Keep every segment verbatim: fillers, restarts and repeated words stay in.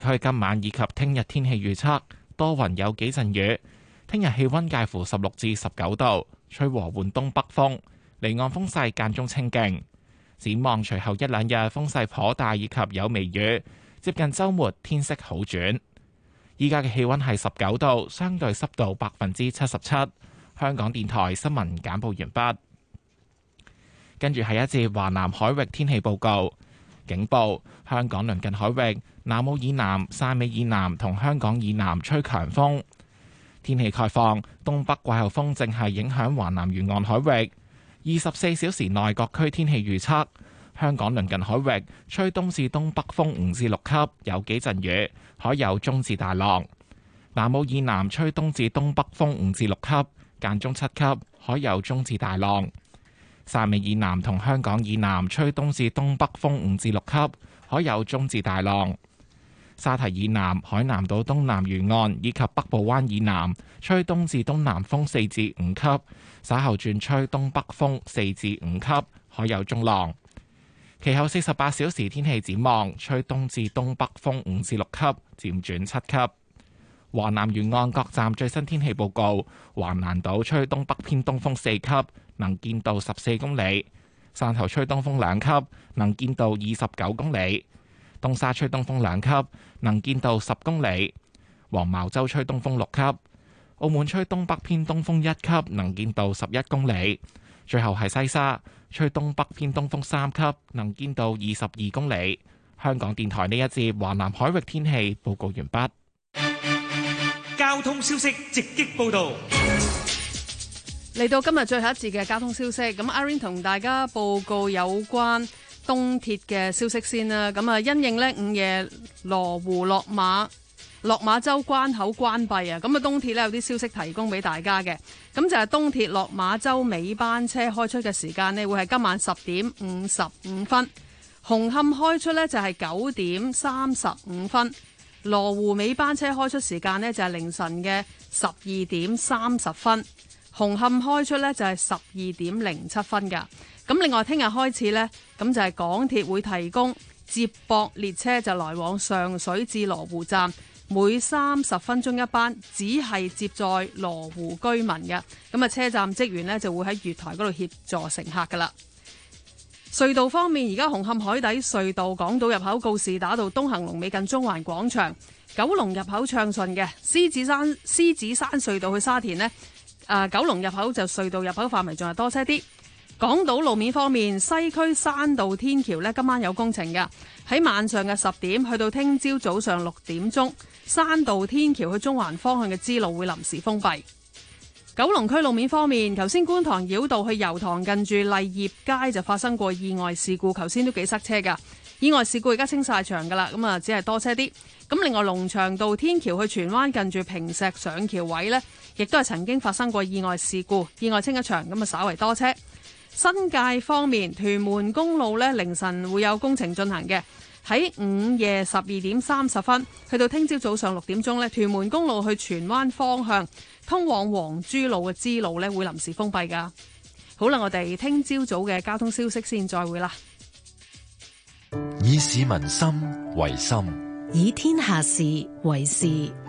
去今晚以及聽日天氣預測，多雲有幾陣雨。聽日氣溫介乎十六至十九度，吹和緩東北風，離岸風勢間中清勁。展望隨後一兩日風勢頗大，以及有微雨。接近週末天色好轉。依家嘅氣溫係十九度，相對濕度百分之七十七。香港電台新聞簡報完畢。跟住係一節華南海域天氣報告。警報：香港鄰近海域南澳以南、汕尾以南同香港以南吹強風。天氣概況：東北季候風正係影響華南沿岸海域。二十四小時內各區天氣預測：香港鄰近海域吹東至東北風五至六級，有幾陣雨，海有中至大浪。南澳以南吹東至東北風五至六級，間中七級，海有中至大浪。汕尾以南同香港以南吹東至東北風五至六級，海有中至大浪。沙堤以南、海南島東南沿岸以及北部灣以南吹東至東南風四至五級，稍後轉吹東北風四至五級，海有中浪。其後四十八小時天氣展望，吹東至東北風五至六級，漸轉七級。華南沿岸各站最新天氣報告：橫瀾島吹東北偏東風四級，能見度十四公里；汕頭吹東風兩級，能見度二十九公里；東沙吹東風兩級，能見度十公里；黃茅洲吹東風六級；澳門吹東北偏東風一級，能見度十一公里；最後係西沙吹東北偏東風三級，能見度二十二公里。香港電台呢一節華南海域天氣報告完畢。 交通消息直擊報道。 嚟到今日最後一節嘅交通消息，咁阿 Rain 同大家報告有關東鐵嘅消息先啦。咁啊，因應呢午夜羅湖落馬落馬洲關口關閉啊，咁啊東鐵呢有啲消息提供俾大家嘅。咁就係東鐵落馬洲尾班車開出嘅時間呢，會係今晚十點五十五分；紅磡開出呢，就係九點三十五分。羅湖尾班車開出時間呢，就係凌晨嘅十二點三十分，紅磡開出呢，就係十二點零七分㗎。咁另外聽日開始呢，咁就係港鐵會提供接駁列車，就來往上水至羅湖站，每三十分鐘一班，只係接載羅湖居民嘅。咁啊，車站職員呢，就會喺月台嗰度協助乘客㗎啦。隧道方面，而家紅磡海底隧道港島入口告士打道東行龍尾近中環廣場，九龍入口暢順嘅。獅子山獅子山隧道去沙田呢，啊九龍入口就隧道入口範圍仲係多車啲。港島路面方面，西區山道天橋呢，今晚有工程嘅，喺晚上嘅十點去到聽朝早上六點鐘，山道天橋去中環方向嘅支路會臨時封閉。九龍區路面方面，頭先觀塘繞道去油塘近住麗業街就發生過意外事故，頭先都幾塞車噶。意外事故而家清晒場噶啦，咁啊只係多車啲。咁另外龍翔道天橋去荃灣近住坪石上橋位呢，亦都係曾經發生過意外事故，意外清一場，咁啊稍為多車。新界方面，屯門公路呢，凌晨會有工程進行嘅。喺午夜十二點三十分去到聽朝早上六點鐘呢，屯門公路去荃灣方向通往黃珠路嘅支路呢會臨時封閉噶。好啦，我哋聽朝早嘅交通消息先，再會啦。 以市民心為心， 以天下事為事。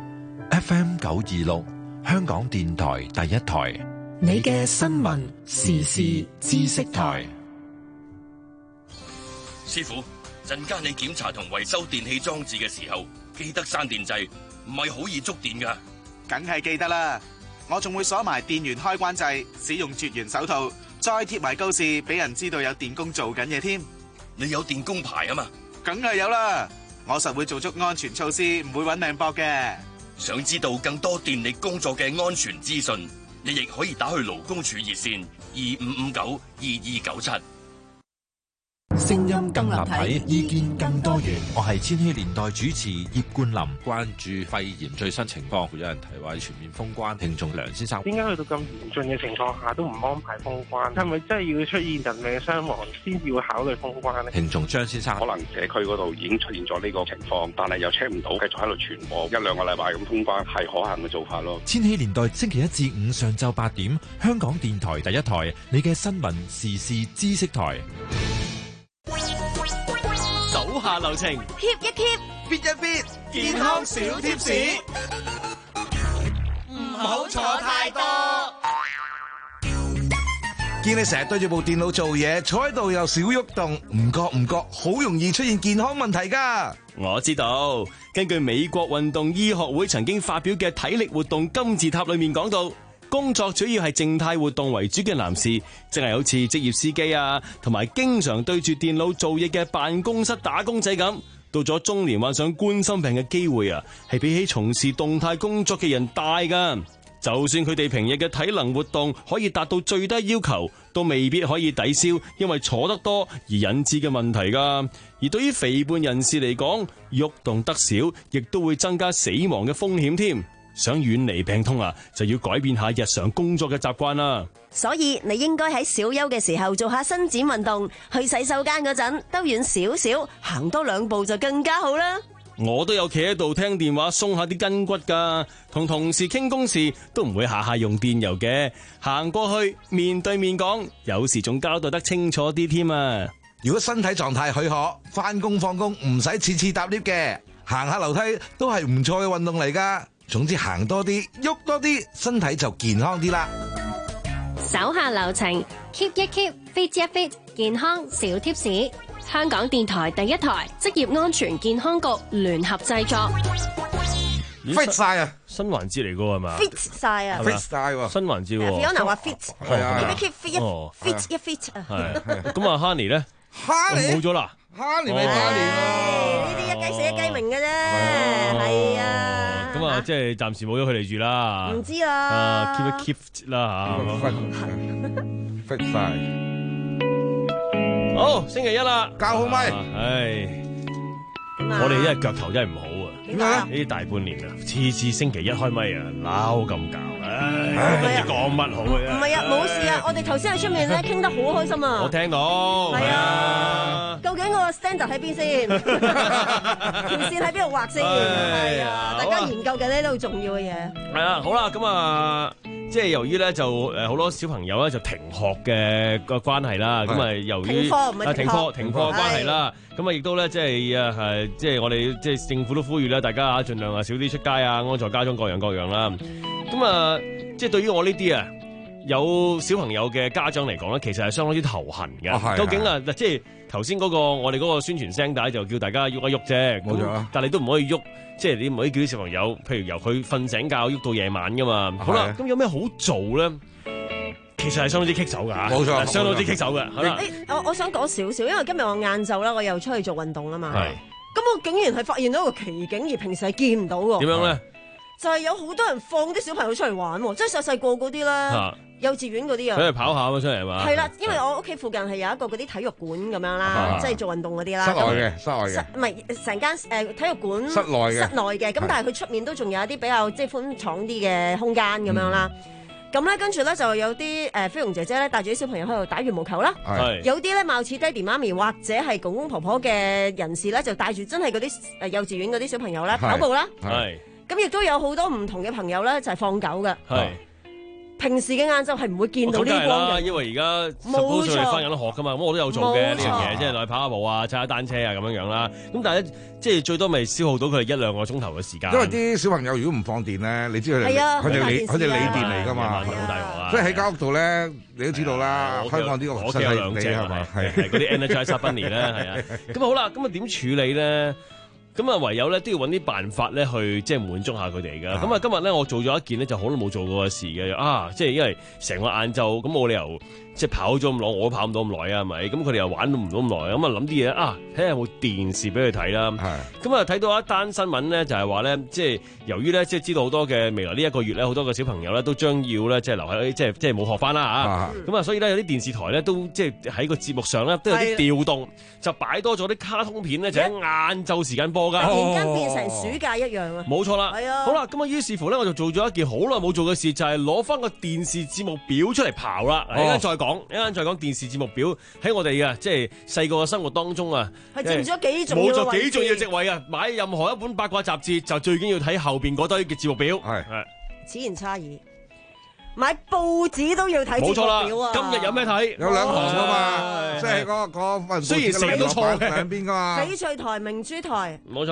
F M 九二六，香港電台第一台， 你嘅新聞時事知識台。 師傅，陣間你檢查同維修電器裝置嘅時候，記得閂電掣，唔係好易觸電噶。 梗係記得啦，我仲會鎖埋電源開關掣，使用絕緣手套，再貼埋告示，俾人知道有電工做緊嘢添。 你有電工牌啊嘛？ 梗係有啦，我實會做足安全措施，唔會搵命搏嘅。 想知道更多電力工作嘅安全資訊，你亦可以打去勞工處熱線二五五九二二九七。 聲音更立體，意見更多元。 我係千禧年代主持葉冠霖。關注肺炎最新情況，有人提話全面封關。聽眾梁先生， 點解去到咁嚴峻嘅情況下都唔安排封關？係咪真係要出現人命傷亡先至會考慮封關呢？ 聽眾張先生， 可能社區嗰度已經出現咗呢個情況，但係又 check 唔到，繼續喺度傳播一兩個禮拜咁封關係可行嘅做法咯。 千禧年代星期一至五上晝八點，香港電台第一台，你嘅新聞時事知識台。 手下留情 ，keep 一 keep， fit 一 fit， 健康小貼士，唔好坐太多。 見你成日對住部電腦做嘢，坐喺度又少喐動，唔覺唔覺好容易出現健康問題㗎。 我知道，根據美國運動醫學會曾經發表嘅體力活動金字塔裏面講到，工作主要係靜態活動為主嘅男士，即係好似職業司機啊，同埋經常對住電腦做嘢嘅辦公室打工仔咁，到咗中年患上冠心病嘅機會啊，係比起從事動態工作嘅人大㗎。就算佢哋平日嘅體能活動可以達到最低要求，都未必可以抵消因為坐得多而引致嘅問題㗎。而對於肥胖人士嚟講，喐動得少，亦都會增加死亡嘅風險添。想遠離病痛啊，就要改變下日常工作嘅習慣啦。 所以你應該喺小休嘅時候做下伸展運動，去洗手間嗰陣兜遠少少，行多兩步就更加好啦。 我都有企喺度聽電話鬆下啲筋骨㗎，同同事傾公事都唔會下下用電郵嘅，行過去面對面講，有時仲交代得清楚啲添啊！ 如果身體狀態許可，返工放工唔使次次搭 lift 嘅，行下樓梯都係唔錯嘅運動嚟㗎。總之行多啲，喐多啲，身體就健康啲啦。 手下留情 ，keep 一 keep，fit 一 fit，健康小貼士。香港電台第一台職業安全健康局聯合製作。 fit 晒啊！ 新環節嚟噶係嘛 ？fit 晒啊 ！fit 晒喎！ 新環節喎。 Fiona 話 fit， 係啊 ，keep fit 一 fit 一 fit 啊。 係咁啊 ，Honey 咧 ，Honey 冇咗啦 ，Honey 咪 Honey 咯。 呢啲一雞死一雞鳴嘅啫，係啊。 咁啊，即係暫時冇咗佢哋住啦。 唔知啦。 啊 ，keep 一 keep 啦吓。fit 晒。 好，星期一啦， 教好咪？ 唉，我哋一日腳頭真係唔好啊！ 點解呢啲大半年啊，次次星期一開咪啊，撈咁搞，唉，唔知講乜好嘅。 唔係啊，冇事啊，我哋頭先喺出面咧傾得好開心啊！ 我聽到， 係啊，究竟個 standard 喺邊先？條線喺邊度畫先？係啊，大家研究緊呢啲好重要嘅嘢。 係啊，好啦，咁啊。即係由於咧就誒好多小朋友咧就停學嘅個關係啦，咁啊由於啊停課停課嘅關係啦，咁啊亦都咧即係啊係即係我哋即係政府都呼籲咧大家啊盡量啊少啲出街啊，安在家中各樣各樣啦。咁啊即係對於我呢啲啊有小朋友嘅家長嚟講咧，其實係相當之頭痕嘅。 哦、 究竟啊即係頭先嗰個我哋嗰個宣傳聲帶就叫大家喐一喐啫， 冇錯。 但係你都唔可以喐。即係你唔可以叫啲小朋友，譬如由佢瞓醒覺喐到夜晚噶嘛。好啦，咁有咩好做咧？其實係相當之棘手噶， 冇錯， 相當之棘手嘅。好啦， 我我想講少少，因為今日我晏晝啦，我又出去做運動啊嘛。 係。 咁我竟然係發現到一個奇景，而平時係見唔到嘅。 點樣咧？ 就係有好多人放啲小朋友出嚟玩，即係細細個嗰啲啦，幼稚園嗰啲啊。 佢哋跑下咁出嚟係嘛？ 係啦，因為我屋企附近係有一個嗰啲體育館咁樣啦，即係做運動嗰啲啦。 室內嘅，室內嘅。 唔係成間誒體育館。 室內嘅。 室內嘅，咁但係佢出面都仲有一啲比較即係寬敞啲嘅空間咁樣啦。咁咧跟住咧就有啲誒菲傭姐姐咧帶住啲小朋友喺度打羽毛球啦。有啲咧貌似爹哋媽咪或者係公公婆婆嘅人士咧，就帶住真係嗰啲誒幼稚園嗰啲小朋友咧跑步啦。 係。 咁亦都有好多唔同嘅朋友咧，就係放狗嘅。 係。 平時嘅晏晝係唔會見到呢啲光嘅。 因為而家冇錯翻緊學噶嘛，咁我都有做嘅呢樣嘢，即係落去跑下步啊、踩下單車啊咁樣樣啦。咁但係咧，即係最多咪消耗到佢哋一兩個鐘頭嘅時間。 因為啲小朋友如果唔放電咧，你知佢哋佢哋理佢哋理電嚟㗎嘛， 好大鑊啊！ 即係喺間屋度咧，你都知道啦，開放啲個我有兩隻係嘛，係係嗰啲 Energizer Bunny 咧，係啊。咁好啦，咁啊點處理咧？咁啊，唯有咧都要揾啲辦法咧，去即係滿足下佢哋㗎。咁啊，今日咧我做咗一件咧就好耐冇做過嘅事嘅啊！即係因為成個晏晝咁，冇理由即係跑咗咁耐，我都跑唔到咁耐啊，係咪？咁佢哋又玩唔到咁耐，咁啊諗啲嘢啊，睇下有冇電視俾佢睇啦。咁啊睇到一單新聞咧，就係話咧，即係由於咧即係知道好多嘅未來呢一個月咧，好多嘅小朋友咧都將要咧即係留喺即係即係冇學翻啦嚇。咁啊，所以咧有啲電視台咧都即係喺個節目上咧都有啲調動，就擺多咗啲卡通片咧，就喺晏晝時間播。 突然間變成暑假一樣啊！ 冇錯啦， 係啊。 好啦，咁啊，於是乎咧，我就做咗一件好耐冇做嘅事，就係攞翻個電視節目表出嚟刨啦。一陣間再講，一陣間再講電視節目表喺我哋嘅即係細個嘅生活當中啊， 係佔咗幾重要嘅位置。 冇咗幾重要嘅職位啊！買任何一本八卦雜誌，就最緊要睇後邊嗰堆嘅節目表。係係， 此言差矣。買報紙都要睇節目表啊！ 冇錯啦，今日有咩睇？ 有兩行噶嘛，即係嗰嗰份。 雖然成日都錯嘅， 兩邊噶嘛。 翡翠台、明珠台。 冇錯。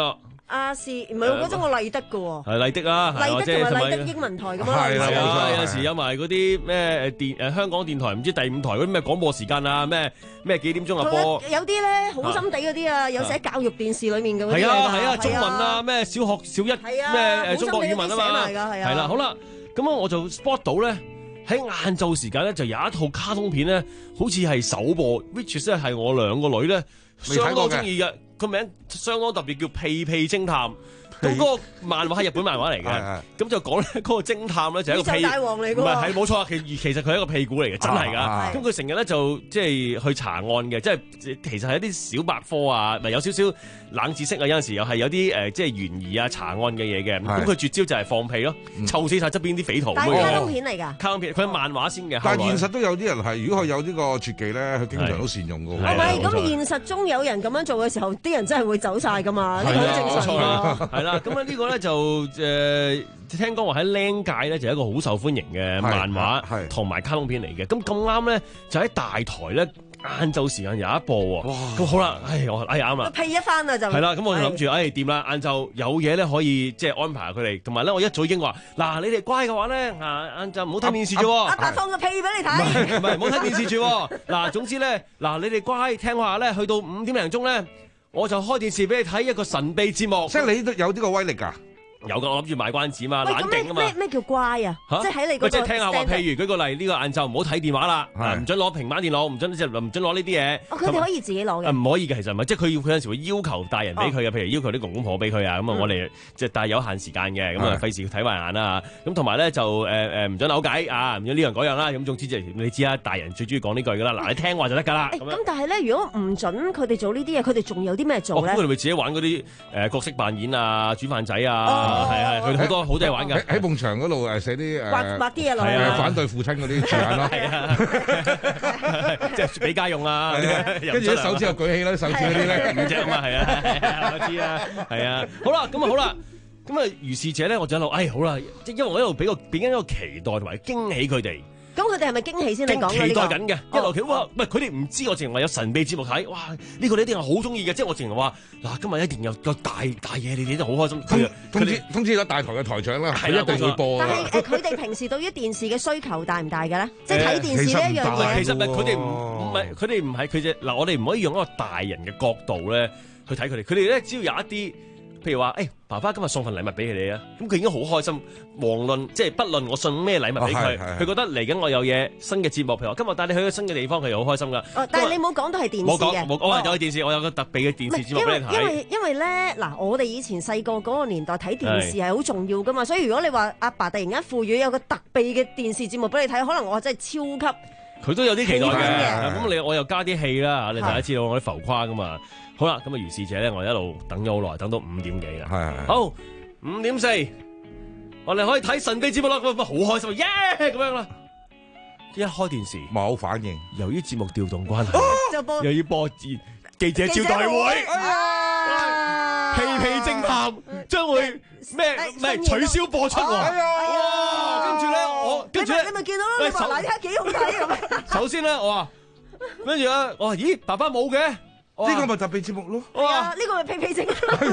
亞視唔係我嗰陣我麗德嘅喎， 係麗的啊， 麗德同埋麗德係英文台咁樣。 係啊，有時有埋嗰啲咩誒電誒香港電台唔知第五台嗰啲咩廣播時間啊，咩咩幾點鐘啊播？ 有啲咧好心地嗰啲啊，有寫教育電視裡面嘅嗰啲。 係啊係啊，中文啊咩小學小一咩誒中國語文啊嘛，係啦，好啦，咁啊我就 spot 到咧。喺晏晝時間咧，就有一套卡通片咧，好似係首播 ，which is 係我兩個女咧相當中意嘅，個名相當特別，叫《屁屁偵探》。咁嗰個漫畫係日本漫畫嚟嘅，咁就講咧嗰個偵探咧就係一個屁， 大王嚟㗎， 唔係係冇錯，其其實佢係一個屁股嚟嘅，真係㗎。咁佢成日咧就即係去查案嘅，即係其實係一啲小百科啊，咪有少少冷知識啊，有陣時又係有啲誒即係懸疑啊查案嘅嘢嘅。咁佢絕招就係放屁咯，臭死晒側邊啲匪徒。 但係卡通片嚟㗎， 卡通片佢係漫畫先嘅。 但係現實都有啲人係，如果佢有呢個絕技咧，佢經常都善用㗎。 唔係咁現實中有人咁樣做嘅時候，啲人真係會走晒㗎嘛，呢個好正常㗎。 係啦，咁啊呢個咧就。就誒、呃、聽講話喺僆界咧就係一個好受歡迎嘅漫畫同埋卡通片嚟嘅，咁咁啱咧就喺大台咧晏晝時間有一播喎，咁好啦，唉我唉啱啦， 屁一番啊就係啦，咁我就諗住唉掂啦，晏晝有嘢咧可以即係安排下佢哋，同埋咧我一早已經話嗱你哋乖嘅話咧啊晏晝唔好睇電視啫喎， 阿爸放個屁俾你睇， 唔係唔好睇電視住喎，嗱總之咧嗱你哋乖聽話咧，去到五點零鐘咧我就開電視俾你睇一個神秘節目， 即係你都有呢個威力㗎。 有噶，我諗住賣關子嘛，冷靜啊嘛。 咩咩叫乖啊？即係喺你嗰個。 即係聽下話，譬如舉個例，呢個晏晝唔好睇電話啦，唔准攞平板電腦，唔准即係唔准攞呢啲嘢。 哦，佢哋可以自己攞嘅。 唔可以嘅，其實唔係，即係佢要佢有陣時會要求大人俾佢嘅，譬如要求啲公公婆俾佢啊，咁啊我哋即係但係有限時間嘅，咁啊費事睇埋眼啦。咁同埋咧就誒誒唔准扭計啊，唔准呢樣嗰樣啦。咁總之即係你知啦，大人最中意講呢句噶啦。嗱，你聽話就得㗎啦。 咁但係咧，如果唔准佢哋做呢啲嘢，佢哋仲有啲咩做咧？ 咁佢哋咪自己玩嗰啲誒角色扮演啊、煮飯仔啊，係係佢哋好多好多嘢玩㗎。 喺埲牆嗰度誒寫啲誒畫畫啲嘢落去， 反對父親嗰啲字眼咯。 係啊，即係俾家用啊， 跟住啲手指又舉起啦，手指嗰啲咧五隻啊嘛，係啊，我知啊，係啊。好啦，咁啊好啦，咁啊如是者咧，我就喺度，哎好啦，即係因為我一路俾個俾緊一個期待同埋驚喜佢哋。 咁佢哋係咪驚喜先？你講嘅呢個期待緊嘅，一路佢哇，唔係佢哋唔知我淨係話有神秘節目睇，哇！呢個你一定係好中意嘅，即係我淨係話嗱，今日一定有個大大嘢，你哋都好開心。 通通知通知咗大台嘅台長啦，佢一定會播。 但係誒，佢哋平時對於電視嘅需求大唔大嘅咧？即係睇電視呢一樣嘢。 其實唔係佢哋唔唔係佢哋唔係佢隻嗱，我哋唔可以用一個大人嘅角度咧去睇佢哋。佢哋咧只要有一啲。譬如話，誒、欸，爸爸今日送份禮物俾佢哋啊，咁佢已經好開心。遑論即係不論我送咩禮物俾佢，佢、哦、覺得嚟緊我有嘢新嘅節目，譬如話今日帶你去個新嘅地方，佢又好開心噶。 哦，但係你冇講到係電視嘅。冇講， 冇，我話有電視，我有個特別嘅電視節目俾你睇。 因為因為咧，嗱，我哋以前細個嗰個年代睇電視係好重要噶嘛，所以如果你話阿爸突然間賦予有個特別嘅電視節目俾你睇，可能我真係超級。 佢都有啲期待嘅，咁你我又加啲戲啦，你大家知道我啲浮誇噶嘛。好啦，咁啊，如是者咧，我一路等咗好耐，等到五點幾啦。係係。好，五點四，我哋可以睇神秘節目啦，咁啊好開心，耶咁樣啦。一開電視冇反應， 由於節目調動關係，又要播記記者招待會。屁屁偵探將會咩咩取消播出喎？哇！跟住咧，我跟住咧， 你咪見到咯，你話嗱，睇下幾好睇咁。 首先咧，我話跟住咧，我話咦，爸爸冇嘅。 呢個咪特別節目咯， 哇！呢個咪屁屁偵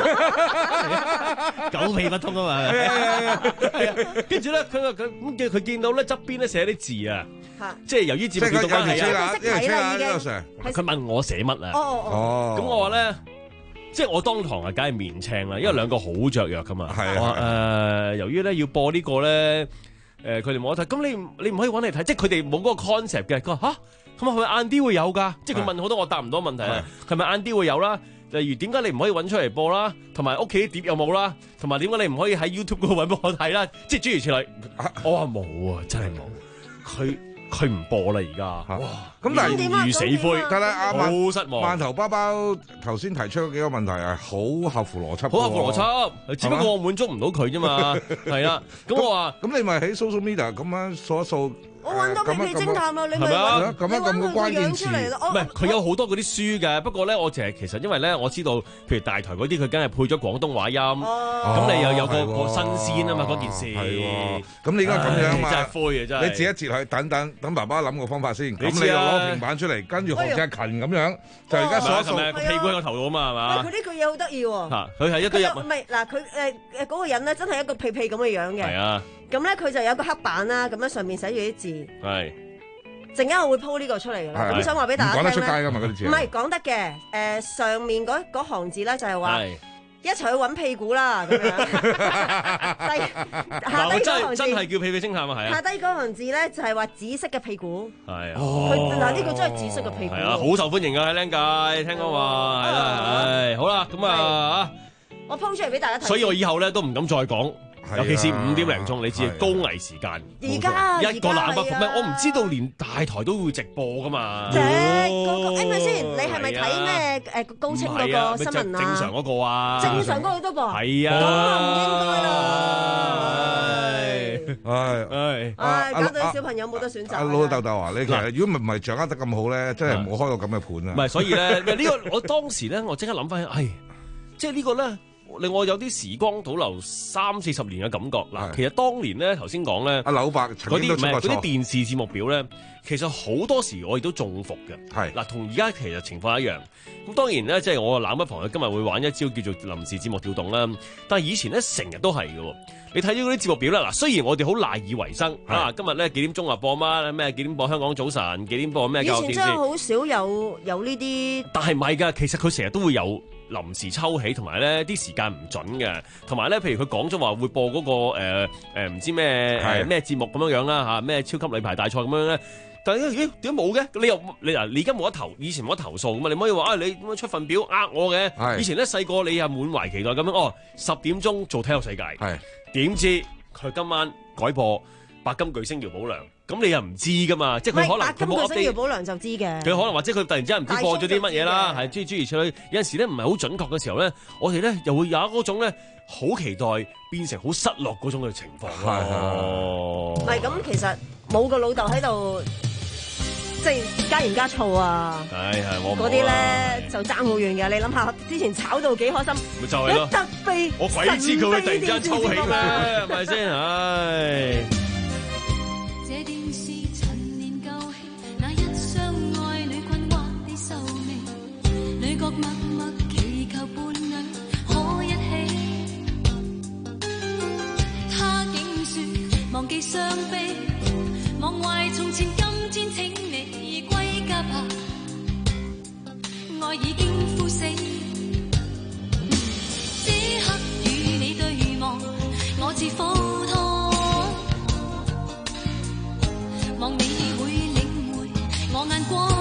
探， 狗屁不通啊嘛，係啊係啊，跟住咧佢佢咁佢佢見到咧側邊咧寫啲字啊，即係由於節目調動關係啊， 識睇啦已經。 佢問我寫乜啊？ 哦哦， 咁我話咧，即係我當堂啊，梗係面青啦，因為兩個好雀躍噶嘛。我話誒，由於咧要播呢個咧，誒佢哋冇得睇，咁你你唔可以揾嚟睇，即係佢哋冇嗰個 concept 嘅。佢話嚇。咁啊，係咪晏啲會有㗎？即係佢問好多，我答唔到問題啊。係咪晏啲會有啦？例如點解你唔可以揾出嚟播啦？同埋屋企啲碟有冇啦？同埋點解你唔可以喺 YouTube 嗰度揾俾我睇啦？即係諸如此類。我話冇啊，真係冇。佢佢唔播啦而家。哇！ 咁但係如死灰， 但係阿好失望。 饅頭包包頭先提出嗰幾個問題係好合乎邏輯。 好合乎邏輯，只不過我滿足唔到佢啫嘛。係啦，咁我話咁你咪喺 social media 咁樣掃一掃。 我揾到屁屁偵探啦，你咪係咪啊揾咁樣咁嘅關鍵詞出嚟咯。 唔係佢有好多嗰啲書嘅，不過咧我淨係其實因為咧我知道，譬如大台嗰啲佢梗係配咗廣東話音，咁你又有個個新鮮啊嘛嗰件事。 係咁你而家咁樣嘛， 真係灰啊真係。 你截一截佢，等等等爸爸諗個方法先。咁你你又攞平板出嚟，跟住學隻勤咁樣，就而家掃一掃。 個屁股喺個頭度啊嘛係嘛？ 喂，佢呢句嘢好得意喎。 嚇，佢係一堆入。 唔係嗱，佢誒誒嗰個人咧真係一個屁屁咁嘅樣嘅。 係啊。 咁咧佢就有個黑板啦，咁樣上面寫住啲字。 係。 陣間我會 po 呢個出嚟㗎啦，咁想話俾大家聽咧。 唔講得出街㗎嘛嗰啲字。 唔係講得嘅，誒上面嗰嗰行字咧就係話。一齊去揾屁股啦，咁樣。低下低嗰行字真係叫屁屁偵探啊，係啊。 下低嗰行字咧就係話紫色嘅屁股。 係啊。 佢嗱呢個真係紫色嘅屁股。 係啊，好受歡迎㗎喺僆界，聽講話係啦，唉，好啦，咁啊， 我 po 出嚟俾大家睇。 所以我以後咧都唔敢再講。尤其是五點零鐘，你知係高危時間。 而家一個冷不防，唔係我唔知道連大台都會直播噶嘛。 誒，嗰個誒咪先，你係咪睇咩誒高清嗰個新聞啊？ 正常嗰個啊。 正常嗰個都播。 係啊。 咁唔應該啦。 係係。唉，搞到啲小朋友冇得選擇。 阿老豆豆啊，你其實如果唔係掌握得咁好咧，真係冇開過咁嘅盤啊。 唔係，所以咧，呢個我當時咧，我即刻諗翻起，係即係呢個咧。令我有啲時光倒流三四十年嘅感覺。嗱，其實當年咧，頭先講咧， 阿柳伯嗰啲唔係嗰啲電視節目表咧，其實好多時我亦都中伏嘅。係嗱，同而家其實情況一樣。咁當然咧，即係我冷不防今日會玩一招叫做臨時節目調動啦。但係以前咧成日都係嘅。你睇咗嗰啲節目表啦，嗱，雖然我哋好賴以為生啊，今日咧幾點鐘啊播乜咩？幾點播香港早晨？幾點播咩教育電視？ 以前真係好少有有呢啲。 但係唔係㗎，其實佢成日都會有。臨時抽起，同埋咧啲時間唔準嘅，同埋咧，譬如佢講咗話會播嗰、那個誒誒唔知咩誒咩節目咁樣樣啦嚇，咩超級女排大賽咁樣咧，但係咦點解冇嘅？你又你嗱，你而家冇得投，以前冇得投訴咁啊，你唔可以話啊，你點樣出份表呃我嘅？以前咧細個你又滿懷期待咁樣，哦十點鐘做體育世界，點知佢今晚改播白金巨星姚寶良。咁你又唔知噶嘛？即係佢可能佢冇 update。姚寶良就知嘅。佢可能或者佢突然之間唔知播咗啲乜嘢啦，係諸如此類。有陣時咧唔係好準確嘅時候咧，我哋咧又會有嗰種咧好期待變成好失落嗰種嘅情況咯。 唔係咁，其實冇個老豆喺度，即係加鹽加醋啊！ 係係我嗰啲咧就爭好遠嘅。你諗下，之前炒到幾開心， 咪就係咯。 特備我鬼知佢會突然之間抽起咩？係咪先？唉。 默默祈求伴侶可一起，他竟說忘記傷悲，忘懷從前，今天請你歸家吧，愛已經枯死，此刻與你對望，我似火燙，望你會領會我眼光。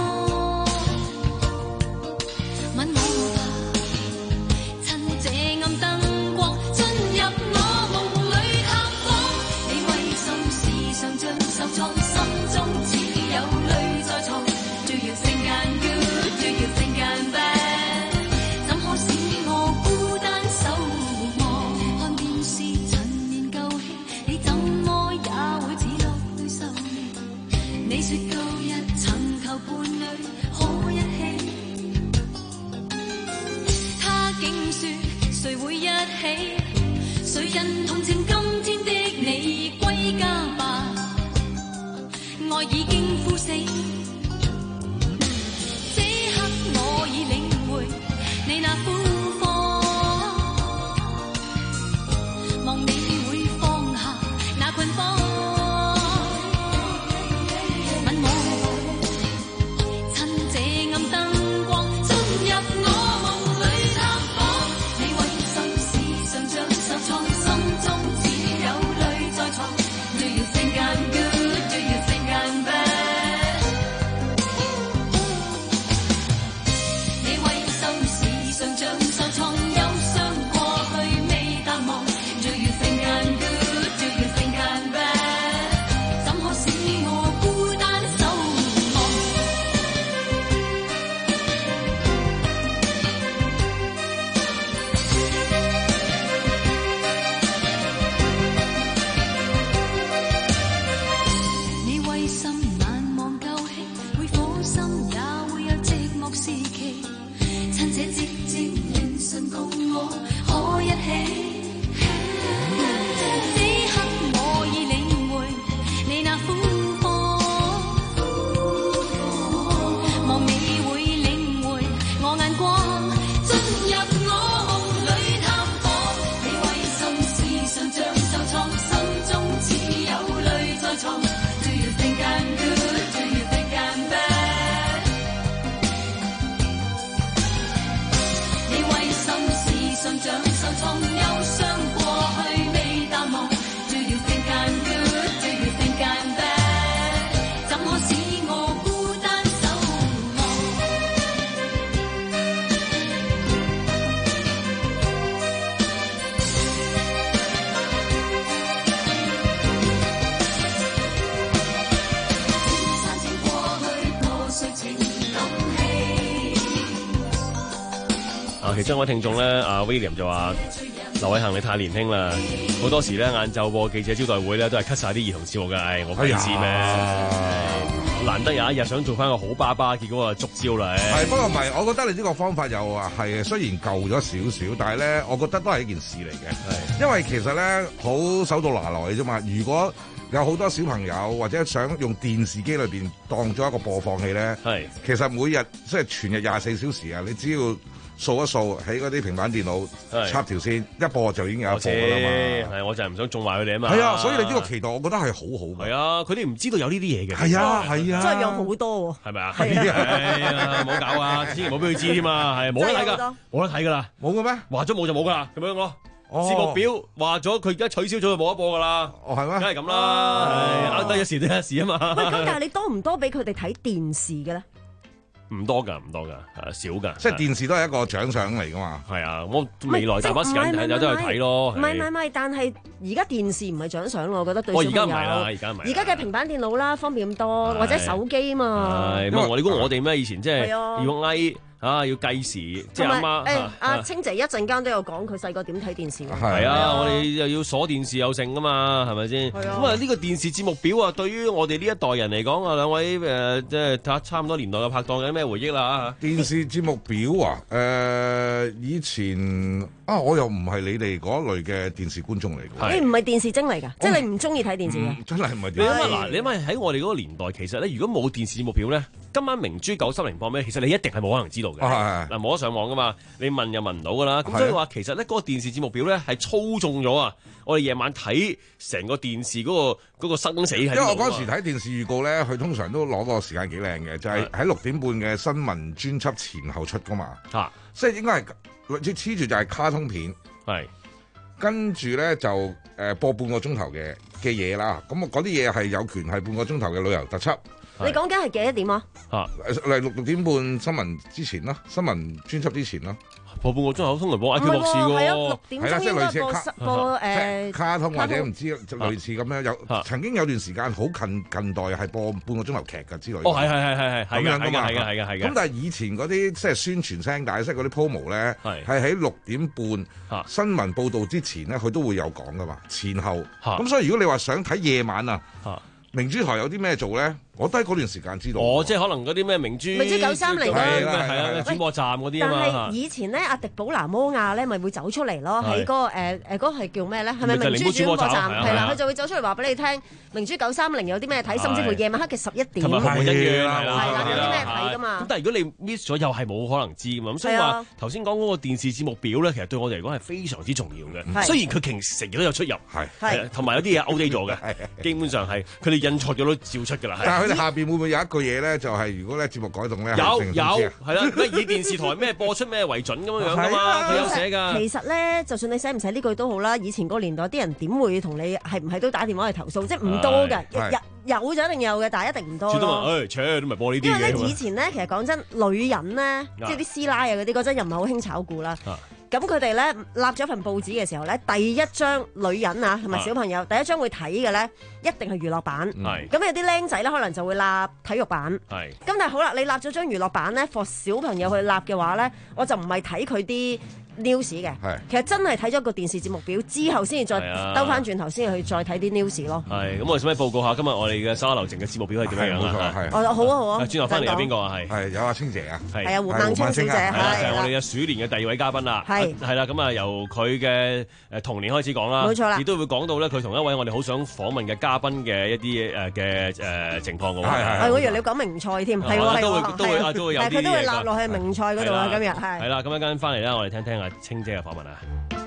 其中一位聽眾咧，阿 William 就話：劉偉恒你太年輕啦，好多時咧晏晝播記者招待會咧都係 cut 晒啲兒童節目嘅，唉，我鬼知咩？難得有一日想做翻個好爸爸，結果啊捉招啦。 係，不過唔係，我覺得你呢個方法又話係雖然舊咗少少，但係咧，我覺得都係一件事嚟嘅。係，因為其實咧好手到拿來嘅啫嘛。如果有好多小朋友或者想用電視機裏邊當咗一個播放器咧，係，其實每日即係全日廿四小時啊，你只要掃一掃喺嗰啲平板電腦插條線，一播就已經有一播㗎啦嘛。係，我就係唔想縱壞佢哋啊嘛。係啊，所以你呢個期待，我覺得係好好嘅。係啊，佢哋唔知道有呢啲嘢嘅。係啊，係啊，真係有好多喎。係咪啊？係啊，唔好搞啊！千祈唔好俾佢知添啊！係冇得睇㗎，冇得睇㗎啦。冇嘅咩？話咗冇就冇㗎啦，咁樣咯。節目表話咗，佢而家取消咗就冇得播㗎啦。哦，係咩？梗係咁啦，係得一時得一時啊嘛。喂，咁但係你多唔多俾佢哋睇電視嘅咧？唔多噶，唔多噶，係少噶。即係電視都係一個獎賞嚟噶嘛。係啊，我未來大把時間睇，有得去睇咯。唔係唔係唔係，但係而家電視唔係獎賞咯，我覺得對小朋友。我而家唔係啦，而家唔係。而家嘅平板電腦啦，方便咁多，或者手機啊嘛。係，咁我你估我哋咩？以前即係要嗌。啊！要計時，即係阿媽。誒，阿清姐一陣間都有講佢細個點睇電視。係啊，我哋又要鎖電視又剩噶嘛，係咪先？咁啊，呢個電視節目表啊，對於我哋呢一代人嚟講啊，兩位誒，即係睇差唔多年代嘅拍檔有咩回憶啦？電視節目表啊，誒，以前啊，我又唔係你哋嗰類嘅電視觀眾嚟嘅。你唔係電視精嚟㗎，即係你唔中意睇電視嘅。真係唔係。你諗下嗱，你諗下喺我哋嗰個年代，其實咧，如果冇電視節目表咧，今晚明珠九三零播咩？其實你一定係冇可能知道嘅。嗱，冇得上網噶嘛，你問又問唔到噶啦。咁所以話其實咧，嗰個電視節目表咧係操縱咗啊！我哋夜晚睇成個電視嗰個嗰個生死係。因為我嗰時睇電視預告咧，佢通常都攞個時間幾靚嘅，就係喺六點半嘅新聞專輯前後出噶嘛。嚇，即係應該係即黐住就係卡通片。係，跟住咧就誒播半個鐘頭嘅嘅嘢啦。咁啊嗰啲嘢係有權係半個鐘頭嘅旅遊特輯。你講緊係幾多點啊？嚇，嚟六六點半新聞之前咯，新聞專輯之前咯，播半個鐘頭通常播 I Q 博士喎。係啊，六點鐘應該播播誒卡通或者唔知類似咁樣。有曾經有段時間好近近代係播半個鐘頭劇㗎之類。哦，係係係係係咁樣㗎嘛。係嘅係嘅係嘅。咁但係以前嗰啲即係宣傳聲帶，即係嗰啲 promo 咧，係喺六點半新聞報導之前咧，佢都會有講㗎嘛，前後。咁所以如果你話想睇夜晚啊，明珠台有啲咩做咧？我都喺嗰段時間知道。哦，即係可能嗰啲咩明珠明珠九三零啦，係啊，轉播站嗰啲啊嘛。但係以前咧，阿迪寶拿摩亞咧，咪會走出嚟咯，喺嗰個誒誒嗰個係叫咩咧？係咪明珠轉播站？係啦，佢就會走出嚟話俾你聽，明珠九三零有啲咩睇，甚至乎夜晚黑嘅十一點。同埋同一樣係啦，有啲咩睇噶嘛？咁但係如果你 miss 咗，又係冇可能知噶嘛。咁所以話頭先講嗰個電視節目表咧，其實對我哋嚟講係非常之重要嘅。雖然佢平時成日都有出入，係係同埋有啲嘢 out 咗嘅，基本上係佢哋印錯咗都照出㗎啦。但係佢哋下邊會唔會有一句嘢咧？就係如果咧節目改動咧，有有係啦，咩以電視台咩播出咩為準咁樣樣噶嘛？佢有寫㗎。其實咧，就算你寫唔寫呢句都好啦，以前個年代啲人點會同你係唔係都打電話去投訴？即係唔多㗎，有有就一定有嘅，但係一定唔多咯。都話誒，扯都唔係播呢啲嘅。因為咧以前咧，其實講真，女人咧，即係啲師奶啊嗰啲，嗰陣又唔係好興炒股啦。咁佢哋咧立咗份報紙嘅時候咧，第一張女人啊同埋小朋友第一張會睇嘅咧，一定係娛樂版。係咁有啲僆仔咧，可能就會立體育版。係咁但係好啦，你立咗張娛樂版咧，for 小朋友去立嘅話咧，我就唔係睇佢啲 news 嘅。係其實真係睇咗個電視節目表之後，先至再兜翻轉頭，先至去再睇啲 news 咯。係咁，我哋使唔使報告下今日我哋嘅沙流程嘅節目表係點樣樣啊？係哦，好啊好啊。轉頭翻嚟有邊個啊？係係有阿清姐啊，係啊胡孟青小姐，係就係我哋嘅鼠年嘅第二位嘉賓啦。係係啦，咁啊由佢嘅誒童年開始講啦，冇錯啦，亦都會講到咧佢同一位我哋好想訪問嘅嘉賓嘅一啲誒嘅誒情況嘅喎。係係係，我以為你講名菜添，係喎係喎，都會都會啊都會有啲嘢。佢都會納落去名菜嗰度啊，今日係。係啦，咁一陣翻嚟咧，我哋聽聽阿清姐嘅訪問啊。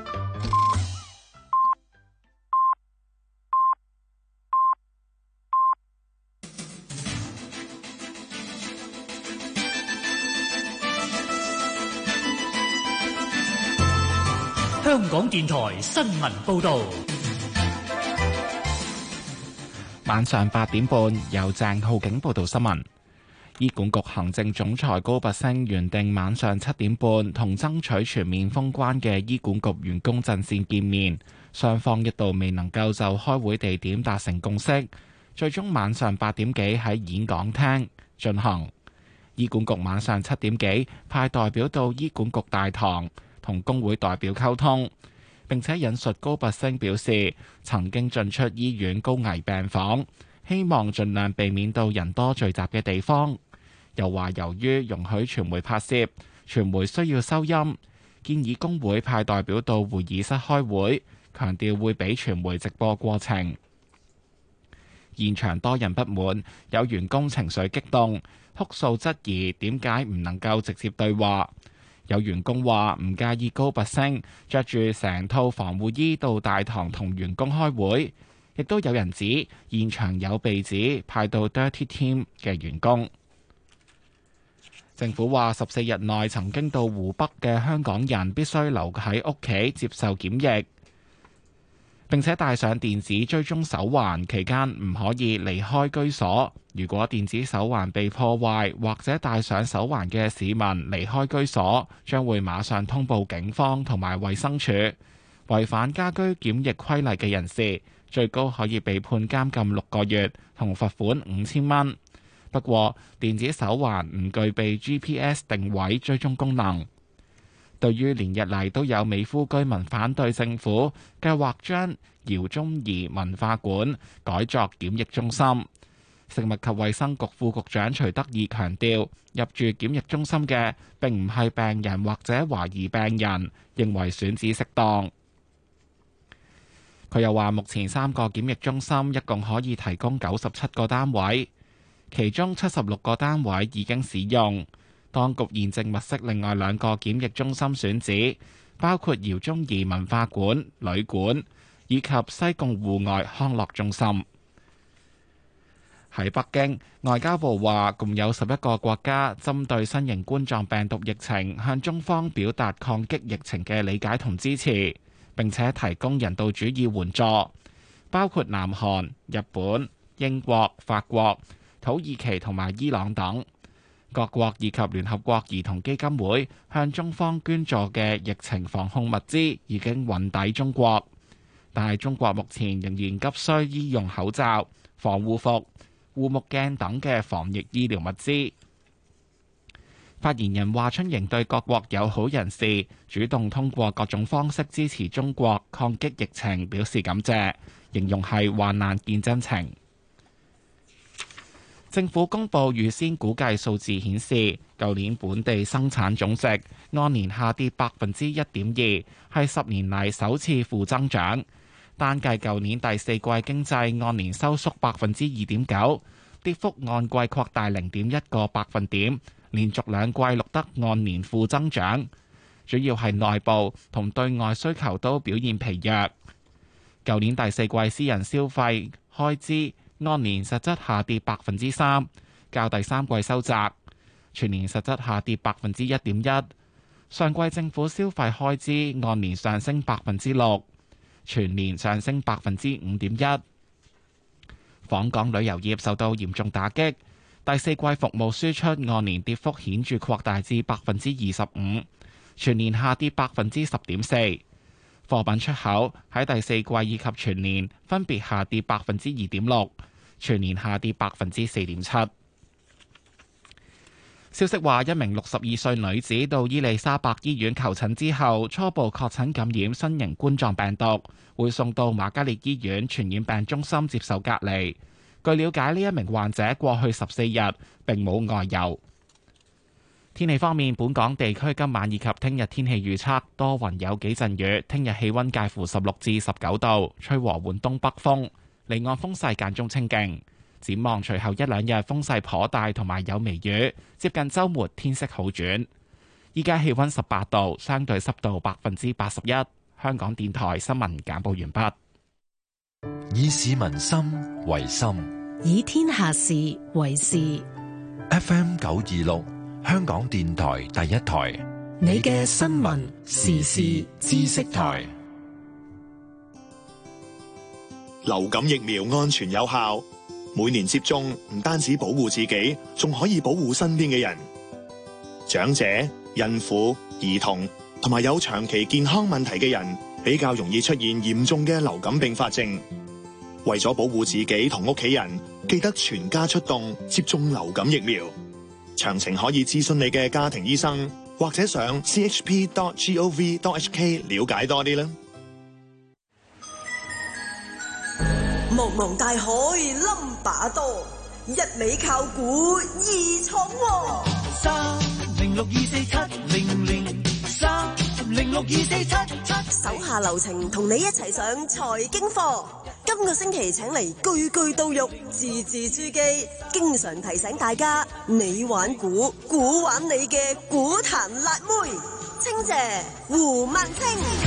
香港電台新聞報導， 晚上八點半由鄭浩景報道新聞。醫管局行政總裁高拔陞原定晚上七點半同爭取全面封關嘅醫管局員工陣線見面，雙方一度未能夠就開會地點達成共識，最終晚上八點幾喺演講廳進行。 醫管局晚上七點幾派代表到醫管局大堂同工會代表溝通，並且引述高拔陞表示曾經進出醫院高危病房，希望盡量避免到人多聚集嘅地方。又話由於容許傳媒拍攝，傳媒需要收音，建議工會派代表到會議室開會，強調會俾傳媒直播過程。現場多人不滿，有員工情緒激動，哭訴質疑點解唔能夠直接對話。有員工話唔介意高拔陞着住成套防護衣到大堂同員工開會，亦都有人指現場有被指派到 Dirty Team 嘅員工。政府話十四日內曾經到湖北嘅香港人必須留喺屋企接受檢疫，並且戴上電子追蹤手環，期間唔可以離開居所。如果電子手環被破壞或者戴上手環嘅市民離開居所，將會馬上通報警方同埋衛生署。違反家居檢疫規例嘅人士，最高可以被判監禁六個月同罰款五千蚊。不過，電子手環唔具備 G P S 定位追蹤功能。對於連日嚟都有美孚居民反對政府計劃將饒宗頤文化館改作檢疫中心，食物及衛生局副局長徐德義強調，入住檢疫中心嘅並唔係病人或者懷疑病人，認為選址適當。佢又話，目前三個檢疫中心一共可以提供九十七個單位，其中七十六個單位已經使用。當局現正物色另外兩個檢疫中心選址，包括饒宗頤文化館、旅館以及西貢戶外康樂中心。喺北京，外交部話共有十一個國家針對新型冠狀病毒疫情向中方表達抗擊疫情嘅理解同支持，並且提供人道主義援助，包括南韓、日本、英國、法國、土耳其同埋伊朗等。各國以及聯合國兒童基金會向中方捐助嘅疫情防控物資已經運抵中國，但係中國目前仍然急需醫用口罩、防護服、護目鏡等嘅防疫醫療物資。發言人華春瑩對各國友好人士主動通過各種方式支持中國抗擊疫情表示感謝，形容係患難見真情。政府公布預先估計數字顯示，舊年本地生產總值按年下跌百分之一點二，係十年嚟首次負增長。單計舊年第四季經濟按年收縮百分之二點九，跌幅按季擴大零點一個百分點，連續兩季錄得按年負增長。主要係內部同對外需求都表現疲弱。舊年第四季私人消費開支按年實質下跌百分之三，較第三季收窄，全年實質下跌百分之一點一。上季政府消費開支按年上升百分之六，全年上升百分之五點一。訪港旅遊業受到嚴重打擊，第四季服務輸出按年跌幅顯著擴大至百分之二十五，全年下跌百分之十點四。貨品出口喺第四季以及全年分別下跌百分之二點六，全年下跌百分之四點七。消息話，一名六十二歲女子到伊利沙伯醫院求診之後，初步確診感染新型冠狀病毒，會送到瑪嘉烈醫院傳染病中心接受隔離。據了解，呢一名患者過去十四日並冇外遊。天氣方面，本港地區今晚以及聽日天氣預測多雲有幾陣雨，聽日氣溫介乎十六至十九度，吹和緩東北風，離岸風勢間中清勁。展望隨後一兩日風勢頗大，同埋有微雨，接近週末天色好轉。依家氣溫十八度，相對濕度百分之八十一。香港電台新聞簡報完畢。 以市民心為心， 以天下事為事。 F M 九二六，香港電台第一台， 你嘅新聞時事知識台。 流感疫苗安全有效，每年接種唔單止保護自己，仲可以保護身邊嘅人。長者、孕婦、兒童同埋有長期健康問題嘅人，比較容易出現嚴重嘅流感併發症。為咗保護自己同屋企人，記得全家出動接種流感疫苗。 詳情可以諮詢你嘅家庭醫生，或者上 c h p dot gov dot h k 了解多啲啦。 茫茫大海冧多，一味靠估二闖禍。 三零六二四七零零三零六二四七七， 手下留情，同你一齊上財經課。今個星期請嚟句句到肉，字字珠璣，經常提醒大家你玩股，股玩你嘅股壇辣妹，清姐胡孟青。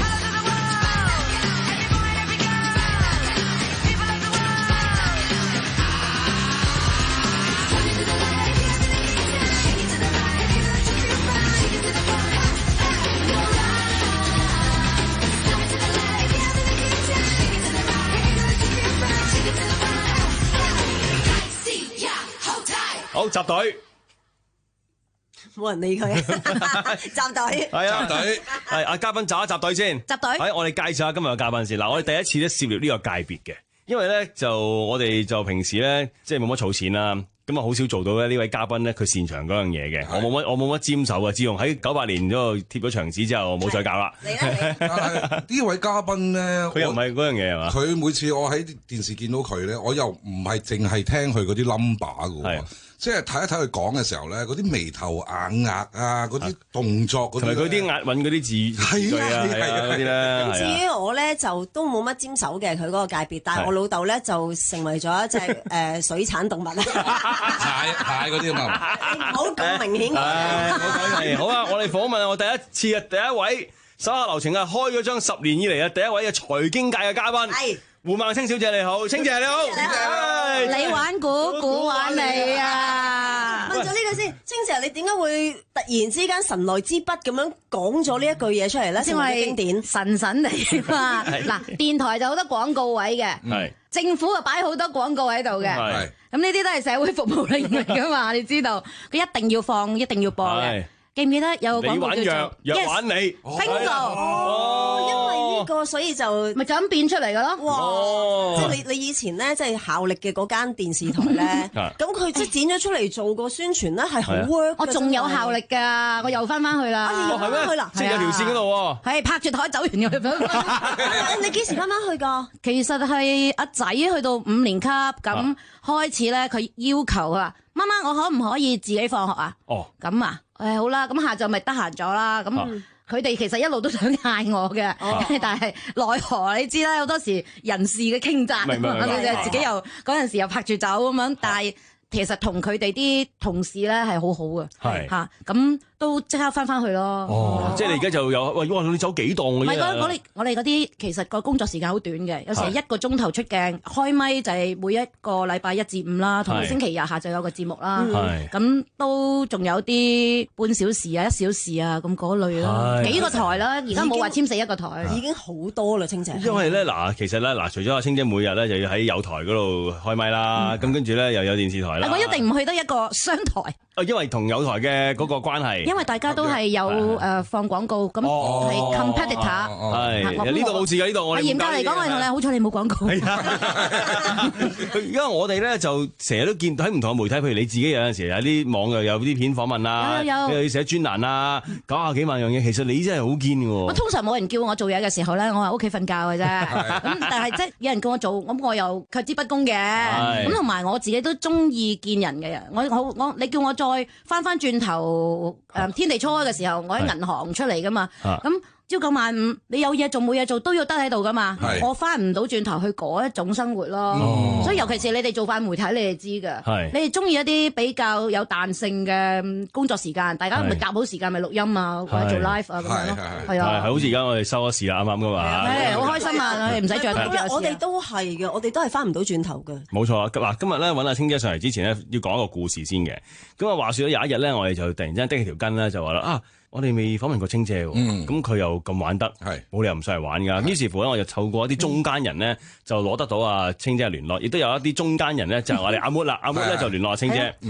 好，集隊， 冇人理佢，集隊， 係啊， 集隊， 係阿嘉賓集一集隊先， 集隊， 係我哋介紹下今日嘅嘉賓先。嗱，我哋第一次咧涉獵呢個界別嘅，因為咧就我哋就平時咧即係冇乜儲錢啦，咁啊好少做到咧呢位嘉賓咧佢擅長嗰樣嘢嘅，我冇乜我冇乜沾手啊。自從喺九八年嗰度貼咗牆紙之後，冇再搞啦。 呢位嘉賓咧， 佢又唔係嗰樣嘢係嘛？ 佢每次我喺電視見到佢咧，我又唔係淨係聽佢嗰啲 number 㗎喎。即係睇一睇佢講嘅時候咧，嗰啲眉頭眼額啊，嗰啲動作，同埋佢啲押韻嗰啲字係啊係啊嗰啲咧。 咁至於我咧就都冇乜沾手嘅佢嗰個界別，但係我老豆咧就成為咗一隻誒水產動物啦。 蟹蟹嗰啲啊嘛， 唔好咁明顯。 係好啊！我哋訪問我第一次啊，第一位手下留情啊，開咗張十年以嚟啊，第一位嘅財經界嘅嘉賓。係。胡孟青小姐你好，青姐你好， 你玩股，股玩你啊！問咗呢個先，青姐你點解會突然之間神來之筆咁樣講咗呢一句嘢出嚟咧？ 因為經典神神嚟嘛。嗱，電台就好多廣告位嘅，政府就擺好多廣告喺度嘅，咁呢啲都係社會服務令嚟噶嘛？你知道，佢一定要放，一定要播嘅。記唔記得有個廣告叫做藥藥玩你 bingo？ 哦，因為呢個所以就咪就咁變出嚟嘅咯。 哇！即係你你以前咧，即係效力嘅嗰間電視台咧，咁佢即係剪咗出嚟做個宣傳咧，係好 work。 我仲有效力㗎，我又翻翻去啦。 哦，係咩？去啦， 即係有條線嗰度喎。 係拍住台走完又去翻。 你幾時翻翻去㗎？ 其實係阿仔去到五年級咁開始咧，佢要求啊，媽媽我可唔可以自己放學啊？哦，咁啊。誒好啦，咁下晝咪得閒咗啦。咁佢哋其實一路都想嗌我嘅，啊、但係奈何你知啦，好多時人事嘅傾軋，自己又嗰陣時又拍住走咁樣，但係其實同佢哋啲同事咧係好好嘅，係嚇咁。都即刻翻翻去咯。 哦，即係你而家就有喂，哇！你走幾檔嘅？ 唔係嗰我哋我哋嗰啲其實個工作時間好短嘅，有時一個鐘頭出鏡，開咪就係每一個禮拜一至五啦，同埋星期日下晝有個節目啦。係咁都仲有啲半小時啊、一小時啊咁嗰類咯。幾個台啦，而家冇話簽死一個台， 已經好多啦，青姐。 因為咧嗱，其實咧嗱，除咗阿青姐每日咧就要喺有台嗰度開咪啦，咁跟住咧又有電視台啦。 我一定唔去得一個商台。 啊，因為同有台嘅嗰個關係。 因為大家都係有誒放廣告，咁係 competitor。 係，呢度冇事嘅，呢度我哋嚴格嚟講，我哋同你好彩你冇廣告。 係啊，因為我哋咧就成日都見喺唔同嘅媒體，譬如你自己有陣時喺啲網又有啲片訪問啦，又要寫專欄啦，九廿幾萬樣嘢，其實你真係好堅嘅喎。 我通常冇人叫我做嘢嘅時候咧，我喺屋企瞓覺嘅啫。咁但係即係有人叫我做，咁我又卻之不恭嘅。咁同埋我自己都中意見人嘅。我我我你叫我再翻翻轉頭誒天地初開嘅時候，我喺銀行出嚟噶嘛，咁朝九晚五，你有嘢做冇嘢做都要得喺度噶嘛，我翻唔到轉頭去嗰一種生活咯，所以尤其是你哋做翻媒體，你哋知㗎，你哋中意一啲比較有彈性嘅工作時間，大家咪夾好時間咪錄音啊，或者做 live 啊咁樣咯，係啊， 係好似而家我哋收咗視啦，啱啱噶嘛， 係好開心啊，唔使再睇。 我哋都係嘅，我哋都係翻唔到轉頭嘅。 冇錯啊，嗱今日咧揾阿青姐上嚟之前咧，要講一個故事先嘅。咁啊話説咗有一日咧，我哋就突然之間叮起條筋咧，就話啦啊！我哋未訪問過青姐喎，咁佢、嗯、又咁玩得，冇理由唔上嚟玩㗎。於是乎咧，我就透過一啲中間人咧，就攞得到啊青姐嘅聯絡，亦都有一啲中間人咧，就係我哋阿 Mood 啦，阿 Mood 咧就聯絡阿青姐。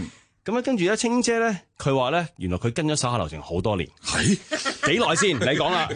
咁咧跟住咧，清姐咧佢話咧，原來佢跟咗手下留情好多年，係幾耐先？你講啦。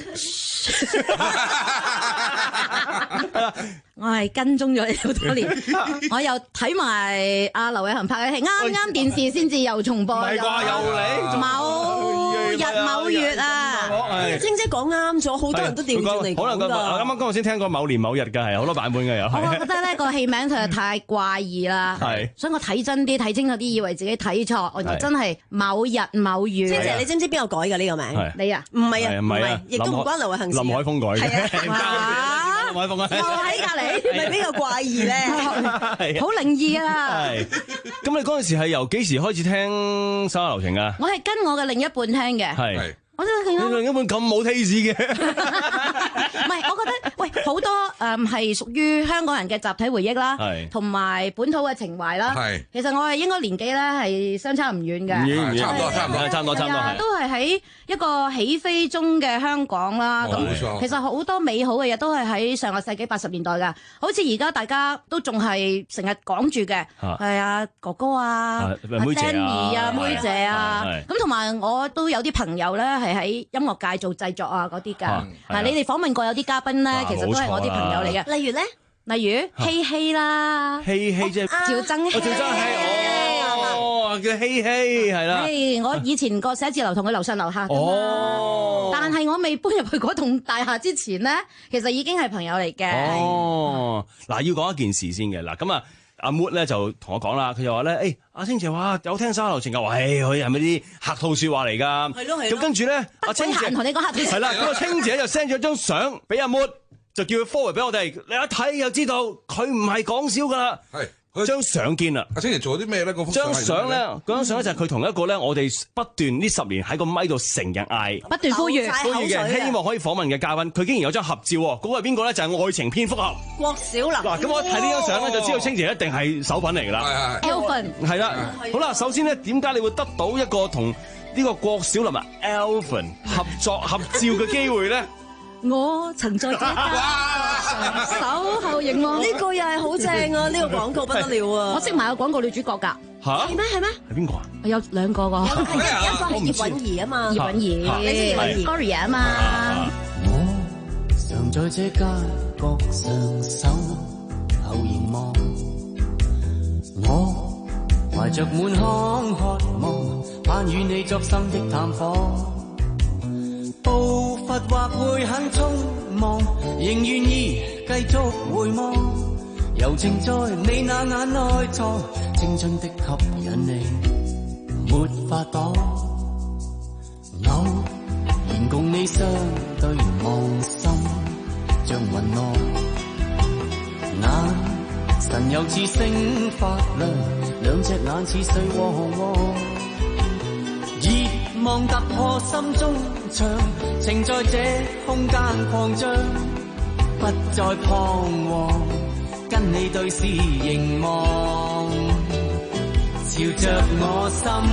我係跟蹤咗你好多年，我又睇埋阿劉偉恒拍嘅戲，啱啱電視先至又重播。 唔係啩？又嚟某日某月啊！ 清姐講啱咗，好多人都調轉嚟講㗎。 可能啱啱剛才先聽過某年某日㗎，係好多版本嘅有。 我覺得呢個戲名實在太怪異啦， 係， 所以我睇真啲，睇清楚啲，以為自己睇錯，我真係某日某月。 清姐，你知唔知邊個改㗎呢個名？ 你啊？ 唔係啊， 唔係， 亦都唔關劉偉恒事。 林海峰改嘅。 係啊。 林海峰啊！ 我喺隔離，咪比較怪異咧， 好靈異啊！ 係。咁你嗰陣時係由幾時開始聽手下留情啊？ 我係跟我嘅另一半聽嘅。 係。 我真係你另一半咁冇 taste 嘅， 唔係，我覺得喂好多誒係屬於香港人嘅集體回憶啦，同埋本土嘅情懷啦。係，其實我係應該年紀咧係相差唔遠嘅， 唔遠唔遠，差唔多差唔多差唔多差唔多係， 都係喺一個起飛中嘅香港啦。咁其實好多美好嘅嘢都係喺上個世紀八十年代㗎，好似而家大家都仲係成日講住嘅，係啊哥哥啊、阿 Danny 啊、妹姐啊，咁同埋我都有啲朋友咧。係喺音樂界做製作啊嗰啲㗎，嗱你哋訪問過有啲嘉賓咧，其實都係我啲朋友嚟嘅。例如咧，例如希希啦， 希希即係趙增熹， 趙增熹哦，叫希希係啦。 係我以前個寫字樓同佢樓上樓下哦，但係我未搬入去嗰棟大廈之前咧，其實已經係朋友嚟嘅。 哦，嗱要講一件事先嘅，嗱咁啊。阿 Mood 咧就同我講啦，佢就話咧，誒、欸、阿清姐話有聽手下留情㗎，喂佢係咪啲客套説話嚟㗎？係咯係。咁跟住咧，阿清姐同你講客套。 係啦，咁阿清姐就 send 咗張相俾阿 Mood，就叫佢 forward 俾我哋，你一睇就知道佢唔係講笑㗎啦。係。張相見啦， 阿清姐做咗啲咩咧？嗰幅張相咧，嗰張相咧就係佢同一個咧，我哋不斷呢十年喺個咪度成日嗌， 不斷呼籲， 呼籲嘅，希望可以訪問嘅嘉賓，佢竟然有張合照喎，嗰個係邊個咧？就係愛情蝙蝠俠郭小霖。 嗱，咁我一睇呢張相咧，就知道清姐一定係手品嚟㗎啦。 Alvin 係啦，好啦，首先咧，點解你會得到一個同呢個郭小霖啊 Alvin 合作合照嘅機會咧？ 我曾在這家守候凝望， 呢個又係好正啊！呢個廣告不得了啊！ 我識埋個廣告女主角㗎。 嚇？係咩？係咩？ 係邊個啊？ 有兩個個。 有係一一個係葉韻儀啊嘛。 葉韻儀，你知葉韻儀 Gloria 啊嘛。 我常在這街角上守候凝望，我懷着滿腔渴望，盼與你作深的探訪。步伐或會很匆忙，仍願意繼續回望，柔情在你那眼內藏，青春的吸引力沒法擋。偶然共你相對望，心像雲浪，眼神又似星發亮，兩隻眼似水汪汪。熱望突破心中牆，情在這空間擴張，不再彷徨，跟你對視凝望，朝着我心，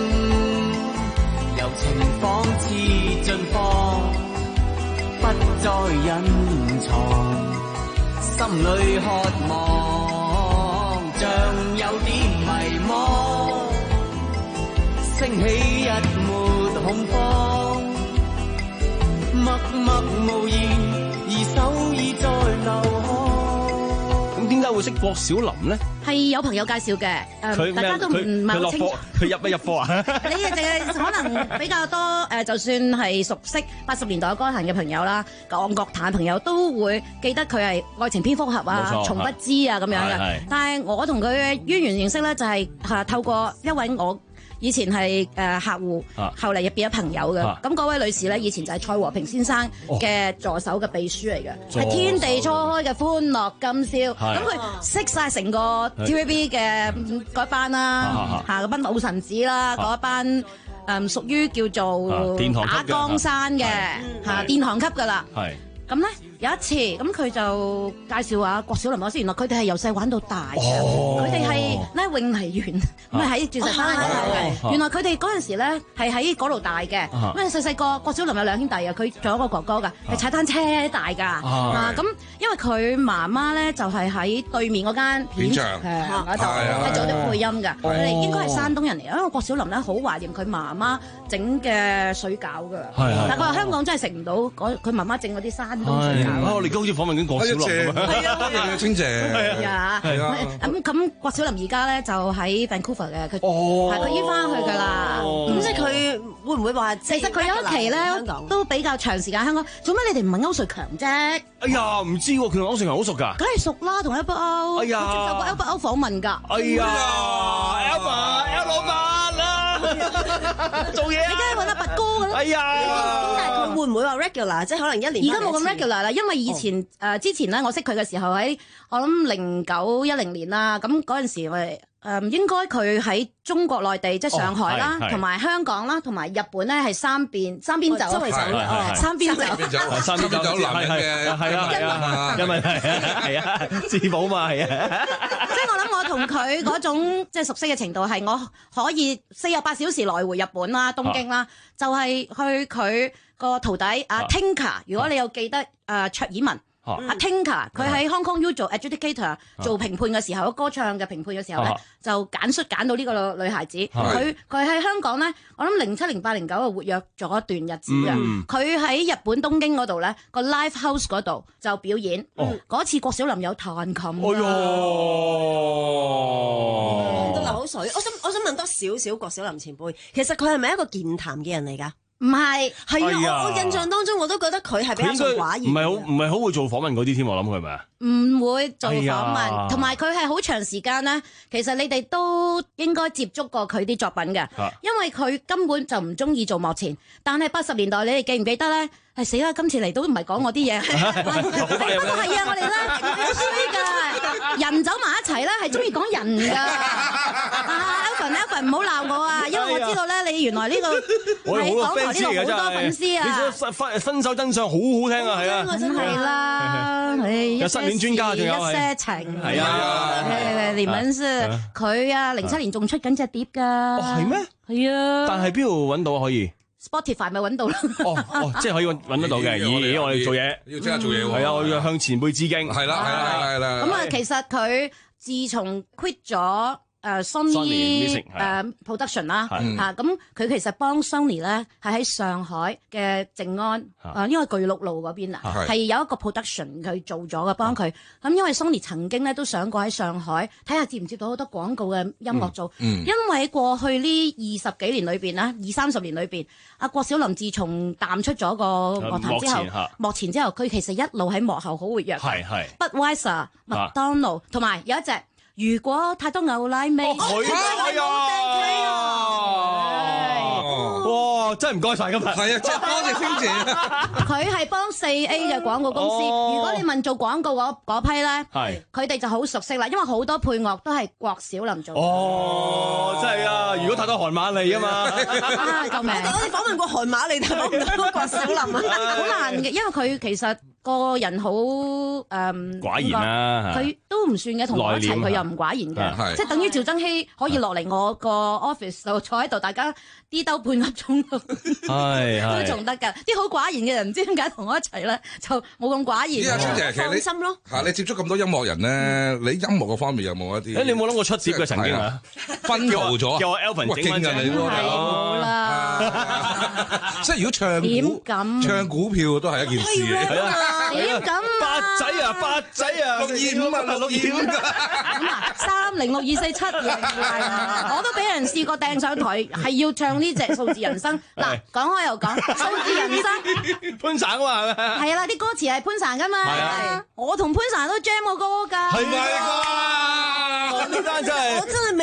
柔情仿似盡放，不再隱藏，心裏渴望，像有點迷茫。升起一抹恐慌，默默無言，而手已在流汗。 咁點解會識郭小霖咧？ 係有朋友介紹嘅，誒大家都唔係好清楚。 佢入一入貨啊？ 你哋淨係可能比較多誒，就算係熟悉八十年代歌壇嘅朋友啦，港樂壇朋友都會記得佢係愛情蝙蝠俠啊、從不知啊咁樣嘅。但係我同佢嘅淵源認識咧，就係係透過一位我以前係誒客戶，啊、後嚟又變咗朋友嘅。咁嗰、啊、位女士咧，以前就係蔡和平先生嘅助手嘅秘書嚟嘅，係、哦、天地初開嘅歡樂今宵。咁佢識晒成個 T V B 嘅嗰班啦，嚇嗰班老臣子啦，嗰、啊、班誒、嗯、屬於叫做打江山嘅嚇殿堂級㗎啦。咁咧。 有一次咁佢就介紹下郭小霖老師，原來佢哋係由細玩到大嘅，佢哋係咧泳泥園，咁係喺鑽石山嗰度嘅。原來佢哋嗰陣時咧係喺嗰度大嘅，咁啊細細個郭小霖有兩兄弟啊，佢仲有一個哥哥㗎，係踩單車大㗎。啊咁，因為佢媽媽咧就係喺對面嗰間片場嗰度係做啲配音㗎，佢哋應該係山東人嚟，因為郭小霖咧好懷念佢媽媽整嘅水餃㗎，但係佢話香港真係食唔到佢媽媽整嗰啲山東水餃。 我哋而家好似訪問緊郭小霖咁啊！ 係啊，清姐係啊，係啊。咁咁郭小霖而家咧就喺 Vancouver 嘅，佢係佢已經翻去㗎啦。 咁即係佢會唔會話？ 其實佢有一期咧都比較長時間香港。做咩你哋唔問歐瑞強啫？ 哎呀，唔知喎，佢同歐瑞強好熟㗎。 梗係熟啦，同 Albert O。哎呀，接受過 Albert O 訪問㗎。 哎呀 ，Albert L 老闆啦，做嘢啊！ 你梗係揾阿拔哥㗎啦。 哎呀， 咁但係佢會唔會話 regular？即係可能一年。 而家冇咁 regular 啦，因為以前誒之前咧，我識佢嘅時候喺我諗零九一零年啦，咁嗰陣時我哋。誒應該佢喺中國內地，即係上海啦，同埋香港啦，同埋日本咧係三邊三邊走，周圍走，三邊走， 三邊走男人嘅， 係啊係啊，因為係啊係啊，自保嘛係啊。 即係我諗我同佢嗰種即係熟悉嘅程度係我可以四十八小時來回日本啦、東京啦，就係去佢個徒弟阿 Tinker， 如果你有記得誒卓爾文。阿 Tinker 佢喺 Hong Kong U 做 adjudicator 做評判嘅時候，歌唱嘅評判嘅時候咧，就揀出揀到呢個女孩子。佢佢喺香港咧，我諗零七零八零九啊活躍咗一段日子嘅。佢喺日本東京嗰度咧個 live house 嗰度就表演。嗰次郭小霖有彈琴。哎呦， 都流口水。我想我想問多少少郭小霖前輩，其實佢係咪一個健談嘅人嚟㗎？ 唔係， 係啊！我我印象當中我都覺得佢係比較寡言， 唔係好唔係好會做訪問嗰啲添，我諗佢係咪啊？ 唔會做訪問，同埋佢係好長時間咧。其實你哋都應該接觸過佢啲作品嘅，因為佢根本就唔中意做幕前。但係八十年代你哋記唔記得咧？係死啦！今次嚟都唔係講我啲嘢，不過係啊，我哋咧好衰㗎，人走埋一齊咧係中意講人㗎。Alvin Alvin 唔好鬧我啊，因為我知道咧你原來呢個喺港台呢度好多粉絲啊。 你分分手真相好好聽啊，係啊， 真係啦， 有失戀專家仲有一些情， 係啊， 連文是佢啊，零七年仲出緊隻碟㗎。 哦，係咩？ 係啊。 但係邊度揾到可以？ Spotify 咪揾到啦。 哦哦，即係可以揾揾得到嘅。咦，我哋做嘢要即刻做嘢喎。 係啊，我要向前輩致敬。 係啦，係啦，係啦。 咁啊，其實佢自從 quit 咗。誒 Sony 誒 production 啦嚇，咁佢其實幫 Sony 咧係喺上海嘅靜安啊，因為巨鹿路嗰邊啊，係有一個 production 佢做咗嘅幫佢。咁因為 Sony 曾經咧都想過喺上海睇下接唔接到好多廣告嘅音樂做，因為喺過去呢二十幾年裏邊啦，二三十年裏邊，阿郭小霖自從淡出咗個樂壇之後，幕前之後，佢其實一路喺幕後好活躍。係係 Budweiser、麥當勞同埋有一隻。如果太多牛奶味， 佢係啊！哇，真係唔該晒今日。 係啊，多謝星姐。 佢係幫四 A 嘅廣告公司。如果你問做廣告嗰嗰批咧，係佢哋就好熟悉啦，因為好多配樂都係郭小霖做。 哦，真係啊！如果太多韓馬利啊嘛， 救命！ 我哋訪問過韓馬利，但係冇到郭小霖啊， 好難嘅，因為佢其實。個人好誒寡言啦， 佢都唔算嘅，同我一齊佢又唔寡言嘅，即係等於趙增熹可以落嚟我個 office 度坐喺度，大家啲兜半粒鐘都都仲得㗎。啲好寡言嘅人唔知點解同我一齊咧，就冇咁寡言。 放心咯。 嚇，你接觸咁多音樂人咧，你音樂嗰方面有冇一啲？ 誒，你有冇諗過出碟嘅曾經啊？ 分毫咗， 叫我 Alvin 整翻你喎， 冇啦。 即係如果唱股唱股票都係一件事嚟。 點咁啊？ 八仔啊，八仔啊， 六二五啊，六二五㗎。 咁啊，三零六二四七零，我都俾人試過掟上台，係要唱呢隻數字人生。嗱，講開又講，數字人生。 潘省啊嘛， 係啦，啲歌詞係潘省㗎嘛。係啊，我同潘省都 jam 過歌㗎。 係咪啩？呢單真係， 我真係未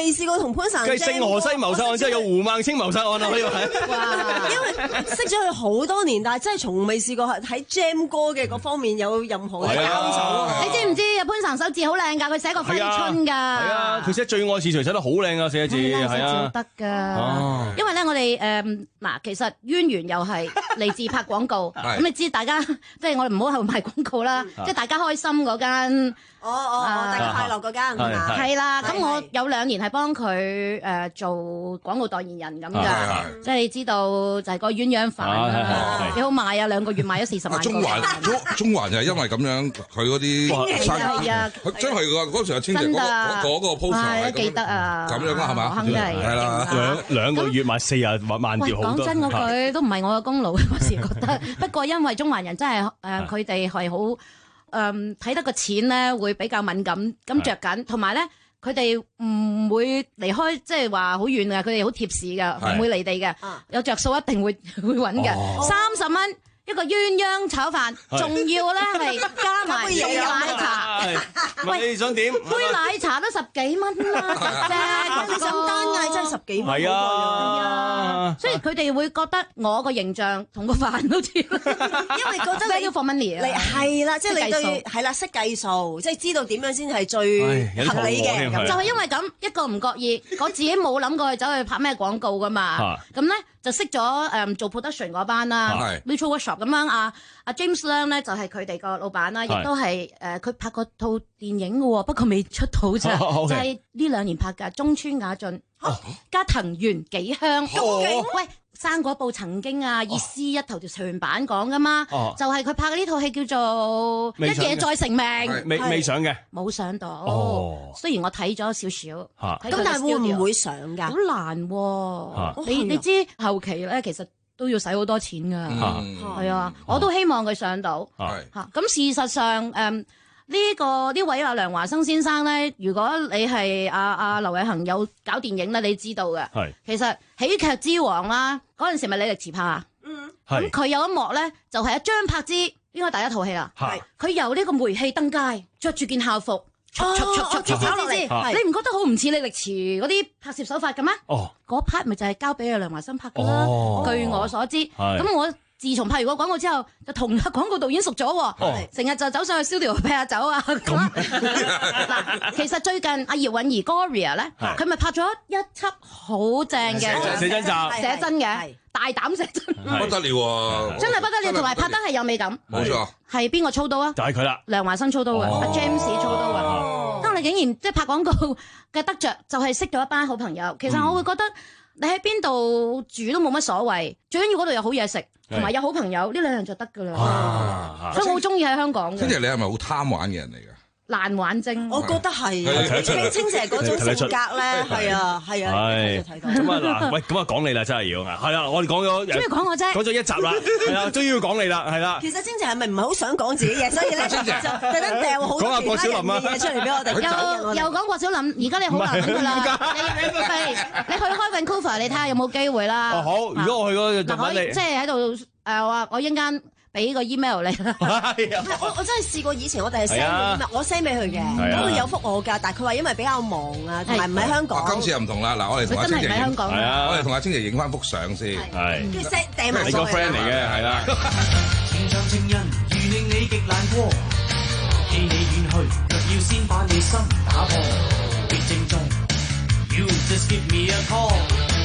未試過同潘神。 繼聖荷西謀殺案之後，有胡孟青謀殺案啊！可以話係。 哇！因為識咗佢好多年，但係真係從未試過喺 Jam 歌嘅嗰方面有任何嘅交手。 你知唔知啊？潘神手字好靚㗎，佢寫過揮春㗎。係啊，佢寫最愛是誰寫得好靚啊，寫字係啊， 得㗎。因為咧，我哋誒嗱，其實淵源又係嚟自拍廣告。咁你知大家即係我哋唔好喺度賣廣告啦，即係大家開心嗰間。 哦哦哦，大家快樂嗰間係嘛？ 係啦，咁我有兩年係幫佢誒做廣告代言人咁㗎，即係你知道就係個鴛鴦飯啦，幾好賣啊！兩個月賣咗四十萬個。 中環中中環就係因為咁樣，佢嗰啲生意真係㗎，嗰時阿清姐嗰個嗰個 poster 記得啊， 咁樣啦係嘛？ 肯定係係啦， 兩兩個月賣四廿萬條好多。 講真嗰句都唔係我嘅功勞，我時覺得。不過因為中環人真係誒，佢哋係好。誒睇得個錢咧會比較敏感，咁着緊，同埋咧佢哋唔會離開，即係話好遠嘅，佢哋好貼市嘅，唔會離地嘅，有着數一定會會揾嘅，三十蚊。一個鴛鴦炒飯，仲要咧係加埋杯奶茶。 喂，你想點？ 杯奶茶都十幾蚊啦，啫， 你想單嗌真係十幾蚊。 係啊， 所以佢哋會覺得我個形象同個飯都似，因為覺得你要放 money 啊。 係啦，即係你對係啦，識計數，即係知道點樣先係最合理嘅。 就係因為咁一個唔覺意，我自己冇諗過去走去拍咩廣告噶嘛。咁咧就識咗誒做 production 嗰班啦 ，mutual workshop。咁樣啊，阿 James Leung 咧就係佢哋個老闆啦，亦都係誒佢拍過套電影嘅喎，不過未出到啫，就係呢兩年拍嘅《中村雅俊》加藤原紀香。喂，生果報曾經啊，熱絲一頭條全版講噶嘛，就係佢拍嘅呢套戲叫做《一夜再成名》， 未未上嘅， 冇上到。雖然我睇咗少少， 咁但係會唔會上㗎？ 好難喎，你你知後期咧其實。都要使好多錢㗎，係啊！我都希望佢上到嚇。咁事實上，誒呢個呢位阿梁華生先生咧，如果你係阿阿劉偉恒有搞電影咧，你知道嘅。其實喜劇之王啦，嗰陣時咪李力持拍啊。嗯。咁佢有一幕咧，就係阿張柏芝應該第一套戲啦。係。佢由呢個煤氣登街，着住件校服。哦，你唔覺得好唔似李力持嗰啲拍攝手法嘅咩？哦，嗰 part 咪就係交俾阿梁華生拍嘅啦。據我所知，咁我自從拍完個廣告之後，就同個廣告導演熟咗喎。成日就走上去 studio 啤下酒啊。嗱，其實最近阿葉韻儀 Gloria 咧，佢咪拍咗一輯好正嘅寫真集， 寫真嘅大膽寫真， 不得了喎！ 真係不得了，同埋拍得係有美感。 冇錯。 係邊個操刀啊？ 就係佢啦， 梁華生操刀嘅，阿 James 操刀嘅。當你竟然即係拍廣告嘅得着，就係識咗一班好朋友。其實我會覺得你喺邊度住都冇乜所謂，最緊要嗰度有好嘢食，同埋有好朋友，呢兩樣就得㗎啦。所以我好中意喺香港嘅。 清姐，你係咪好貪玩嘅人嚟㗎？ 難玩精， 我覺得係清姐嗰種性格咧，係啊係啊，睇到。 咁啊嗱，喂，咁啊講你啦，真係要啊，係啦，我哋講咗， 終於講我啫， 講咗一集啦，係啊，終於要講你啦，係啦。 其實清姐係咪唔係好想講自己嘢，所以咧就特登掉好多其他人嘅嘢出嚟俾我哋。 又又講郭小霖，而家你好難揾㗎啦，你你去開 Vancouver，你睇下有冇機會啦。 哦好，如果我去嗰度， 可以即係喺度誒話，我一陣間。俾個 email 你啦， 我我真係試過以前我哋係 send 嘅 email，我 send 俾佢嘅，咁佢有覆我㗎，但係佢話因為比較忙啊，同埋唔喺香港。 今次又唔同啦，嗱我哋同阿清姐影，我哋同阿清姐影翻幅相先， 係，跟住 send 掟埋。 你個 friend 嚟嘅，係啦。 情長情人如令你極難過，既你遠去，若要先把你心打破，別正中 ，You just give me a call。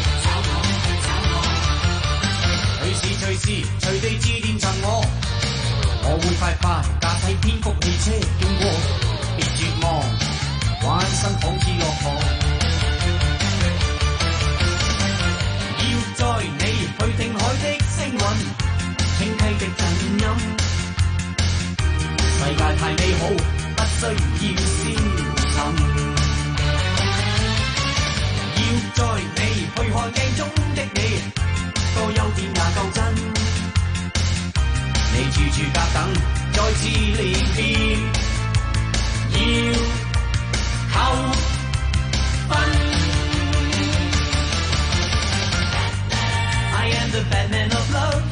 隨時隨時隨地致電尋我，我會快快駕駛蝙蝠汽車經過，別絕望，玩身仿似落河，要載你去聽海的星雲，傾聽的震音，世界太美好，不需要消沉，要載你去看鏡中的你。多優點也夠真，你處處格等，再次離別，要扣分。I am the Batman of love,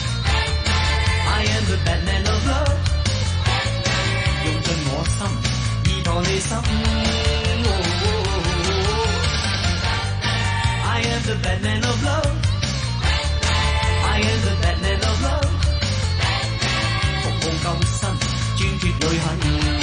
I am the Batman of love， 用盡我心，依託你心。 Batman of love. I am the Batman of love. 服務救生，專脱旅行。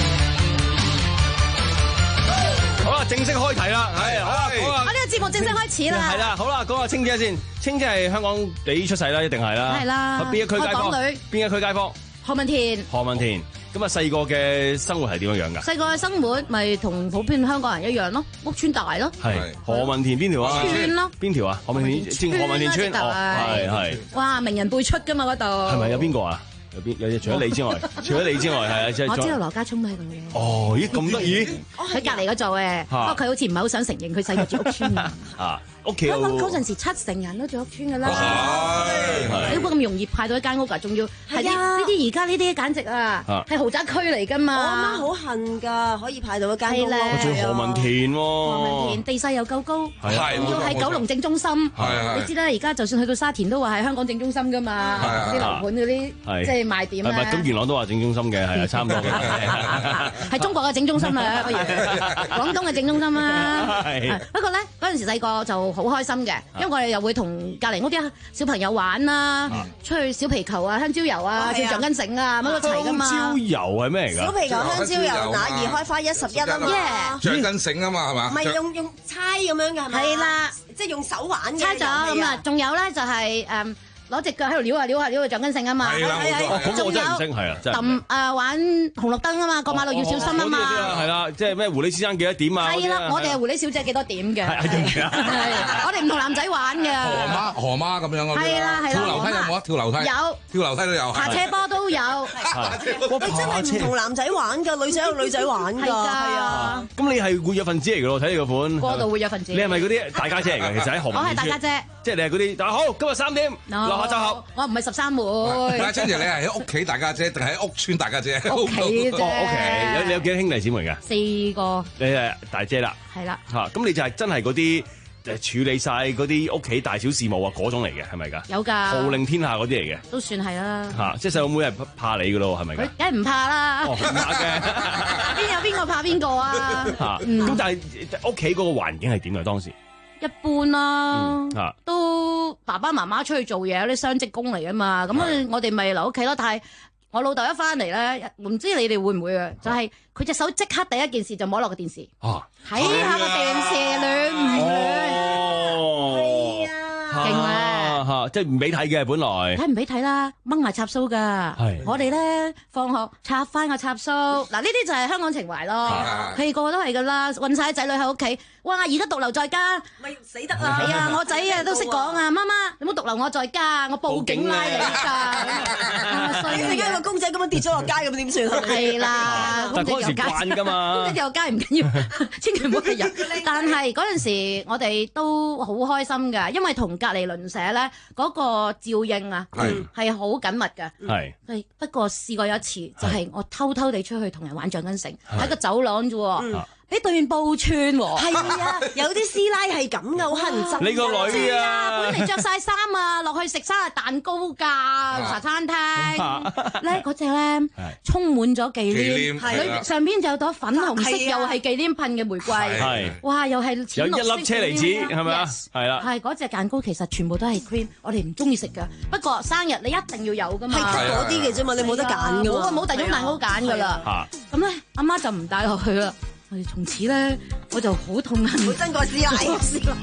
好啦，正式開題啦，係好啦，講我呢個節目正式開始啦。 係啦，好啦，講下青姐先。青姐係香港地出世啦，一定係啦。 係啦。 邊一區街坊？邊一區街坊？ 何文田。 何文田。咁啊，細個嘅生活係點樣樣㗎？ 細個嘅生活咪同普遍香港人一樣咯，屋邨大咯。 係何文田邊條啊？ 村咯。 邊條啊？何文田正何文田村哦，係係。 哇，名人輩出㗎嘛嗰度。 係咪有邊個啊？有邊有除咗你之外，除咗你之外係啊，即係。 我知道羅家聰喺度嘅。 哦，咦咁得意？ 喺隔離嗰座嘅，不過佢好似唔係好想承認佢細個住屋邨啊。 啊，屋企。 香港嗰陣時七成人都住屋邨㗎啦。係。點解咁容易派到一間屋㗎？仲要係呢啲而家呢啲簡直啊，係豪宅區嚟㗎嘛。 我阿媽好恨㗎，可以派到一間屋。 我仲要何文田喎。 何文田地勢又夠高，仲要喺九龍正中心。你知啦，而家就算去到沙田都話係香港正中心㗎嘛，啲樓盤嗰啲即係賣點咧。 咁元朗都話正中心嘅，係啊，差唔多嘅。 係中國嘅正中心啊，不如廣東嘅正中心啦。不過咧嗰陣時細個就好開心嘅，因為我哋又會同隔離屋啲小朋友玩啦，出去小皮球啊、香蕉油啊、跳橡筋繩啊，乜都齊㗎嘛。 香蕉油係咩嚟㗎？ 小皮球、香蕉油、哪兒開花一十一啊嘛。 橡筋繩啊嘛，係嘛？ 唔係用用猜咁樣㗎係咪？ 係啦， 即係用手玩嘅。 猜咗咁啊，仲有咧就係誒。攞隻腳喺度撩下撩下撩個橡筋繩啊嘛， 係啦，冇錯，我真係唔識，係啊，真係。揼誒玩紅綠燈啊嘛，過馬路要小心啊嘛。 係啦，即係咩狐狸先生幾多點啊？ 係啦，我哋係狐狸小姐幾多點嘅。係我哋唔同男仔玩嘅。 河媽河媽咁樣嗰啲。 係啦係啦。 跳樓梯有冇啊？跳樓梯有。 跳樓梯都有。 爬斜坡都有。 你真係唔同男仔玩㗎，女仔有女仔玩㗎。係啊。 咁你係活躍分子嚟㗎咯？睇你個款。 過度活躍分子。 你係咪嗰啲大家姐嚟㗎？其實喺何文田。 我係大家姐。 即係你係嗰啲，好，今日三點，樓下集合。 我唔係十三妹。 阿青姐，你係喺屋企大家姐，定係喺屋邨大家姐？ 屋企啫。 屋企有你有幾多兄弟姊妹㗎？ 四個。 你係大姐啦。 係啦。 嚇，咁你就係真係嗰啲誒處理晒嗰啲屋企大小事務啊嗰種嚟嘅，係咪㗎？ 有㗎。號令天下嗰啲嚟嘅。都算係啦。 嚇，即係細佬妹係怕你㗎咯，係咪㗎？ 佢梗係唔怕啦。 哦，唔怕嘅。 邊有邊個怕邊個啊？ 嚇，咁但係屋企嗰個環境係點㗎當時？ 一般啦，都爸爸媽媽出去做嘢，有啲雙職工嚟啊嘛，咁我哋咪留屋企咯。但係我老豆一翻嚟咧，唔知你哋會唔會啊？就係佢隻手即刻第一件事就摸落個電視，睇下個電視暖唔暖？係啊，勁啊！ 嚇，即係唔俾睇嘅本來， 睇唔俾睇啦，掹埋插蘇㗎。我哋咧放學插翻個插蘇，嗱呢啲就係香港情懷咯。佢哋個個都係㗎啦，韞晒啲仔女喺屋企。哇！而家獨留在家， 咪死得啦！ 係啊，我仔啊都識講啊，媽媽你唔好獨留我在家，我報警拉你㗎。 所以而家個公仔咁樣跌咗落街咁點算啊？ 係啦，公仔掉街㗎嘛， 公仔掉街唔緊要，千祈唔好係人。但係嗰陣時我哋都好開心㗎，因為同隔離鄰舍咧嗰個照應啊係好緊密㗎。 係。 係不過試過有一次，就係我偷偷地出去同人玩橡筋繩，喺個走廊啫喎。俾對面報串喎， 係啊，有啲師奶係咁噶，好乞人憎。 你個女啊， 本嚟着晒衫啊，落去食生日蛋糕㗎，茶餐廳咧嗰隻咧充滿咗忌廉，佢上邊就有朵粉紅色又係忌廉噴嘅玫瑰，哇，又係有一粒車厘子，係咪啊？係啦， 係嗰隻蛋糕其實全部都係 cream，我哋唔中意食㗎。不過生日你一定要有㗎嘛， 係嗰啲嘅啫嘛，你冇得揀㗎。 冇啊，冇第二種蛋糕揀㗎啦。咁咧，阿媽就唔帶落去啦。我哋從此咧，我就好痛恨， 好憎個師奶。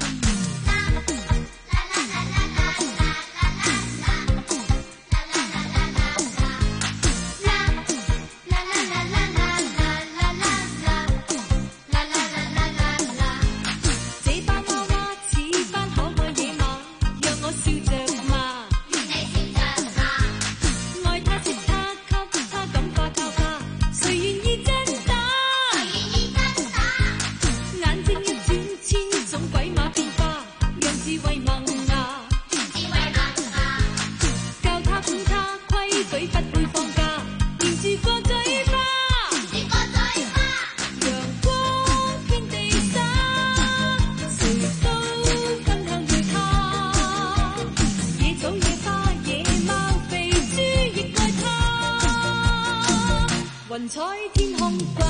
雲彩天空掛。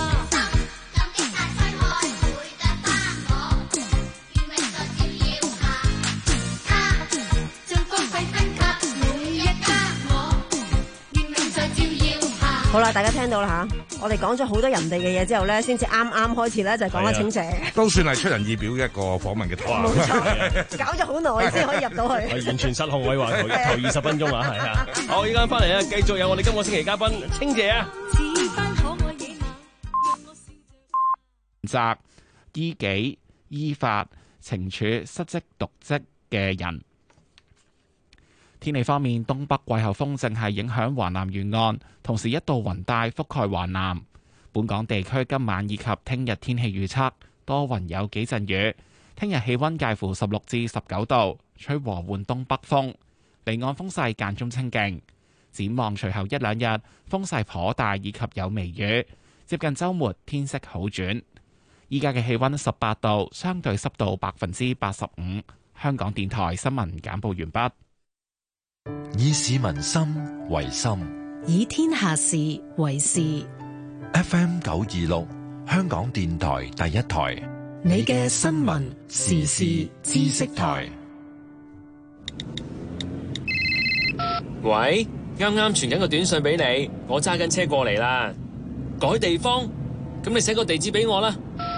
啦，大家聽到啦嚇，我哋講咗好多人哋嘅嘢之後咧，先至啱啱開始咧就係講阿清姐， 都算係出人意表嘅一個訪問嘅台。 冇錯，搞咗好耐先可以入到去。 係完全失控，可以話頭頭二十分鐘啊，係啊。好，依家翻嚟啊，繼續有我哋今個星期嘉賓清姐啊。 責依紀依法懲處失職瀆職嘅人。天氣方面，東北季候風正係影響華南沿岸，同時一道雲帶覆蓋華南。本港地區今晚以及聽日天氣預測多雲有幾陣雨。聽日氣溫介乎十六至十九度，吹和緩東北風，離岸風勢間中清勁。展望隨後一兩日風勢頗大，以及有微雨。接近週末天色好轉。依家嘅氣溫十八度，相對濕度百分之八十五。香港電台新聞簡報完畢。 以市民心為心， 以天下事為事。 F M 九二六，香港電台第一台， 你嘅新聞時事知識台。 喂，啱啱傳緊個短信俾你，我揸緊車過嚟啦。改地方，咁你寫個地址俾我啦。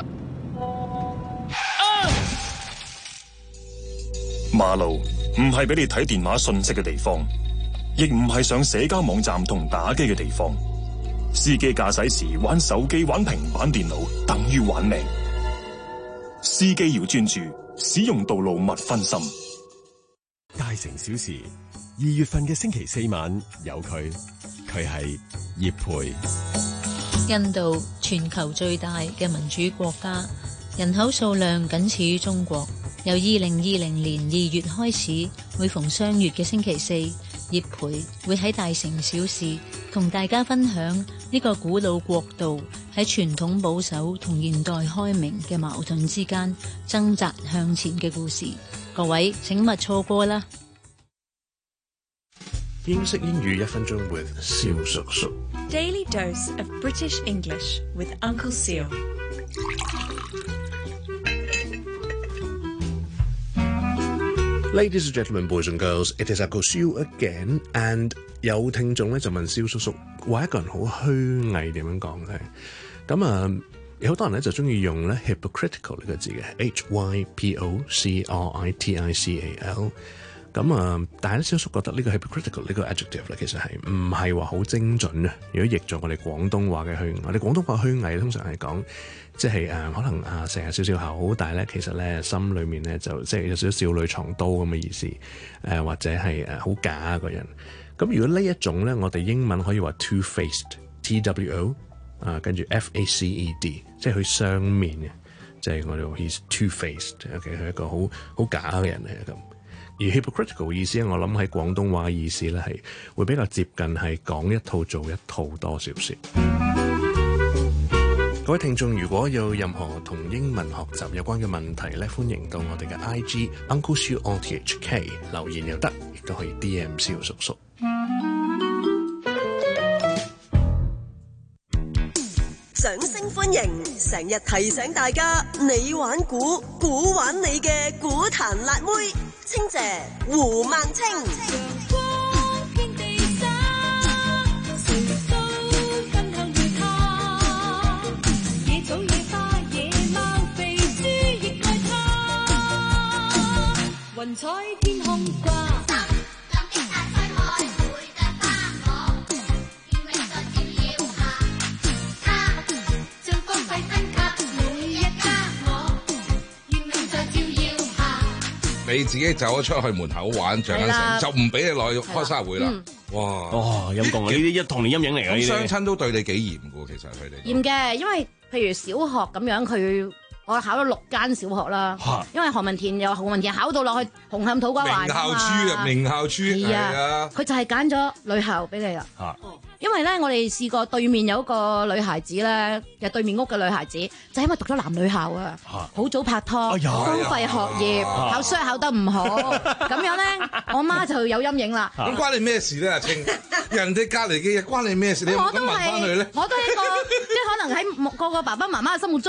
馬路唔係俾你睇電話信息嘅地方，亦唔係上社交網站同打機嘅地方。司機駕駛時玩手機、玩平板電腦，等於玩命。司機要專注，使用道路勿分心。 大城小事，二月份嘅星期四晚有佢，佢係葉培。 印度全球最大嘅民主國家，人口數量僅次於中國。由二零二零年二月開始，每逢雙月嘅星期四，葉培會喺大城小事同大家分享呢個古老國度喺傳統保守同現代開明嘅矛盾之間掙扎向前嘅故事。各位請勿錯過啦！ 英式英語一分鐘 with 蕭叔叔。 Daily dose of British English with Uncle Seal。 Ladies and gentlemen, boys and girls, it is Uncle Siu again. And 有聽眾咧就問蕭叔叔，話一個人好虛偽點樣講咧？咁啊，有好多人咧就中意用咧 hypocritical 呢個字嘅 ，H Y P O C R I T I C A L。咁啊，但係咧，蕭叔覺得呢個 hypocritical 呢個 adjective 咧，其實係唔係話好精準嘅。如果譯做我哋廣東話嘅虛偽，我哋廣東話虛偽通常係講即係誒、呃，可能啊成日笑笑口，但係咧其實咧心裏面咧就即係有少少少女藏刀咁嘅意思，誒、呃、或者係誒好假一個人。咁如果呢一種咧，我哋英文可以話 two-faced，T W O 啊，跟住 F A C E D， 即係佢雙面嘅，即係我哋話 he's two-faced，OK， 佢係一個好好假嘅人嚟嘅咁。而 hypocritical 意思咧，我諗喺廣東話嘅意思咧係會比較接近係講一套做一套多少少。各位聽眾，如果有任何同英文學習有關嘅問題咧，歡迎到我哋嘅 I G Uncle Siu R T H K 留言又得，亦都可以 D M 蕭叔叔。 掌聲歡迎，成日提醒大家，你玩估，估玩你嘅股壇辣妹，清姐胡孟青。 雲彩天空掛，感激大吹開，會得返我，願永在照耀下。他將光輝分給每一家我，願永在照耀下。 你自己走咗出去門口玩獎緊成，就唔俾你落去開生日會啦。嗯、哇！ 哦，陰公啊！呢啲一童年陰影嚟嘅。 咁雙親都對你幾嚴㗎，其實佢哋嚴嘅，因為譬如小學咁樣佢。我考咗六間小學啦，因為何文田由何文田考到落去紅磡土瓜灣名校書啊，名校書係啊， 佢就係揀咗女校俾你啦。因為咧，我哋試過對面有一個女孩子咧，嘅對面屋嘅女孩子，就因為讀咗男女校啊，好早拍拖，荒廢學業，考書考得唔好，咁樣咧，我媽就有陰影啦。 咁關你咩事咧，阿清？人哋隔離嘅嘢關你咩事？你咁問翻佢咧？ 我都係一個，即係可能喺個個爸爸媽媽嘅心目中。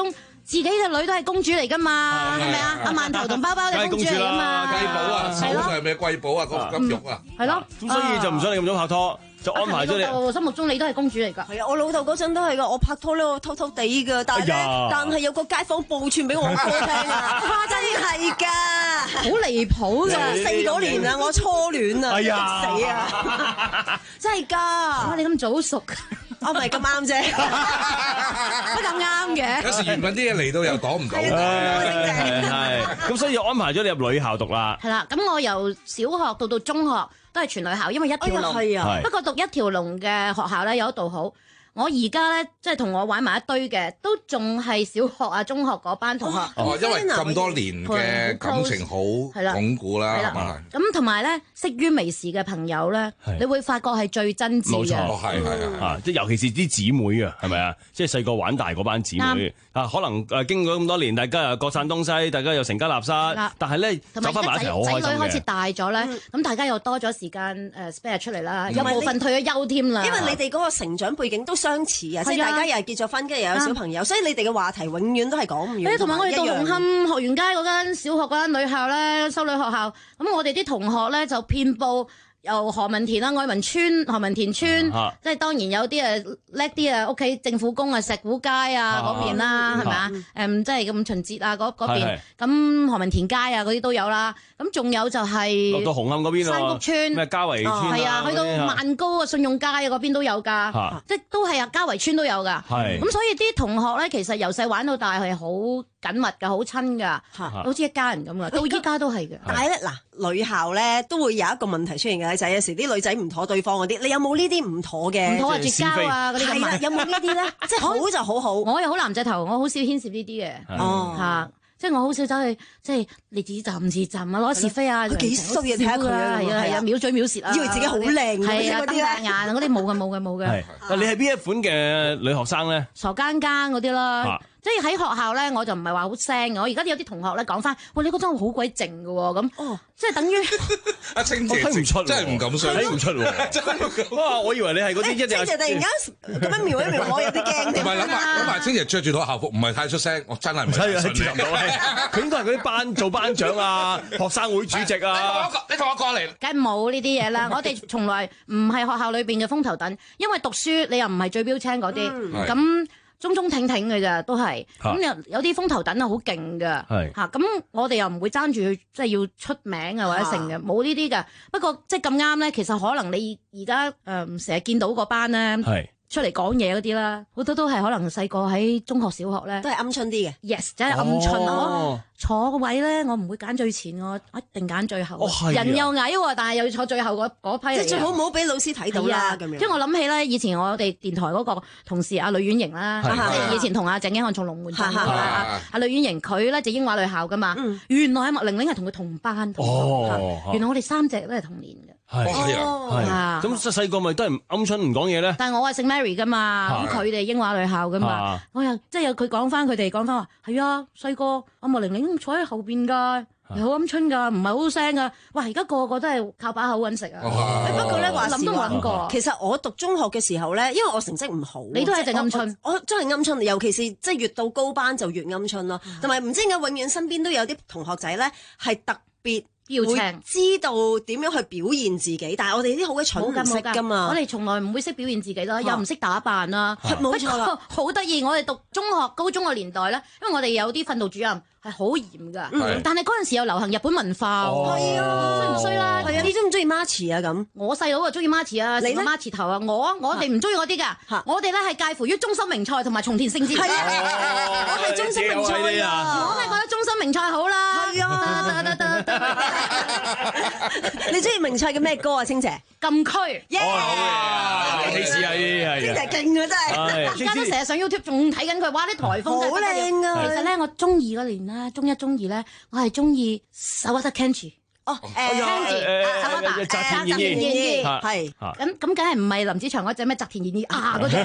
自己嘅女都係公主嚟㗎嘛，係咪啊？阿饅頭同包包都係公主嚟㗎嘛， 貴寶啊，手上係咪貴寶啊？嗰粒肉啊， 係咯。 咁所以就唔想你咁早拍拖。就安排咗你。 我心目中你都係公主嚟㗎。 係啊，我老豆嗰陣都係㗎，我拍拖咧我偷偷地㗎，但係咧，但係有個街坊報串俾我哥聽啊，真係㗎， 好離譜㗎， 四嗰年啊，我初戀啊， 哎呀死啊，真係㗎， 哇！你咁早熟。 我唔係咁啱啫， 不過啱嘅。 有時緣分啲嘢嚟到又講唔到。 係，咁所以安排咗你入女校讀啦。 係啦，咁我由小學到到中學都係全女校，因為一條龍。 係啊。 不過讀一條龍嘅學校咧有一度好。我而家咧，即係同我玩埋一堆嘅，都仲係小學啊、中學嗰班同學。 哦，因為咁多年嘅感情好鞏固啦，係嘛？ 咁同埋咧，識於微時嘅朋友咧，你會發覺係最真摯嘅。 冇錯，係係啊，即係尤其是啲姊妹啊，係咪啊？即係細個玩大嗰班姊妹啊，可能誒經過咁多年，大家又各散東西，大家又成家立室，但係咧走翻埋一齊好開心嘅。仔女開始大咗咧，咁大家又多咗時間誒 spare 出嚟啦，有部分退咗休添啦。 因為你哋嗰個成長背景都相似啊，即係大家又係結咗婚，跟住又有小朋友，所以你哋嘅話題永遠都係講唔完。 誒，同埋我哋到紅磡學園街嗰間小學嗰間女校咧，修女學校，咁我哋啲同學咧就遍佈由何文田啦、愛民村、何文田村，即係當然有啲誒叻啲啊，屋企政府工啊、石鼓街啊嗰邊啦，係咪啊？誒，即係咁秦節啊嗰嗰邊，咁何文田街啊嗰啲都有啦。咁仲有就係落到紅磡嗰邊山谷村、 咩嘉圍村， 係啊，去到萬高啊、信用街啊嗰邊都有㗎，即係都係啊，嘉圍村都有㗎。咁所以啲同學咧，其實由細玩到大係好緊密㗎，好親㗎，好似一家人咁㗎，到依家都係嘅。 但係咧嗱，女校咧都會有一個問題出現嘅，就係有時啲女仔唔妥對方嗰啲，你有冇呢啲唔妥嘅？ 唔妥啊，絕交啊嗰啲咁啊， 有冇呢啲咧？即係好就好好， 我又好男仔頭，我好少牽涉呢啲嘅。哦，嚇。即係我好少走去，即係你自站自站啊，攞是非啊， 佢幾衰啊！睇下佢啊， 係啊係啊，藐嘴藐舌啊， 以為自己好靚係啊，瞪大眼嗰啲冇嘅冇嘅冇嘅。 係，你係邊一款嘅女學生咧？ 傻更更嗰啲啦。即係喺學校咧，我就唔係話好聲。我而家有啲同學咧講翻，喂，你嗰張好鬼靜嘅喎，咁，哦，即係等於阿清姐睇唔出， 真係唔敢相， 睇唔出喎。哇！我以為你係嗰啲一定。 清姐突然間咁樣瞄一瞄，我有啲驚。 同埋諗埋諗埋，清姐着住套校服唔係太出聲，我真係唔係信你。 佢應該係嗰啲班做班長啊、學生會主席啊。 你同我過嚟， 梗係冇呢啲嘢啦。我哋從來唔係學校裏邊嘅風頭躉，因為讀書你又唔係最標青嗰啲，咁。中中挺挺嘅咋，都係咁有有啲風頭躉啊，好勁㗎嚇。咁我哋又唔會爭住去即係要出名啊或者成嘅，冇呢啲㗎。不過即係咁啱咧，其實可能你而家誒成日見到嗰班咧出嚟講嘢嗰啲啦，好多都係可能細個喺中學小學咧， 都係鵪鶉啲嘅。 Yes，真係鵪鶉啊！坐個位咧，我唔會揀最前，我一定揀最後。人又矮喎，但係又要坐最後嗰嗰批嚟。 即係最好唔好俾老師睇到啦咁樣。 即係我諗起咧，以前我哋電台嗰個同事阿呂婉瑩啦，即係以前同阿鄭經翰從龍門陣啦。阿呂婉瑩佢咧就英華女校噶嘛，原來阿麥玲玲係同佢同班同學。原來我哋三隻都係同年嘅。 係啊，咁細細個咪都係鵪鶉唔講嘢咧。 但係我係姓 Mary 噶嘛，咁佢哋英華女校噶嘛，我又即係有佢講翻佢哋講翻話，係啊，細個阿麥玲玲坐喺後邊㗎，係好鵪鶉㗎，唔係好聲㗎。哇！而家個個都係靠把口揾食啊。 不過咧話諗都諗過。 其實我讀中學嘅時候咧，因為我成績唔好， 你都係隻鵪鶉。 我真係鵪鶉，尤其是即係越到高班就越鵪鶉咯。同埋唔知點解永遠身邊都有啲同學仔咧係特別。會知道點樣去表現自己，但係我哋啲好鬼蠢唔識㗎嘛。我哋從來唔會識表現自己啦，又唔識打扮啦。 冇錯啦， 好得意！我哋讀中學、高中嘅年代咧，因為我哋有啲訓導主任係好嚴㗎，但係嗰陣時又流行日本文化。 係啊， 衰唔衰啦？ 係啊，你中唔中意 March 啊？咁我細佬啊中意 March 啊，你 March 頭啊，我我哋唔中意嗰啲㗎。我哋咧係介乎於中心名菜同埋松田聖子。 係啊，我係中心名菜啊！ 我係覺得中心名菜好啦。 係啊，得得得。你中意名菜嘅咩歌啊？清姐禁區， 耶！你試下呢啲係。 清姐勁啊，真係！ 而家都成日上 YouTube 仲睇緊佢，哇！啲颱風好靚啊！ 其實咧，我中二嗰年啦，中一、中二咧，我係中意手畫得 Kenji。 哦，誒 Kenji，手畫得誒澤田研二， 係。 咁咁梗係唔係林子祥嗰隻咩澤田研二啊嗰隻？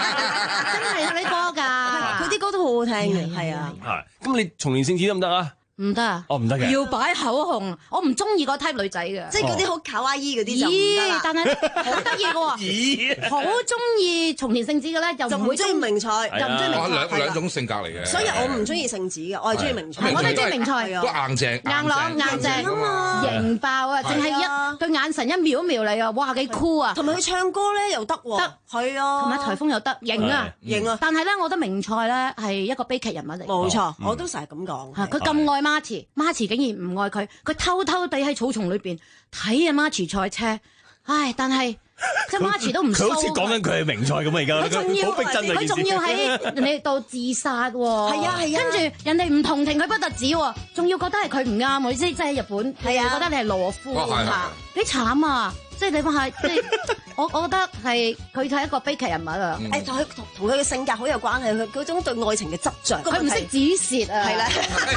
真係有啲歌㗎， 佢啲歌都好好聽嘅，係啊。 係。咁你松田聖子得唔得啊？ 唔得啊！ 哦，唔得嘅。 搖擺口紅，我唔中意嗰 type 女仔嘅， 即係嗰啲好卡哇伊嗰啲就唔得啦。 但係好得意嘅喎， 咦， 好中意松田聖子嘅咧，就唔會中意明菜， 就唔中意明菜。 兩兩種性格嚟嘅。 所以我唔中意聖子嘅，我係中意明菜。 我都中意明菜， 都硬淨、 硬朗、硬淨啊嘛，型爆啊！淨係一佢眼神一秒一秒嚟啊！哇，幾酷啊！ 同埋佢唱歌咧又得喎，得係啊， 同埋颱風又得，型啊， 型啊！ 但係咧，我覺得明菜咧係一個悲劇人物嚟。 冇錯，我都成日咁講。 佢咁愛 Marty，Marty 竟然唔愛佢，佢偷偷地喺草叢裏邊睇阿 Marty 賽車，唉！但係即係 Marty 都唔佢好似講緊佢係明菜咁啊！而家佢仲要好逼真啊！ 佢仲要喺人哋度自殺喎，係啊係啊， 跟住人哋唔同情佢不特止喎，仲要覺得係佢唔啱喎，即係即係喺日本係啊，覺得你係懦夫嚇，幾慘啊！即係你講下，即係我我覺得係佢係一個悲劇人物啊！ 誒，同佢同佢嘅性格好有關係，佢嗰種對愛情嘅執着， 佢唔識止蝕啊！係啦。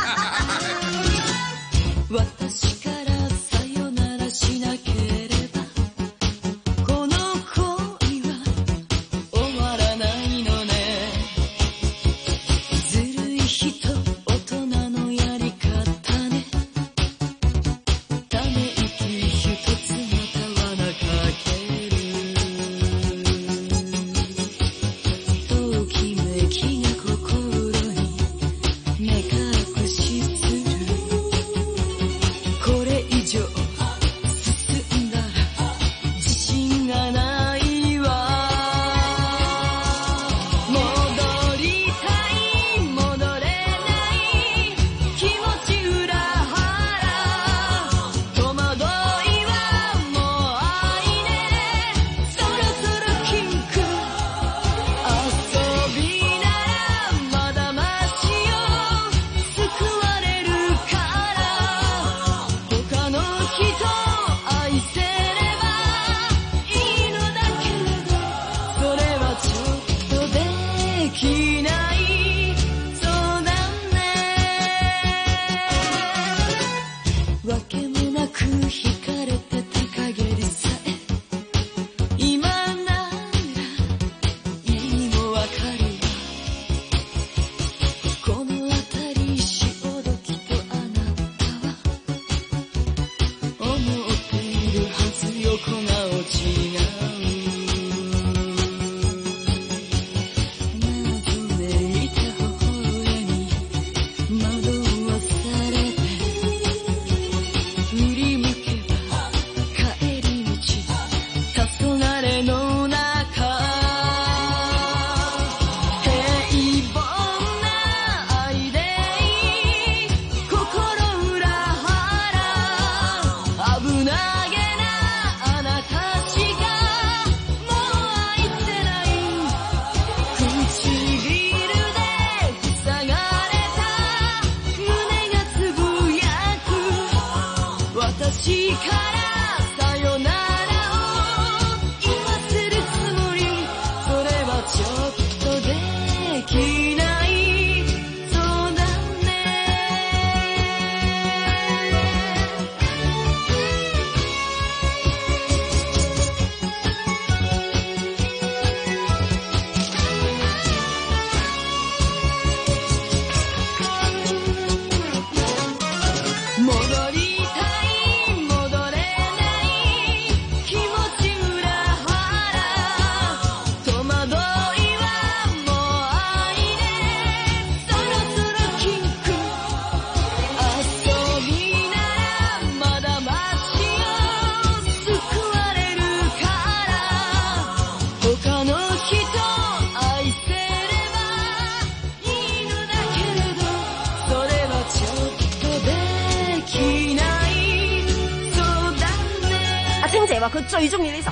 話佢最中意呢首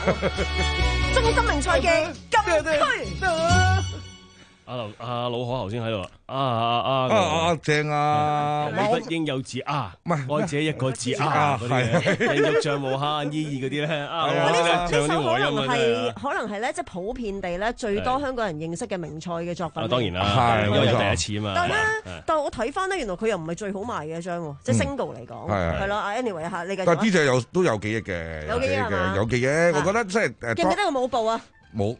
《中心名菜》嘅禁區。 阿劉阿老可頭先喺度啊啊啊啊正啊！ 你不應有字啊，唔係愛這一個字啊嗰啲，人肉像無限意義嗰啲咧啊！ 呢首唱啲和音可能啊， 係可能係咧，即係普遍地咧最多香港人認識嘅名菜嘅作品。 當然啦，因為有第一次啊嘛。 但係咧，但係我睇翻咧，原來佢又唔係最好賣嘅一張喎，即係 single 嚟講，係咯。Anyway 嚇，你繼續。 但係呢隻有都有記憶嘅， 有記憶嘅， 有記憶。我覺得即係誒， 記唔記得個舞步啊？ 冇。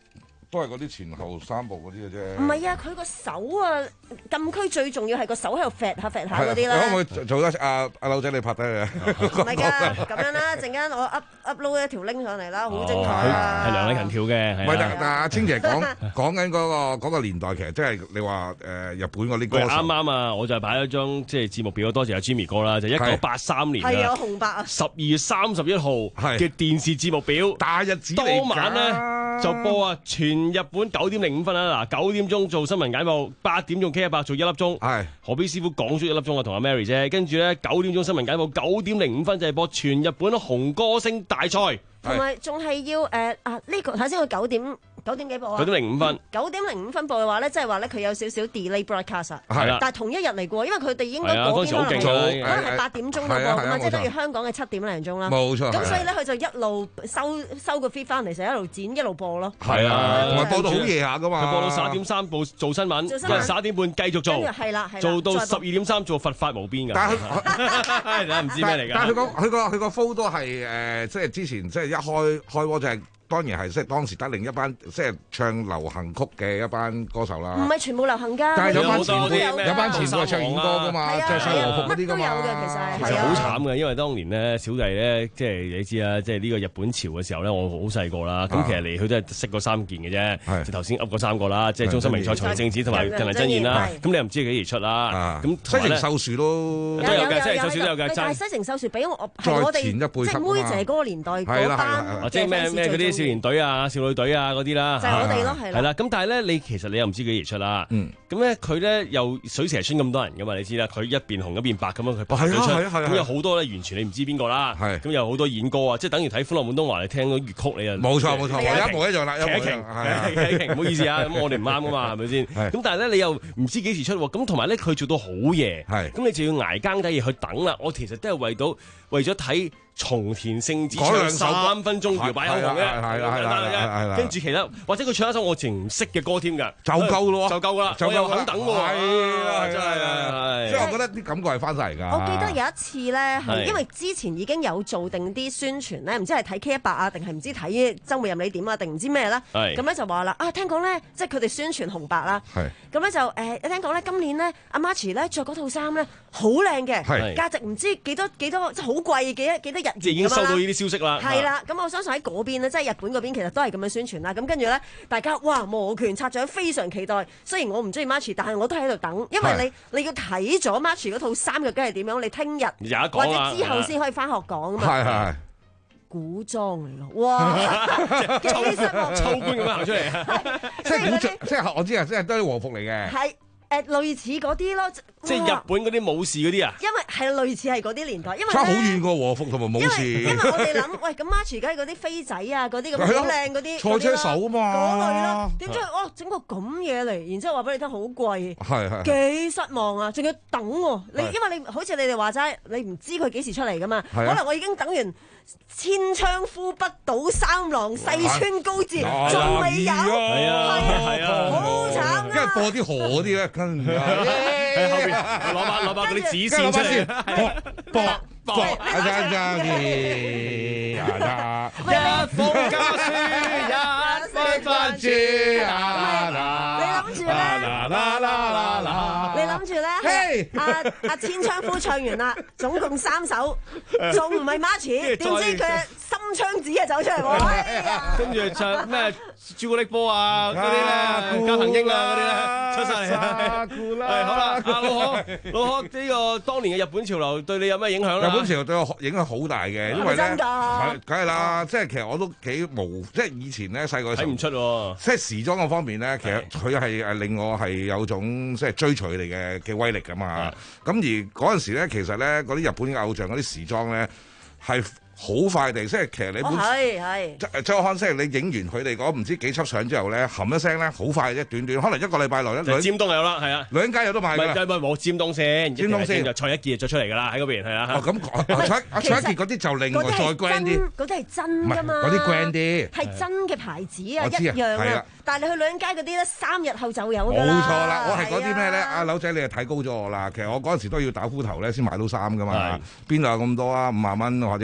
都係嗰啲前後三部嗰啲嘅啫。 唔係啊，佢個手啊，禁區最重要係個手喺度揈下揈下嗰啲啦。 可唔可以做得阿阿劉仔你拍低佢？ 唔係㗎，咁樣啦，陣間我 up upload 一條 link 上嚟啦，好精彩啊！ 係梁禮勤跳嘅， 唔係但但阿清姐講講緊嗰個嗰個年代，其實即係你話誒日本嗰啲歌手。 啱啱啊！我就擺咗張即係節目表，多謝阿 Jimmy 哥啦，就一九八三年係啊紅白啊， 十二月三十一號嘅電視節目表， 大日子當晚咧就播啊，全日本九點零五分啦，嗱九點鐘做新聞簡報，八點鐘 K 一百做一粒鐘，係何必師傅講咗一粒鐘啊，同阿 Mary 啫，跟住咧九點鐘新聞簡報，九點零五分就係播全日本紅歌星大賽， 同埋仲係要誒啊呢個睇先，佢九點。九點幾播啊？ 九點零五分。 九點零五分播嘅話咧，即係話咧佢有少少 delay broadcast 啊。 係啦。 但係同一日嚟過，因為佢哋應該嗰嗰邊可能係可能係八點鐘度播㗎嘛，即係等於香港嘅七點零鐘啦。 冇錯。 咁所以咧，佢就一路收收個 feed 翻嚟，就一路剪一路播咯。 係啊， 同埋播到好夜下㗎嘛。 佢播到十一點三報做新聞，跟住十一點半繼續做。 係啦，係啦。 做到十二點三做佛法無邊㗎。 但係佢唔知咩嚟㗎。 但係佢個佢個佢個 flow 都係誒，即係之前即係一開開波就係。當然係即係當時得另一班即係唱流行曲嘅一班歌手啦。 唔係全部流行㗎， 但係有班前輩有班前輩係唱演歌㗎嘛，着晒和服嗰啲㗎嘛。 乜都有嘅其實。 其實好慘嘅，因為當年咧小弟咧即係你知啦，即係呢個日本潮嘅時候咧，我好細個啦。咁其實嚟去都係識嗰三件嘅啫，就頭先噏嗰三個啦，即係中森明菜、松田聖子同埋近嚟真彥啦。咁你又唔知幾時出啦？咁西城秀樹都都有嘅，西城秀樹都有嘅。 但係西城秀樹俾我係我哋即係妹姐嗰個年代嗰班即係咩咩嗰啲少年隊啊、少女隊啊嗰啲啦， 就係我哋咯，係啦。 係啦，咁但係咧，你其實你又唔知幾時出啦。咁咧佢咧又水蛇春咁多人噶嘛，你知啦。佢一邊紅一邊白咁樣，佢爆咗出。咁有好多咧，完全你唔知邊個啦。咁有好多演歌啊，即係等於睇《歡樂滿東華》，你聽到粵曲你啊。 冇錯冇錯，一模一樣啦。 劇情係劇情，唔好意思啊。咁我哋唔啱噶嘛，係咪先？咁但係咧，你又唔知幾時出喎。咁同埋咧，佢做到好夜。咁你就要捱更抵夜去等啦。我其實都係為到為咗睇松田聖子唱十三分鐘搖擺口紅嘅， 係啦係啦係啦， 跟住其他或者佢唱一首我淨唔識嘅歌添㗎， 就夠咯， 就夠啦，我又肯等喎， 係啊真係， 即係我覺得啲感覺係翻晒嚟㗎。 我記得有一次咧，係因為之前已經有做定啲宣傳咧，唔知係睇 K 一百啊，定係唔知睇週末任你點啊，定唔知咩啦，咁咧就話啦，啊聽講咧，即係佢哋宣傳紅白啦，咁咧就誒一聽講咧，今年咧阿 March 咧著嗰套衫咧好靚嘅，價值唔知幾多幾多，即係好貴幾多幾多日。 即係已經收到呢啲消息啦。 係啦，咁我相信喺嗰邊咧，即係日本嗰邊，其實都係咁樣宣傳啦。咁跟住咧，大家哇摩拳擦掌，非常期待。雖然我唔中意 March，但係我都喺度等，因為你你要睇咗 March 嗰套衫究竟係點樣，你聽日或者之後先可以翻學講啊嘛。 係係古裝嚟咯，哇！幾失望， 秋官咁樣行出嚟， 即係古裝，即係我知啊，即係都係和服嚟嘅。 係。誒類似嗰啲咯， 即係日本嗰啲武士嗰啲啊， 因為係類似係嗰啲年代，因為差好遠個和服同埋武士。 因為我哋諗，喂咁 March 梗係嗰啲飛仔啊，嗰啲咁好靚嗰啲賽車手啊嘛， 嗰類咯。點知哦整個咁嘢嚟，然之後話俾你聽好貴， 係係幾失望啊！仲要等喎，你因為你好似你哋話齋，你唔知佢幾時出嚟噶嘛，可能我已經等完。千槍呼不倒三郎，細川高志仲未有，係啊係啊，好慘啊！ 跟住播啲河嗰啲咧，跟住喺後邊攞把攞把嗰啲紙線出嚟，搏搏搏， 阿張張嘅啊！ 一封家書，一分分豬啊！ 你諗住咧？你諗住咧？阿阿千槍夫唱完啦，總共三首，仲唔係 March？點知佢心槍子啊走出嚟喎！ 跟住唱咩朱古力波啊嗰啲咧，加藤英啊嗰啲咧出晒嚟啦。係好啦，阿老柯，老柯呢個當年嘅日本潮流對你有咩影響咧？ 日本潮流對我影響好大嘅，因為咧，係梗係啦，即係其實我都幾無，即係以前咧細個睇唔出喎。 即係時裝嗰方面咧，其實佢係誒令我係有種即係追隨嚟嘅嘅威力㗎嘛。咁而嗰陣時咧，其實咧嗰啲日本嘅偶像嗰啲時裝咧係。好快地，即係其實你本係係即周刊，即係你影完佢哋嗰唔知幾輯相之後咧，冚一聲咧，好快啫，短短可能一個禮拜內咧， 尖東有啦，係啊， 兩間有得賣㗎。 唔係唔係冇尖東先， 尖東先就蔡一傑就出嚟㗎啦，喺嗰邊係啊。 哦咁，蔡阿蔡一傑嗰啲就另外再 grand 啲， 嗰啲係真㗎嘛， 嗰啲 grand 啲係真嘅牌子啊， 一樣啊。但係你去兩街嗰啲咧，三日後就有㗎啦。 冇錯啦，我係嗰啲咩咧？阿柳仔你係睇高咗我啦。其實我嗰陣時都要打斧頭咧先買到衫㗎嘛，邊度有咁多啊？五萬蚊或者廿蚊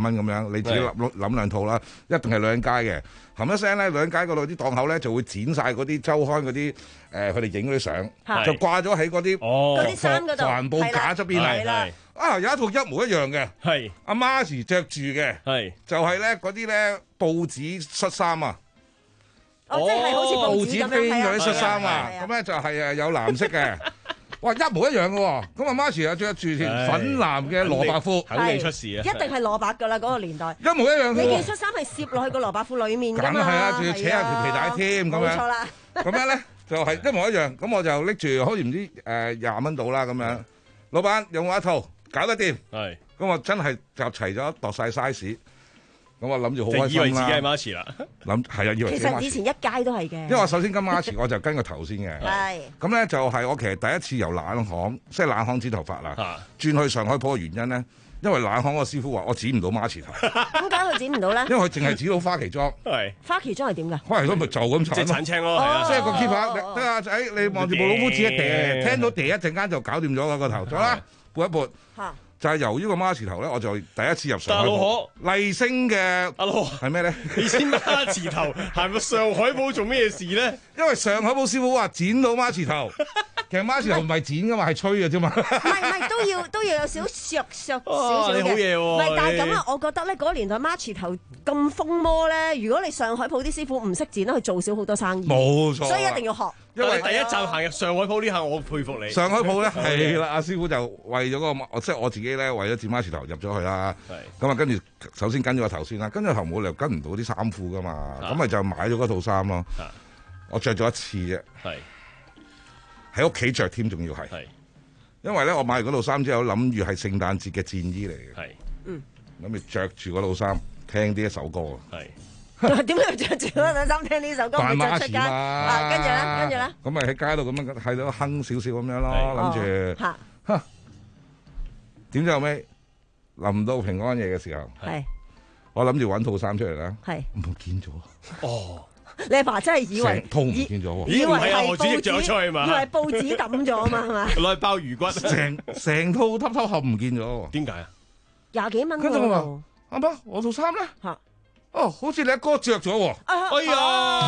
蚊咁樣，你自己諗諗兩套啦，一定係女人街嘅。冚一聲咧，女人街嗰度啲檔口咧就會剪晒嗰啲週刊嗰啲誒，佢哋影嗰啲相，就掛咗喺嗰啲嗰啲衫嗰度帆布架側邊啦。啊，有一套一模一樣嘅， 係阿媽時着住嘅， 係就係咧嗰啲咧報紙恤衫啊。 哦，即係好似報紙咁樣編嗰啲恤衫啊，咁咧就係誒有藍色嘅。哇，一模一樣嘅喎，咁阿媽時又着住條粉藍嘅蘿蔔褲， 肯定出事啊！ 一定係蘿蔔㗎啦，嗰個年代。 一模一樣嘅喎。 你件恤衫係攝落去個蘿蔔褲裡面㗎嘛？ 梗係啦，仲要扯下條皮帶添咁樣。 冇錯啦。 咁樣咧就係一模一樣，咁我就拎住好似唔知誒廿蚊到啦咁樣。老闆用我一套搞得掂。 係。 咁我真係集齊咗度晒 size。咁我諗住好開心啦。 以為自己係 March 啦。 諗係啊，以為。 其實以前一街都係嘅。 因為我首先跟 March，我就跟個頭先嘅。 係。咁咧就係我其實第一次由冷巷，即係冷巷剪頭髮啦，轉去上海鋪嘅原因咧，因為冷巷個師傅話我剪唔到 March 頭。 點解佢剪唔到咧？ 因為佢淨係剪到花旗裝。 係。 花旗裝係點㗎？ 花旗裝咪就咁鏟即係鏟青咯，係啊。 即係個 keeper，得阿仔，你望住部老夫子一嗲，聽到嗲一陣間就搞掂咗嗰個頭，咗啦，撥一撥。嚇。就係由呢個孖池頭咧，我就第一次入上海鋪。麗星嘅阿羅係咩咧？ 你先孖池頭行到上海鋪做咩事咧？ 因為上海鋪師傅話剪到孖池頭，其實孖池頭唔係剪噶嘛，係吹嘅啫嘛。 唔係唔係都要都要有少削削少少嘅。 你好嘢喎！ 唔係，但係咁啊，我覺得咧嗰個年代孖池頭咁風魔咧，如果你上海鋪啲師傅唔識剪咧，佢做少好多生意。 冇錯。 所以一定要學。 因為第一站行入上海鋪呢下，我佩服你。 上海鋪咧係啦，阿師傅就為咗嗰個，即係我自己咧，為咗剪孖池頭入咗去啦。咁啊，跟住首先跟咗個頭先啦，跟咗頭冇理由跟唔到啲衫褲噶嘛，咁咪就買咗嗰套衫咯。我着咗一次啫，喺屋企着添，仲要係。因為咧，我買完嗰套衫之後，諗住係聖誕節嘅戰衣嚟嘅。 嗯。 諗住着住嗰套衫，聽啲一首歌。 係。點解要着住嗰套衫聽呢首歌？ 扮唔着出街啊！跟住咧，跟住咧。 咁咪喺街度咁樣喺度哼少少咁樣咯，諗住。嚇！嚇！點知後尾臨到平安夜嘅時候， 係我諗住揾套衫出嚟啦， 係唔見咗。 哦！你阿爸真係以為套唔見咗喎， 以為係何主席着咗出去嘛？ 以為報紙抌咗啊嘛，係嘛？ 攞去鮑魚骨， 成成套偷偷盒唔見咗。 點解啊？ 廿幾蚊。 跟住我話：阿媽，我套衫咧嚇。哦，好似你阿哥着咗喎！ 哎呀，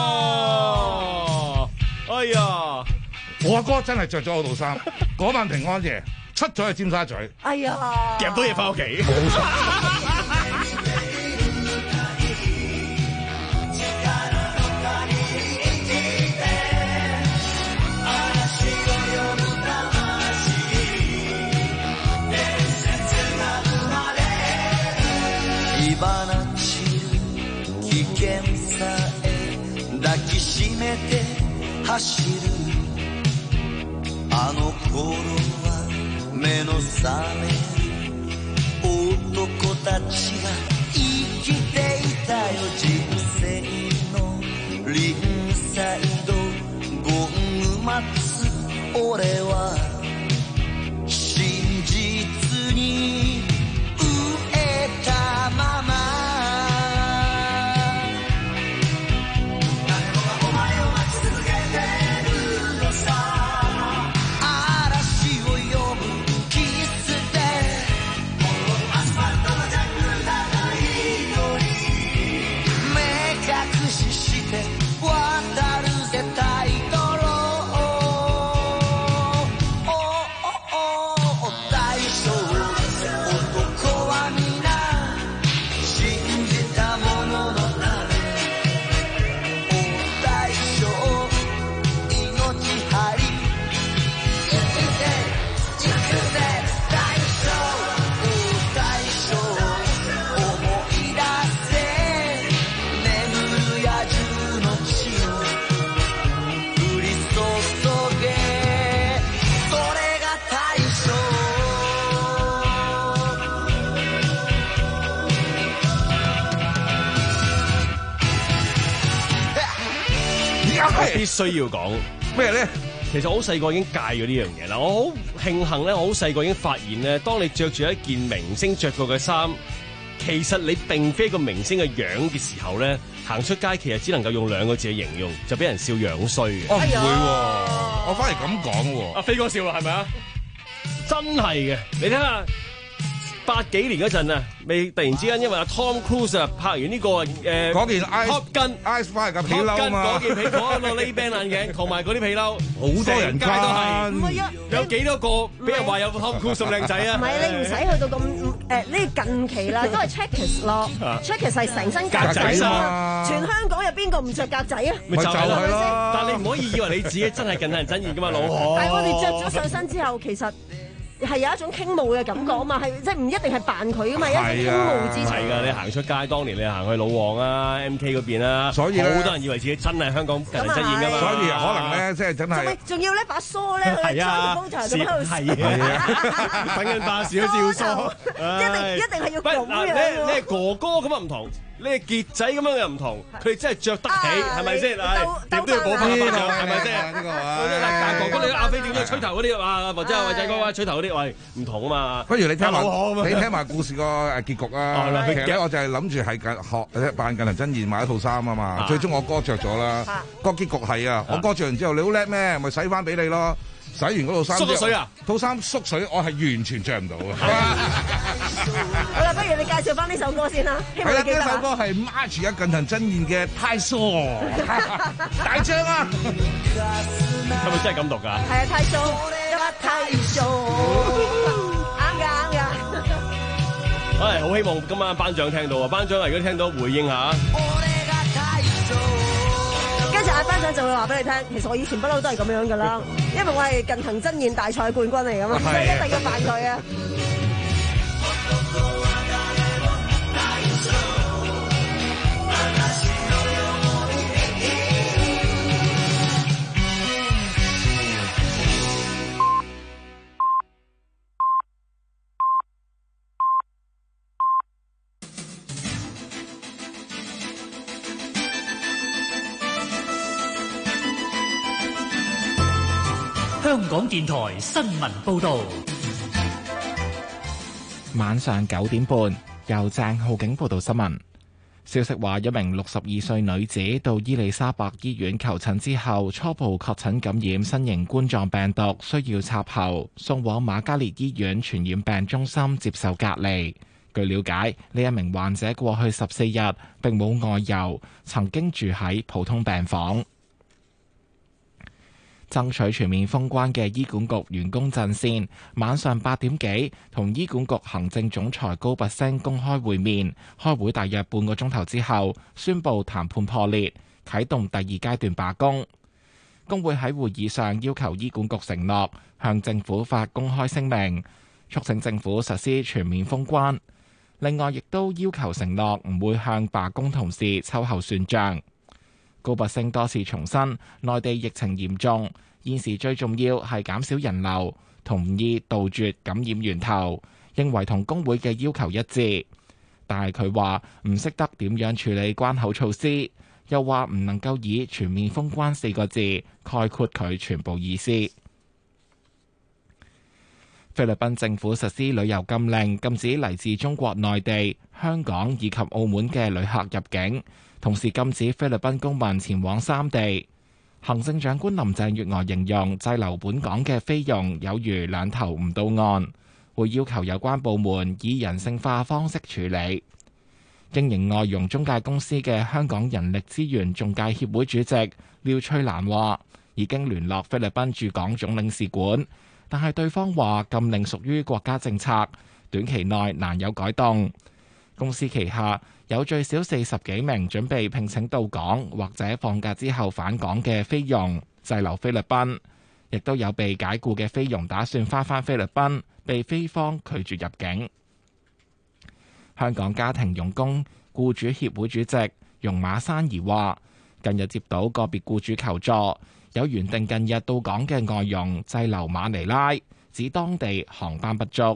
哎呀， 我阿哥真係着咗我套衫，嗰晚平安夜出咗去尖沙咀。 哎呀， 夾到嘢翻屋企。 冇錯。 抱きしめて走るあの頃は目の覚める男たちが生きていたよ人生のリンサイドゴング待つ俺は真実に飢えたまま必須要講咩咧？ 其實我好細個已經戒咗呢樣嘢啦。我好慶幸咧，我好細個已經發現咧，當你着住一件明星着過嘅衫，其實你並非個明星嘅樣嘅時候咧，行出街其實只能夠用兩個字去形容，就俾人笑樣衰嘅。 我唔會喎，我反而咁講喎。 阿飛哥笑啦，係咪啊？真係嘅，你睇下八幾年嗰陣啊，未突然之間因為阿 Tom Cruise 啊拍完呢、這個誒嗰件 Top Gun Ice Fire 嘅皮褸嘛， 嗰件皮嗰個 Ray-Ban 眼鏡同埋嗰啲皮褸， 好多人街都係， 唔係啊， 有幾多個俾人話有 Tom Cruise 咁靚仔啊？ 唔係你唔使去到咁誒呢近期啦，都係 Checkers 咯 ，Checkers 係成身格仔啊！全香港有邊個唔着格仔啊？ 咪就係咯，但係你唔可以以為你自己真係近藤真彥噶嘛，老何。 但係我哋着咗上身之後，其實係有一種傾慕嘅感覺啊嘛，係即係唔一定係扮佢啊嘛，一種傾慕之情。 係㗎，你行出街，當年你行去老旺啊、M K 嗰邊啦， 所以好多人以為自己真係香港近藤真彥㗎嘛。 所以可能咧，即係真係。 仲要呢把梳咧，佢裝個 pose 咁喺度。 係啊，等緊巴士都照梳。 一定一定係要咁樣。 你你係哥哥咁啊唔同。你係傑仔咁樣又唔同，佢哋真係着得起，係咪先？點都要補翻個巴掌，係咪先？呢個啊，哥哥你阿飛點樣吹頭嗰啲啊，或者係偉仔哥啊吹頭嗰啲，喂唔同啊嘛。 不如你聽埋你聽埋故事個誒結局啊！其實咧，我就係諗住係近學扮近藤真彥買一套衫啊嘛。最終我哥着咗啦，個結局係啊，我哥着完之後你好叻咩？咪洗翻俾你咯。洗完嗰套衫， 縮咗水啊！ 套衫縮水，我係完全着唔到啊！ 好啦，不如你介紹翻呢首歌先啦。 係啦，呢首歌係 March 啊近藤真彥嘅《太疏》，大張啊！ 係咪真係咁讀㗎？ 係啊，太疏，太疏，啱㗎啱㗎。 唉，好希望今晚班長聽到啊！班長啊，如果聽到回應下。 跟住阿班長就會話俾你聽，其實我以前不嬲都係咁樣噶啦，因為我係近藤真彥大賽冠軍嚟噶嘛，所以一定要扮佢啊！ 香港電台新聞報導， 晚上九點半，由鄭浩景報道新聞。消息話，一名六十二歲女子到伊利沙伯醫院求診之後，初步確診感染新型冠狀病毒，需要插喉，送往瑪嘉烈醫院傳染病中心接受隔離。據了解，呢一名患者過去十四日並冇外遊，曾經住喺普通病房。爭取全面封關嘅醫管局員工陣線，晚上八點幾同醫管局行政總裁高拔陞公開會面，開會大約半個鐘頭之後，宣布談判破裂，啟動第二階段罷工。工會喺會議上要求醫管局承諾向政府發公開聲明，促請政府實施全面封關。另外，亦都要求承諾唔會向罷工同事秋後算賬。高拔陞多次重申，內地疫情嚴重，現時最重要係減少人流，同意杜絕感染源頭，認為同工會嘅要求一致。但係佢話唔識得點樣處理關口措施，又話唔能夠以全面封關四個字概括佢全部意思。菲律賓政府實施旅遊禁令，禁止嚟自中國內地、香港以及澳門嘅旅客入境，同時禁止菲律賓公民前往三地。行政長官林鄭月娥形容滯留本港嘅菲傭有如兩頭唔到岸，會要求有關部門以人性化方式處理。經營外傭中介公司嘅香港人力資源中介協會主席廖翠蘭話，已經聯絡菲律賓駐港總領事館，但係對方話禁令屬於國家政策，短期內難有改動。公司旗下有最少四十幾名準備聘請到港或者放假之後返港嘅菲傭滯留菲律賓，亦都有被解僱嘅菲傭打算翻返菲律賓，被菲方拒絕入境。香港家庭傭工僱主協會主席容馬珊兒話，近日接到個別僱主求助，有原定近日到港嘅外傭滯留馬尼拉，指當地航班不足。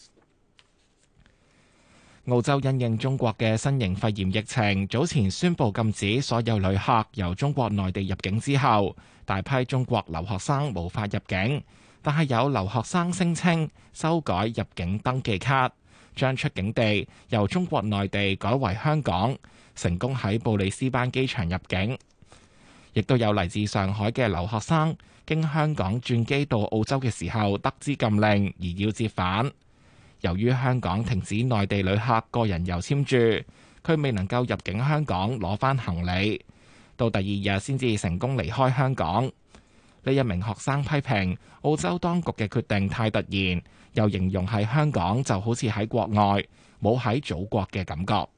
澳洲因應中國嘅新型肺炎疫情，早前宣布禁止所有旅客由中國內地入境之後，大批中國留學生無法入境，但係有留學生聲稱修改入境登記卡，將出境地由中國內地改為香港，成功喺布里斯班機場入境。亦都有嚟自上海嘅留學生經香港轉機到澳洲嘅時候，得知禁令而要折返。 由於香港停止內地旅客個人遊簽注，佢未能夠入境香港攞返行李，到第二日先至成功離開香港。呢一名學生批評澳洲當局嘅決定太突然，又形容喺香港就好似喺國外，冇喺祖國嘅感覺。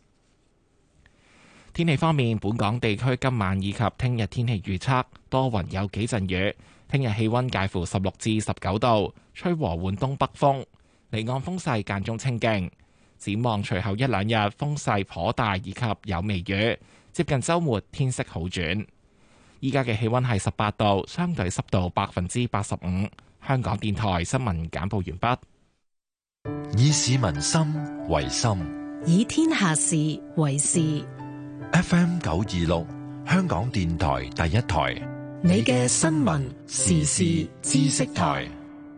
天氣方面，本港地區今晚以及聽日天氣預測多雲有幾陣雨，聽日氣溫介乎十六至十九度，吹和緩東北風，離岸風勢間中清勁。展望隨後一兩日風勢頗大，以及有微雨，接近週末天色好轉。依家嘅氣溫係十八度，相對濕度百分之八十五。香港電台新聞簡報完畢。 以市民心為心， 以天下事為事。 F M 九二六，香港電台第一台， 你嘅新聞時事知識台。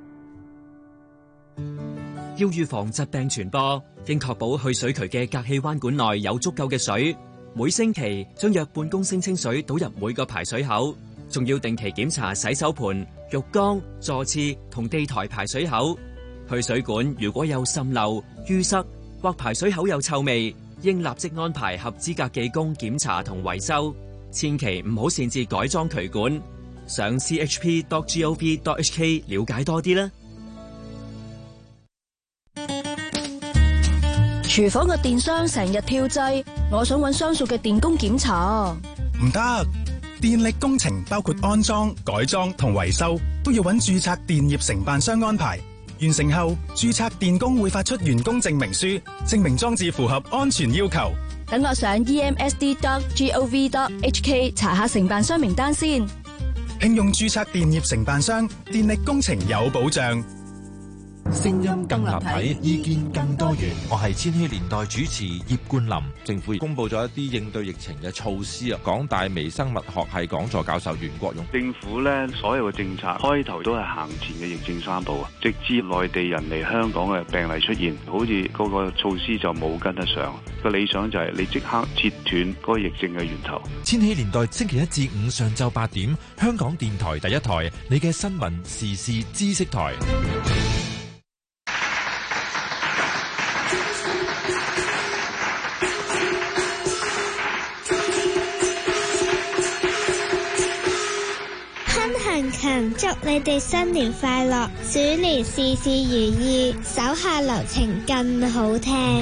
要預防疾病傳播，應確保去水渠嘅隔氣彎管內有足夠嘅水。每星期將約半公升清水倒入每個排水口，仲要定期檢查洗手盆、浴缸、座廁同地台排水口。去水管如果有滲漏、淤塞或排水口有臭味，應立即安排合資格技工檢查同維修。千祈唔好擅自改裝渠管。上 c h p dot gov dot h k 了解多啲啦。 廚房嘅電箱成日跳掣，我想揾相熟嘅電工檢查。 唔得，電力工程包括安裝、改裝同維修，都要揾註冊電業承辦商安排。完成後，註冊電工會發出完工證明書，證明裝置符合安全要求。 等我上 e m s d dot gov dot h k 查下承辦商名單先。 聘用註冊電業承辦商，電力工程有保障。 聲音更立體，意見更多元。我係千禧年代主持葉冠霖。 政府公布咗一啲應對疫情嘅措施啊。港大微生物學系講座教授袁國勇， 政府咧所有嘅政策開頭都係行前嘅疫症三步啊，直至內地人嚟香港嘅病例出現，好似嗰個措施就冇跟得上。個理想就係你即刻切斷嗰個疫症嘅源頭。 千禧年代星期一至五上晝八點，香港電台第一台，你嘅新聞時事知識台。 強祝你哋新年快樂，鼠年事事如意，手下留情更好聽。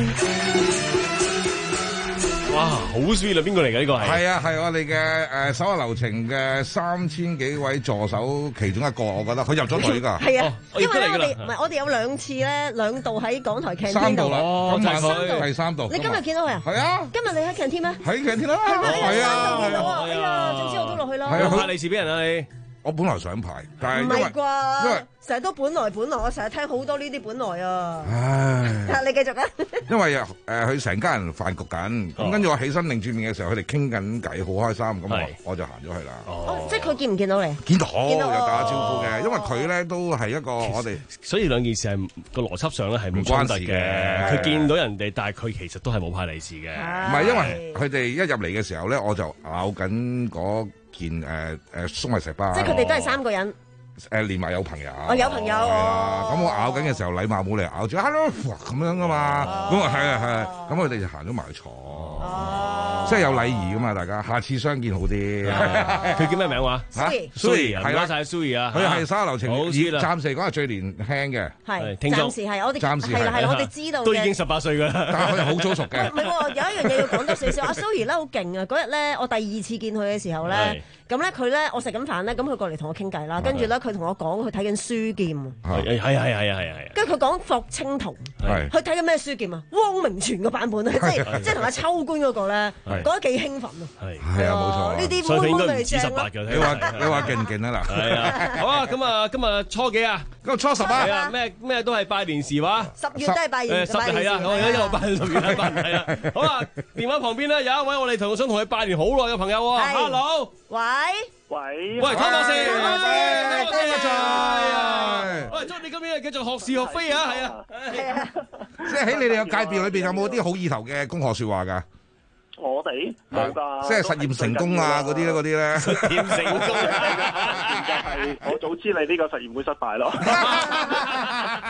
哇，好 sweet 啊！邊個嚟㗎呢個係？ 係啊，係我哋嘅誒手下留情嘅三千幾位助手其中一個，我覺得佢入咗隊㗎。 係啊， 哦、 因為咧我哋唔係我哋有兩次咧，兩度喺港台 canteen 三度度。 哦，今晚佢第三度。 你今日見到佢啊？ 係啊。 今日你喺 canteen 咩？ 喺 canteen 啦。 係啊，見到啊！哎呀，總之我都落去啦。 係啊， 派利是俾人啊你。 我本來想排，但係唔係啩？ 因為成日都本來本來，我成日聽好多呢啲本來啊。 唉， 你繼續啊。 因為誒佢成家人飯局緊，咁跟住我起身擰轉面嘅時候，佢哋傾緊偈，好開心，咁我我就行咗去啦。 哦，即係佢見唔見到你？ 見到，有打招呼嘅，因為佢咧都係一個我哋， 所以兩件事係個邏輯上咧係唔關事嘅。 佢見到人哋，但係佢其實都係冇派利是嘅。 唔係因為佢哋一入嚟嘅時候咧，我就咬緊嗰件誒誒粟米石斑。 即係佢哋都係三個人。 誒連埋有朋友， 我有朋友， 係啊，咁我咬緊嘅時候禮貌冇嚟咬住，hello 咁樣噶嘛，咁啊係啊係，咁佢哋就行咗埋去坐，即係有禮儀噶嘛，大家下次相見好啲。 佢叫咩名話？ 嚇 Suri 係啦， 晒 Suri 啊， 佢係手下留情， 好暫時嚟講係最年輕嘅， 係暫時係我哋暫時係啦係啦，我哋知道都已經十八歲㗎啦， 但係佢哋好早熟嘅。 唔係喎，有一樣嘢要講多少少，阿 Suri 咧好勁啊！嗰日咧我第二次見佢嘅時候咧。咁咧佢咧，我食緊飯咧，咁佢過嚟同我傾偈啦，跟住咧佢同我講佢睇緊書劍， 係係係係係係， 跟住佢講霍青桐，佢睇緊咩書劍啊？汪明荃個版本啊，即係即係同阿秋官嗰個咧，覺得幾興奮啊！ 係啊，冇錯， 呢啲妹妹咪正十八咯。 你話你話勁唔勁啊嗱？ 係啊，好啊，咁啊，今日初幾啊？ 今日初十啊？ 係啊，咩咩都係拜年時話。 十月都係拜年， 十日係啊，我而家一路拜十月拜年係啊。好啦，電話旁邊咧有一位我哋同想同佢拜年好耐嘅朋友喎 ，Hello， 喂。 喂， 喂，湯博士， 多謝啊！ 喂，祝你今年繼續學是學非啊，係啊， 係啊， 即係喺你哋嘅界別裏邊有冇啲好意頭嘅恭賀説話㗎？ 我哋冇㗎， 即係實驗成功啊嗰啲咧，嗰啲咧。 實驗成功就係我早知你呢個實驗會失敗咯。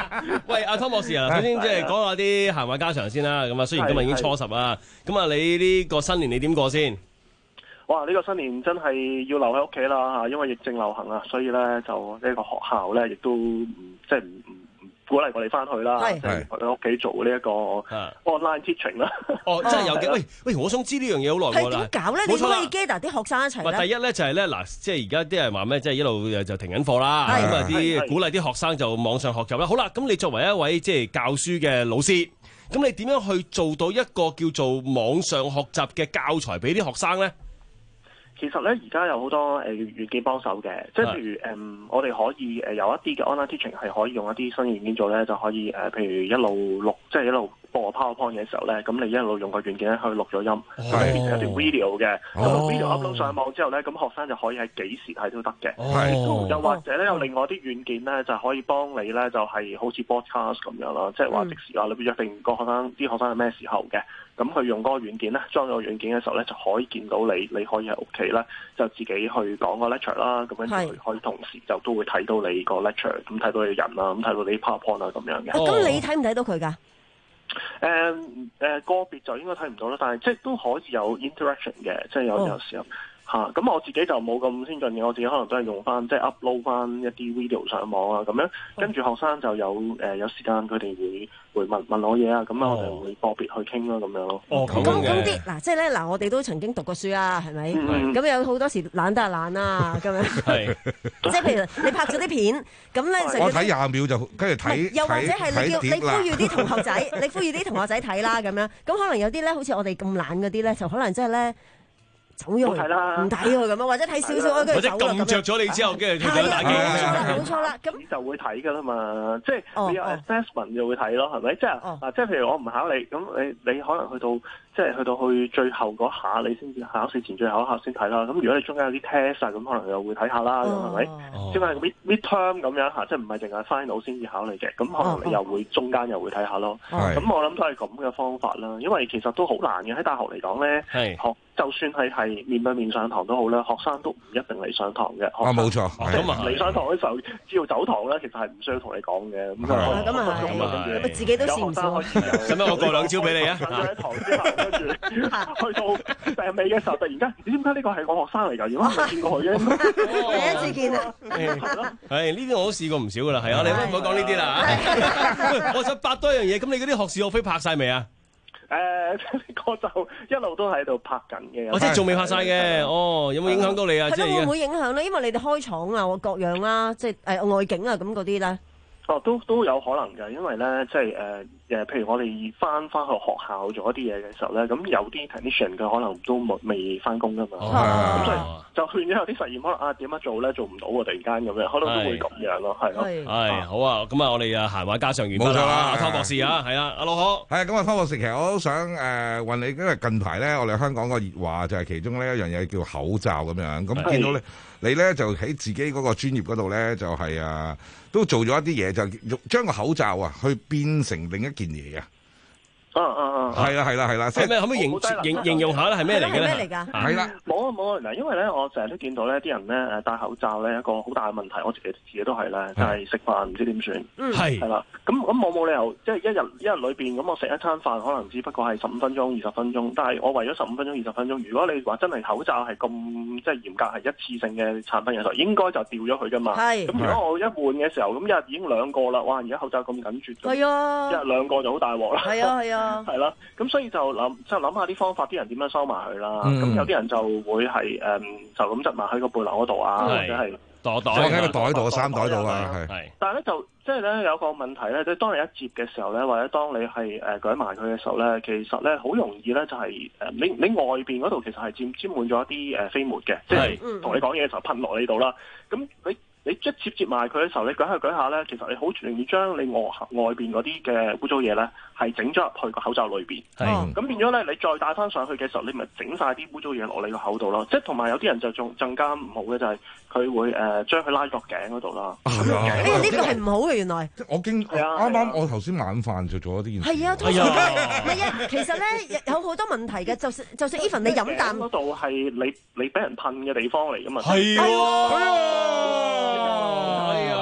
喂，阿湯博士啊，首先即係講下啲閒話家常先啦。咁啊，雖然今日已經初十啊，咁啊，你呢個新年你點過先？ 哇！呢、這個新年真係要留喺屋企啦嚇，因為疫症流行啊，所以咧就呢個學校咧亦都唔即係唔唔唔鼓勵我哋翻去啦，即係喺屋企做呢一個 online teaching 啦。 哦，真係有嘅。喂喂，我想知呢樣嘢好耐㗎啦。 係點搞咧？你可以 gather 啲學生一齊咧。 第一咧就係咧嗱，即係而家啲人話咩？即係一路就停緊課啦。咁啊，啲鼓勵啲學生就網上學習啦。好啦，咁你作為一位即係教書嘅老師，咁你點樣去做到一個叫做網上學習嘅教材俾啲學生咧？ 其實咧，而家有好多誒軟件幫手嘅，即係譬如誒、嗯，我哋可以誒有一啲嘅 online teaching 係可以用一啲新軟件做咧，就可以誒、呃，譬如一路錄，即係一路播 PowerPoint 嘅時候咧，咁你一路用個軟件咧去錄咗音，咁變成一條 video 嘅，咁個 video upload 上網之後咧，咁學生就可以喺幾時睇都得嘅。 哦、 又或者咧，有另外啲軟件咧，就可以幫你咧，就係、是、好似 broadcast 咁樣啦，即係話即時啊，你約定個學生啲學生係咩時候嘅。咁佢用嗰個軟件咧，裝咗個軟件嘅時候咧，就可以見到你，你可以喺屋企咧，就自己去講個 lecture 啦。咁跟住佢可以同時就都會睇到你個 lecture，咁睇到你人啦，咁睇到你 PowerPoint 啊咁樣嘅。 咁、啊、你睇唔睇到佢㗎？誒、 呃、誒、呃、個別就應該睇唔到啦，但係即係都可以有 interaction 嘅，即係有、哦、有時候。嚇！咁、啊、我自己就冇咁先進嘅，我自己可能都係用翻即係 upload 翻一啲 video 上網啊，咁樣跟住學生就有誒、呃、有時間佢哋會會問問我嘢啊，咁啊我哋會個別去傾啦咁樣咯。 哦，咁咁啲嗱，即係咧嗱，我哋都曾經讀過書啊，係咪？咁、嗯、有好多時懶得係懶啊，咁樣。係。即係譬如你拍咗啲片，咁咧我睇廿秒就跟住睇。 又或者係你叫你呼籲啲同學仔，你呼籲啲同學仔睇啦咁樣。咁可能有啲咧，好似我哋咁懶嗰啲咧，就可能即係咧。走咗去唔睇佢咁啊，或者睇少少，跟住走啦咁樣。或者撳着咗你之後，跟住佢打機。冇錯啦，冇錯啦。咁就會睇噶啦嘛，即係你有 assessment 就會睇咯，係咪？即係嗱，即係譬如我唔考你，咁你你可能去到即係去到去最後嗰下，你先至考試前最後一下先睇啦。咁如果你中間有啲 test 啊，咁可能又會睇下啦，咁係咪？即係 mid mid term 咁樣嚇，即係唔係淨係 final 先至考你嘅，咁可能你又會中間又會睇下咯。咁我諗都係咁嘅方法啦，因為其實都好難嘅喺大學嚟講咧，學就算係係面對面上堂都好啦，學生都唔一定嚟上堂嘅。 啊，冇錯。 咁啊，嚟上堂嘅時候，只要走堂咧，其實係唔需要同你講嘅。咁啊， 咁啊，咁啊，自己都試唔少。 使乜我過兩招俾你啊？ 喺堂之後，跟住去到病尾嘅時候，突然間，你點解呢個係我學生嚟㗎？如果未見過佢嘅， 第一次見啊！ 係呢啲我都試過唔少㗎啦。係啊，你唔好講呢啲啦。我想拍多一樣嘢，咁你嗰啲學士學飛拍晒未啊？ 誒、呃，我就一路都喺度拍緊嘅。 我即係仲未拍晒嘅。哦，有冇影響到你啊？ 係咯，會唔會影響咧？因為你哋開廠啊，各樣啦，即係誒外景啊，咁嗰啲咧。 哦，都都有可能嘅，因為咧，即係誒誒，譬如我哋翻翻去學校做一啲嘢嘅時候咧，咁有啲 technician 佢可能都冇未翻工噶嘛，咁、哦、所以就勸咗有啲實驗可能啊點樣做咧做唔到喎，突然間咁樣，可能都會咁樣咯，係咯。 係好啊，咁啊，我哋啊閒話家常完畢啦。阿湯博士啊，係啊，阿老何。 係啊，咁啊，湯博士其實我都想誒、呃、問你，因為近排咧，我哋香港個熱話就係其中呢一樣嘢叫口罩咁樣，咁見到咧。你咧就喺自己嗰個專業嗰度咧，就係、是、啊，都做咗一啲嘢，就將個口罩啊，去變成另一件嘢嘅。 嗯嗯嗯， 係啦係啦係啦， 係咩？可唔可以形形形容下咧？係咩嚟嘅咧？ 咩嚟㗎？ 係啦，冇啊冇啊嗱，因為咧，我成日都見到咧，啲人咧誒戴口罩咧，一個好大嘅問題，我自己自己都係咧，就係食飯唔知點算。 嗯， 係係啦，咁咁我冇理由即係一日一日裏邊咁，我食一餐飯可能只不過係十五分鐘、二十分鐘，但係我為咗十五分鐘、二十分鐘，如果你話真係口罩係咁即係嚴格係一次性嘅產品嘅時候，應該就掉咗佢㗎嘛。係。咁如果我一換嘅時候，咁一日已經兩個啦，哇！而家口罩咁緊絕。係啊。一日兩個就好大鑊啦。係啊係啊。係啦。咁所以就諗即係諗下啲方法，啲人點樣收埋佢啦。咁、嗯、有啲人就會係誒、嗯、就咁執埋喺個背囊嗰度啊，或者係袋袋喺個袋度、衫袋度啊，係。 但係咧就即係咧有個問題咧，即係當你一接嘅時候咧，或者當你係誒舉埋佢嘅時候咧，其實咧好容易咧就係、是、誒你你外邊嗰度其實係沾沾滿咗一啲誒飛沫嘅，即係同你講嘢嘅時候噴落你度啦。咁你你一接接埋佢嘅時候，你舉下舉下咧，其實你好容易將你外外邊嗰啲嘅污糟嘢咧，係整咗入去個口罩裏邊。係，咁變咗咧，你再戴翻上去嘅時候，你咪整晒啲污糟嘢落你個口度咯。即係同埋有啲人就仲更加唔好嘅就係佢會誒將佢拉落頸嗰度啦。 係啊， 呢個係唔好嘅原來。 我經啱啱我頭先晚飯就做咗呢件事。 係啊，係啊，唔係啊，其實咧有好多問題嘅，就算就算 even 你飲啖嗰度係你你俾人噴嘅地方嚟㗎嘛。 係啊。 係啊，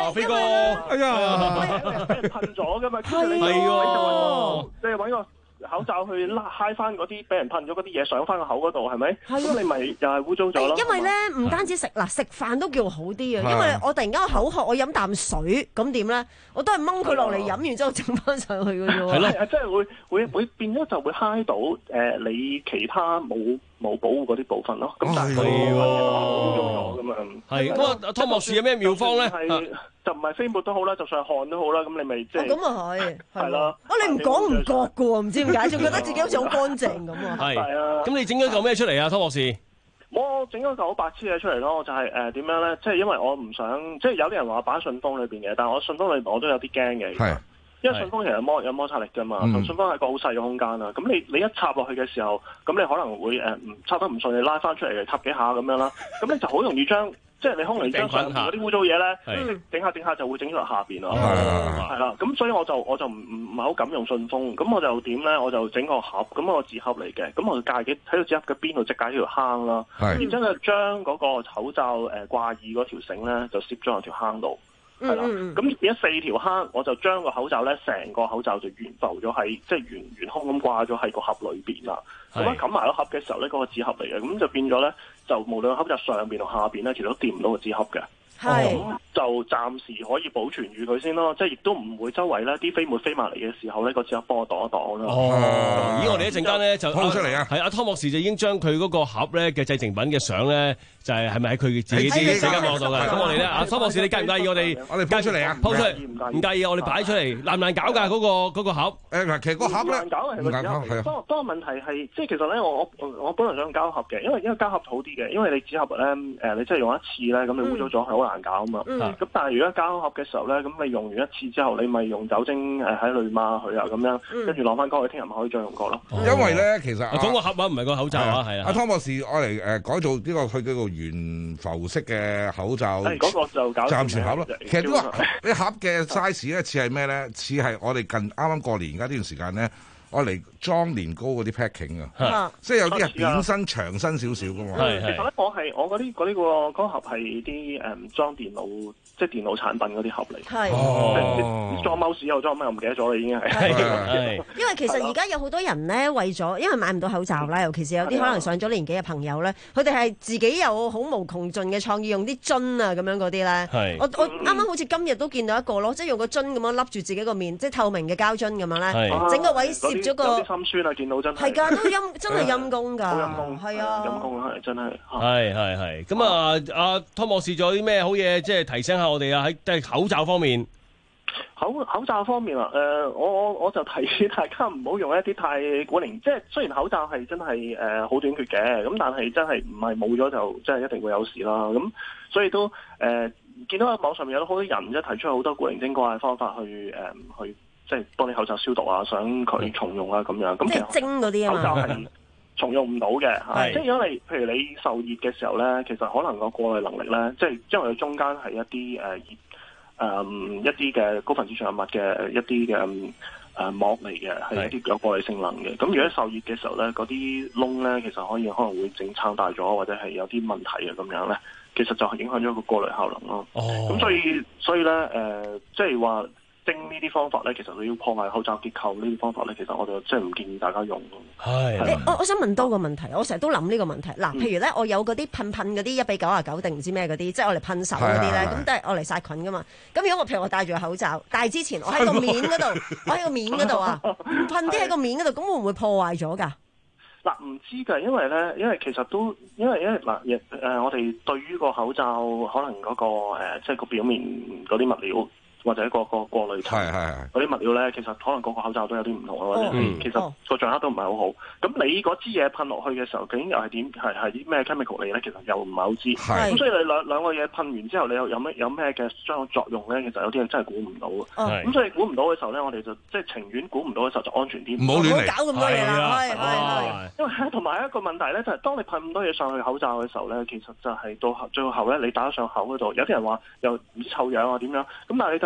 啊，飛哥， 哎呀， 俾人噴咗噶嘛， 係喎， 即係揾個口罩去拉揩翻嗰啲俾人噴咗嗰啲嘢上翻個口嗰度，係咪？咁你咪又係污糟咗咯。 因為咧唔單止食嗱食飯都叫好啲啊，因為我突然間口渴，我飲啖水咁點咧？我都係掹佢落嚟飲完之後整翻上去嘅啫喎。 係咯，即係會會會變咗就會揩到誒你其他冇冇保護嗰啲部分咯。咁但係佢污糟咗咁樣。 係咁啊，湯博士有咩妙方咧？ 就唔係飛沫都好啦，就算係汗都好啦，咁你咪即係咁啊係， 係啦。 啊你唔講唔覺嘅喎，唔知點解，仲覺得自己好似好乾淨咁啊。 係啊，咁你整咗嚿咩出嚟啊，湯博士？ 我整咗嚿好白痴嘢出嚟咯，就係誒點樣咧？即係因為我唔想，即係有啲人話擺喺信封裏邊嘅，但係我信封裏邊我都有啲驚嘅。係。因為信封其實有摩有摩擦力㗎嘛，同信封係個好細嘅空間啦。咁你你一插落去嘅時候，咁你可能會誒唔插得唔順，你拉翻出嚟插幾下咁樣啦。咁你就好容易將即係你可能將上邊嗰啲污糟嘢咧，整下整下就會整咗落下邊咯。係啦，咁所以我就我就唔唔唔係好敢用信封。咁我就點咧？我就整個盒，咁個紙盒嚟嘅。咁我就界幾喺個紙盒嘅邊度即解條坑啦。然之後將嗰個口罩誒掛耳嗰條繩咧，就攝咗落條坑度。係啦，咁變咗四條坑，我就將個口罩咧，成個口罩就懸浮咗喺，即係懸懸空咁掛咗喺個盒裏邊啦。咁一冚埋個盒嘅時候咧，嗰、嗰個紙盒嚟嘅，咁就變咗咧，就無論口罩上邊同下邊咧，其實都掂唔到個紙盒嘅。係，咁就暫時可以保存住佢先咯，即係亦都唔會周圍咧啲飛沫飛埋嚟嘅時候咧，個紙盒幫我擋一擋咯。 哦，咦，我哋一陣間咧就拋出嚟啊！ 係阿湯博士就已經將佢嗰個盒咧嘅製成品嘅相咧，就係係咪喺佢自己啲社交網度嘅？咁我哋咧，阿湯博士你介唔介意我哋我哋拋出嚟啊？ 拋出嚟，唔介意啊？我哋擺出嚟，難唔難搞㗎？嗰個嗰個盒？ 誒嗱，其實個盒咧難搞係個紙盒嚟。多多個問題係，即係其實咧，我我我本來想用膠盒嘅，因為因為膠盒好啲嘅，因為你紙盒咧誒，你真係用一次咧，咁你污糟咗係好難搞啊嘛。咁但係如果膠盒嘅時候咧，咁你用完一次之後，你咪用酒精誒喺裏抹佢啊，咁樣跟住攞翻乾，佢聽日咪可以再用過咯。 因為咧，其實講個盒啊，唔係個口罩啊，係啊。 阿湯博士，我嚟誒改造呢個佢叫做懸浮式嘅口罩， 嗰個就搞暫時盒咯。其實呢個呢盒嘅 size 咧似係咩咧？似係我哋近啱啱過年而家呢段時間咧，我嚟裝年糕嗰啲 packing 啊，即係有啲係扁身長身少少噶嘛。 其實咧，我係我嗰啲嗰啲個嗰個盒係啲誒裝電腦，即係電腦產品嗰啲盒嚟。係哦，裝 mouse 又裝乜又唔記得咗啦，已經係。 因為其實而家有好多人咧，為咗因為買唔到口罩啦，尤其是有啲可能上咗年紀嘅朋友咧，佢哋係自己有好無窮盡嘅創意，用啲樽啊咁樣嗰啲咧。係。我我啱啱好似今日都見到一個咯，即係用個樽咁樣笠住自己個面，即係透明嘅膠樽咁樣咧，整個位攝咗個。 有啲心酸啊！見到真係。係㗎， 都陰真係陰公㗎。 好陰公。係啊。陰公係真係。 係係係。咁啊，阿湯博士仲有啲咩好嘢，即係提醒下我哋啊？喺即係口罩方面。 口口罩方面啊，誒、呃，我我我就提議大家唔好用一啲太古靈，即係雖然口罩係真係誒好短缺嘅，咁但係真係唔係冇咗就真係一定會有事啦。咁所以都誒、呃、見到喺網上面有好多人即係提出好多古靈精怪嘅方法去誒、呃、去即係幫你口罩消毒啊，想佢重用啊咁樣。咁其實蒸嗰啲啊嘛。口罩係重用唔到嘅，即係如果你譬如你受熱嘅時候咧，其實可能個過濾能力咧，即係因為佢中間係一啲誒熱。誒、嗯、一啲嘅高分子象物嘅一啲嘅誒膜嚟嘅，係一啲有過濾性能嘅。咁如果受熱嘅時候咧，嗰啲窿咧其實可以可能會整撐大咗，或者係有啲問題啊咁樣咧，其實就係影響咗個過濾效能咯。哦，咁所以所以咧誒，即係話蒸呢啲方法咧，其實佢要破壞口罩結構呢啲方法咧，其實我就即係唔建議大家用咯。係， 我我想問多個問題，我成日都諗呢個問題。嗱，譬如咧，我有嗰啲噴噴嗰啲一比九啊九定唔知咩嗰啲，即係我嚟噴手嗰啲咧，咁都係我嚟殺菌噶嘛。咁如果我譬如我戴住個口罩，戴之前我喺個面嗰度，我喺個面嗰度啊，噴啲喺個面嗰度，咁會唔會破壞咗㗎？ 嗱，唔知㗎，因為咧，因為其實都因為因為嗱，誒、呃，我哋對於個口罩可能嗰、那個、呃、即係個表面嗰啲物料。或者個個過濾層嗰啲物料咧，其實可能個個口罩都有啲唔同咯，或者其實個掌握都唔係好好。咁你嗰支嘢噴落去嘅時候，究竟又係點？係係啲咩 chemical 嚟咧？其實又唔係好知。咁所以你兩兩個嘢噴完之後，你又有咩有咩嘅相作用咧？其實有啲嘢真係估唔到。咁所以估唔到嘅時候咧，我哋就即係情願估唔到嘅時候就安全啲，唔好亂嚟，搞咁多嘢啦。係係。因為同埋一個問題咧，就係當你噴咁多嘢上去口罩嘅時候咧，其實就係到最後咧，你打咗上口嗰度，有啲人話又唔知臭氧啊點樣。咁但係你睇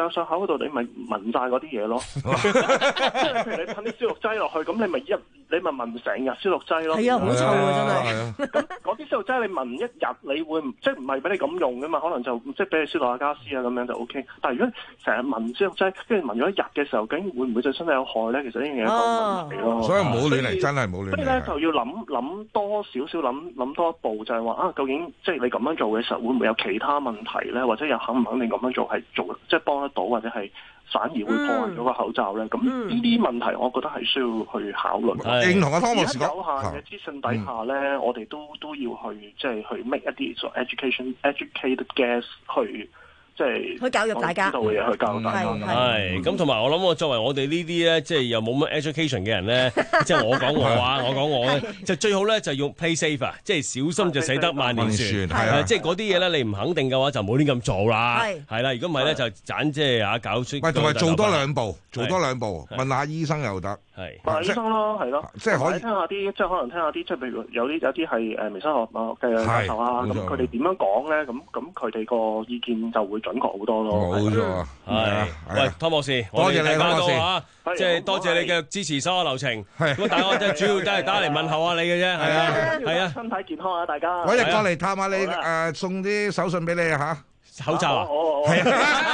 上上口嗰度，你咪聞晒嗰啲嘢咯。即係譬如你噴啲消毒劑落去，咁你咪一你咪聞成日消毒劑咯。 係啊，好臭啊，真係。 咁嗰啲消毒劑你聞一日，你會即係唔係俾你咁用噶嘛？可能就即係俾你消毒下家私啊咁樣就 O K。但係如果成日聞消毒劑，跟住聞咗一日嘅時候，究竟會唔會對身體有害咧？其實呢樣嘢一個問題咯。 所以唔好亂嚟，真係唔好亂嚟。 所以咧就要諗諗多少少，諗諗多一步，就係話啊，究竟即係你咁樣做嘅時候，會唔會有其他問題咧？或者又肯唔肯定咁樣做係做即係幫得到，或者係反而會破壞咗個口罩咧？咁呢啲問題，我覺得係需要去考慮。 認同阿湯博士講。 有限嘅資訊底下咧，嗯、我哋都都要去即係去 make 一啲所 education educated guess 去。即係去教育大家， 知道嘅嘢去教育大家。 係咁，同埋我諗，我作為我哋呢啲咧，即係又冇乜 education 嘅人咧，即係我講我啊，我講我咧，就最好咧就用 play safe 啊，即係小心就駛得萬年船。係啊，即係嗰啲嘢咧，你唔肯定嘅話，就冇亂咁做啦。係係啦，如果唔係咧，就盞即係啊搞出。 喂，同埋做多兩步，做多兩步，問下醫生又得。 係問下醫生咯，係咯， 即係可以聽下啲，即係可能聽下啲，即係譬如有啲有啲係誒微生物嘅教授啊，咁佢哋點樣講咧？咁咁佢哋個意見就會準確好多咯。 冇錯， 係。喂，湯博士， 多謝你，湯博士啊，即係多謝你嘅支持所有流程。係。咁但係我即係主要都係打嚟問候下你嘅啫，係啊，係啊。 身體健康啊，大家。 我一過嚟探下你，誒送啲手信俾你啊嚇。 口罩啊？係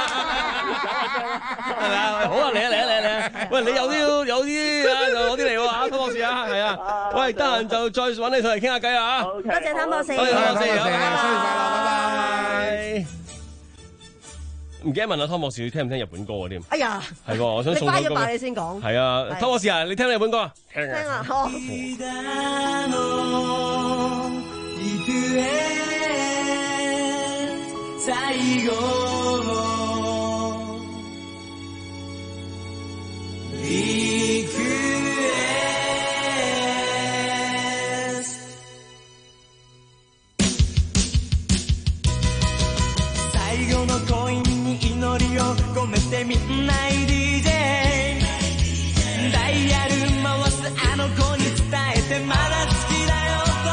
係咪啊？好啊，嚟啊嚟啊嚟啊嚟啊！喂，你有啲有啲啊，就攞啲嚟喎嚇，湯博士啊，係啊。喂，得閒就再揾你同嚟傾下偈啊嚇。 多謝湯博士， 多謝湯博士， 拜拜。唔記得問下湯博士，你聽唔聽日本歌啊？添。 哎呀， 係喎，我想送你快一百你先講。 係啊，湯博士啊，你聽日本歌啊？ 聽啊，好。 最後のリクエスト最後の恋に祈りを込めてみんな ディージェー ダイヤル回すあの子に伝えてまだ好きだ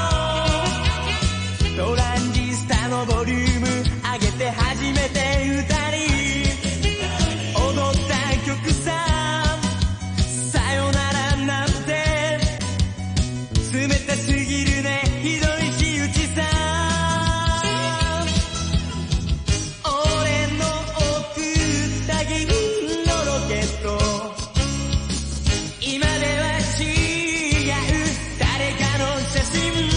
よとトランジスタのボリューム上げて初めて二人踊った曲ささよならなんて冷たすぎるねひどい仕打ちさ俺の送った銀のロケット今では違う誰かの写真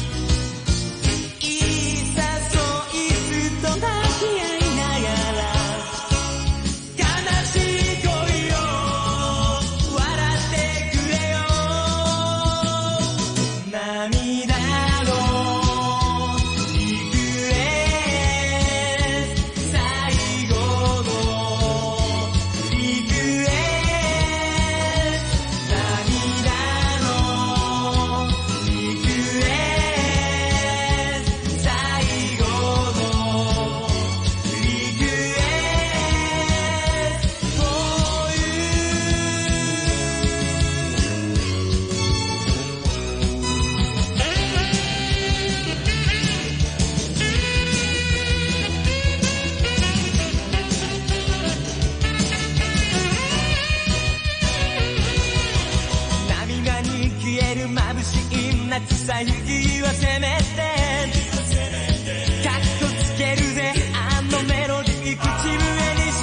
夏さ雪はせめてカッコつけるぜあのメロディー口笛に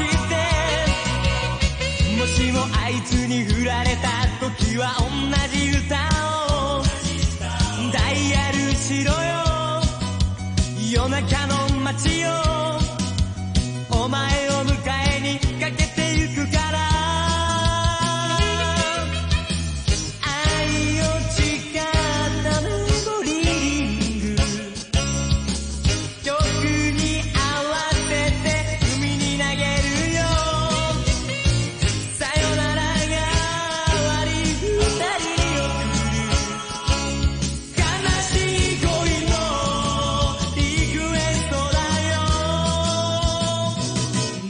してもしもあいつに振られた時は同じ歌をダイヤルしろよ夜中の街よお前を迎えにかけてゆくから涙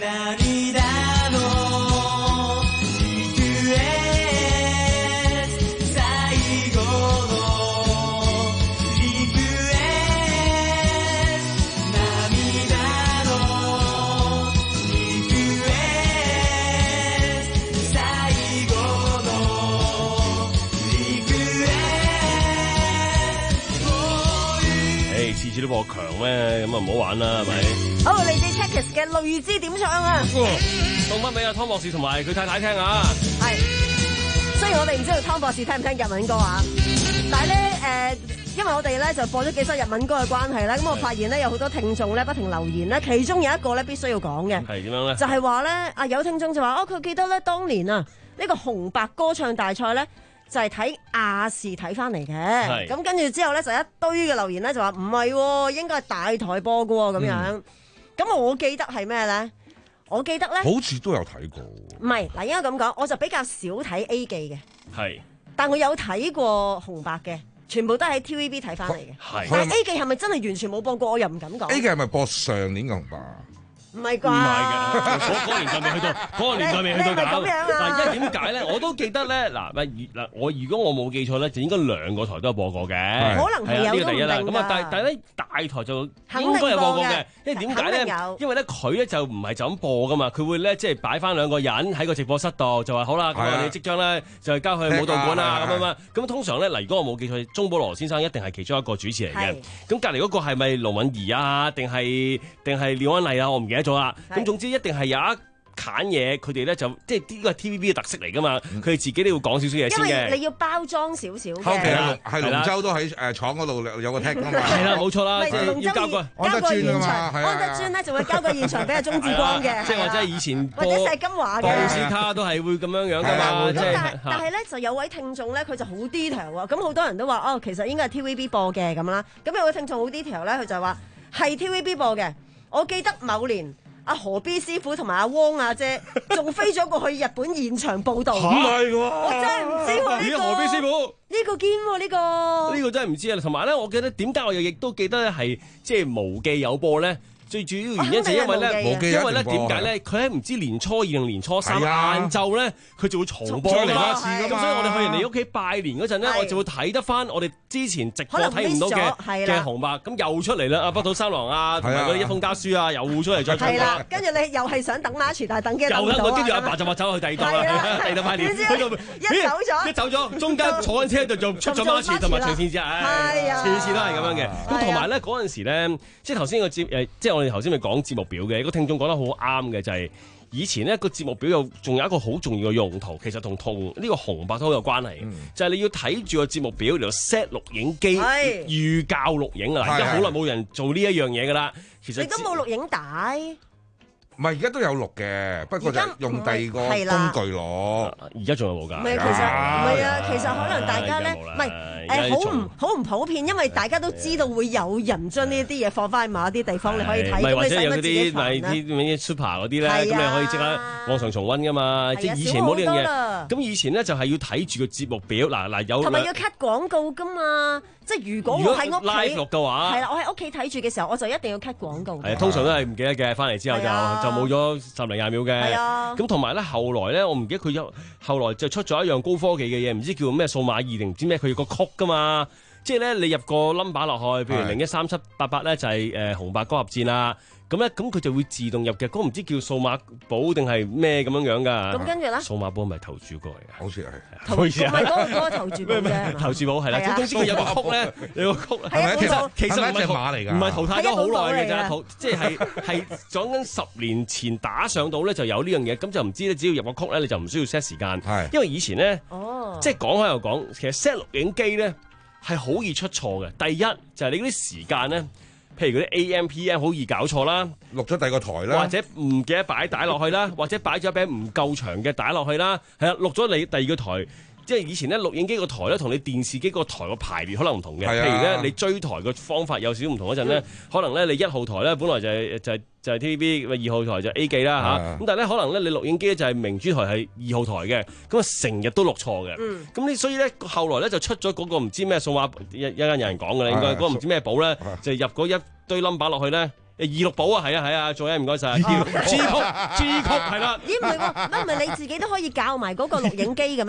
播強咩？咁啊唔好玩啦，係咪？ 好，嚟自 Checkers 嘅雷之點唱啊！ 送翻俾阿湯博士同埋佢太太聽啊！ 係，雖然我哋唔知道湯博士聽唔聽日文歌啊，但係咧誒。呃因為我哋咧就播咗幾首日文歌嘅關係咧，咁我發現咧有好多聽眾咧不停留言咧，其中有一個咧必須要講嘅， 係點樣咧？ 就係話咧，啊有聽眾就話哦，佢記得咧當年啊呢個紅白歌唱大賽咧就係睇亞視睇翻嚟嘅，咁跟住之後咧就一堆嘅留言咧就話唔係，應該係大台播嘅喎咁樣，咁、嗯、我記得係咩咧？我記得咧， 好似都有睇過。 唔係嗱，應該咁講，我就比較少睇 A 記嘅， 係， 但我有睇過紅白嘅。全部都喺 T V B 睇翻嚟嘅，但係 A 記係咪真係完全冇播過？我又唔敢講。A 記係咪播上年嘅紅白？ 唔係啩？ 唔係嘅，嗰嗰年代未去到，嗰個年代未去到搞。嗱，因為點解咧？我都記得咧，嗱，咪嗱，我如果我冇記錯咧，就應該兩個台都有播過嘅。 可能係有都唔定㗎。 咁啊，但係但係咧，大台就應該有播過嘅。因為點解咧？因為咧，佢咧就唔係就咁播噶嘛，佢會咧即係擺翻兩個人喺個直播室度，就話好啦，咁我哋即將咧就係交去舞蹈館啊咁啊嘛。咁通常咧，嗱，如果我冇記錯，鍾保羅先生一定係其中一個主持嚟嘅。咁隔離嗰個係咪盧敏儀啊？定係定係廖安麗啊？我唔記得咗啦。咁總之一定係有一揀嘢，佢哋咧就即係呢個係 T V B 嘅特色嚟噶嘛，佢哋自己都要講少少嘢先嘅。 因為你要包裝少少嘅。 後期係係龍舟都喺誒廠嗰度有個廳㗎嘛。 係啦，冇錯啦，即係要交個安德尊啊嘛，安德尊咧就會交個現場俾阿鐘志光嘅。 即係或者係以前或者石金華嘅。 奧斯卡都係會咁樣樣㗎嘛。 咁但但係咧就有位聽眾咧，佢就好 detail 啊。咁好多人都話哦，其實應該係 T V B 播嘅咁啦。咁有位聽眾好 detail 咧，佢就話係 T V B 播嘅。我記得某年。阿何 B 師傅同埋阿汪阿姐仲飛咗過去日本現場報導， 唔係喎， 我真係唔知喎呢、呢個。 何 B 師傅呢個堅喎呢個， 呢個真係唔知啊！同埋咧，我記得點解我又亦都記得係即係無記有播咧？最主要原因就係因為咧，因為咧點解咧？佢喺唔知年初二定年初三晏晝咧，佢就會重播嚟啦。咁所以我哋去人哋屋企拜年嗰陣咧，我就會睇得翻我哋之前直播睇唔到嘅嘅紅白，咁又出嚟啦！啊，北島三郎啊，同埋嗰啲一封家書啊，又出嚟再重播。係啦， 跟住你又係想等 March，但係等嘅等唔到。 跟住阿爸就話走去第二度啦，第二度拜年。去到一走咗， 一走咗，中間坐緊車度就出咗 March 同埋隨線之唉，次次都係咁樣嘅。咁同埋咧嗰陣時咧，即係頭先個節誒，即係我哋頭先咪講節目表嘅，個聽眾講得好啱嘅，就係、是、以前呢個節目表有仲有一個好重要嘅用途，其實同同呢個紅白都好有關係、嗯、就係你要睇住個節目表嚟到 set 錄影機預教錄影啊！而家好耐冇人做呢一樣嘢噶啦，其實你都冇錄影帶。 唔係而家都有錄嘅，不過就用第二個工具攞。 而家仲有冇㗎？ 唔係其實唔係啊，其實可能大家咧，唔係誒好唔好唔普遍，因為大家都知道會有人將呢啲嘢放翻去某一啲地方，你可以睇。 或者有嗰啲咪啲啲 super 嗰啲咧，咁你可以即刻網上重溫㗎嘛。即係以前冇呢樣嘢。咁以前咧就係要睇住個節目表，嗱嗱有。 同埋要 cut 廣告㗎嘛。即係如果我喺屋企 live 錄嘅話， 係啦，我喺屋企睇住嘅時候，我就一定要 cut 廣告。 係通常都係唔記得嘅，翻嚟之後就就冇咗十零廿秒嘅。係啊。咁同埋咧，後來咧，我唔記得佢有後來就出咗一樣高科技嘅嘢，唔知叫咩數碼二定唔知咩，佢有個曲㗎嘛。即係咧，你入個 number 落去，譬如零一三七八八咧，就係誒紅白歌合戰啦。咁咧，咁佢就會自動入嘅，嗰個唔知叫數碼寶定係咩咁樣樣㗎。 咁跟住咧， 數碼寶咪投注過嚟嘅， 好似係。 投唔係嗰個嗰個投注寶啫。 投注寶係啦，總之佢有個曲咧，有個曲。 係啊， 其實其實唔係馬嚟㗎， 唔係淘汰咗好耐嘅咋，即係係講緊十年前打上到咧就有呢樣嘢，咁就唔知咧，只要入個曲咧，你就唔需要 set 時間。係。因為以前咧，即係講開又講，其實 set 錄影機咧係好易出錯嘅。第一就係你嗰啲時間咧。譬如嗰啲 A M P M 好易搞錯啦， 錄咗第二個台啦， 或者唔記得擺帶落去啦，或者擺咗一餅唔夠長嘅帶落去啦，係啊，錄咗你第二個台，即係以前咧錄影機個台咧同你電視機個台個排列可能唔同嘅，譬如咧你追台嘅方法有少少唔同嗰陣咧，可能咧你一號台咧本來就係就係就係 T V B， 二號台就 A 記啦嚇，咁但係咧可能咧你錄影機就係明珠台係二號台嘅，咁啊成日都錄錯嘅，咁你所以咧後來咧就出咗嗰個唔知咩數碼一一間有人講嘅啦，應該嗰個唔知咩寶咧，就入嗰一堆 number 落去咧，二六寶啊，係啊係啊，做嘢唔該晒 G 曲 G 曲係啦， 咦唔係喎，乜唔係你自己都可以教埋嗰個錄影機嘅咩？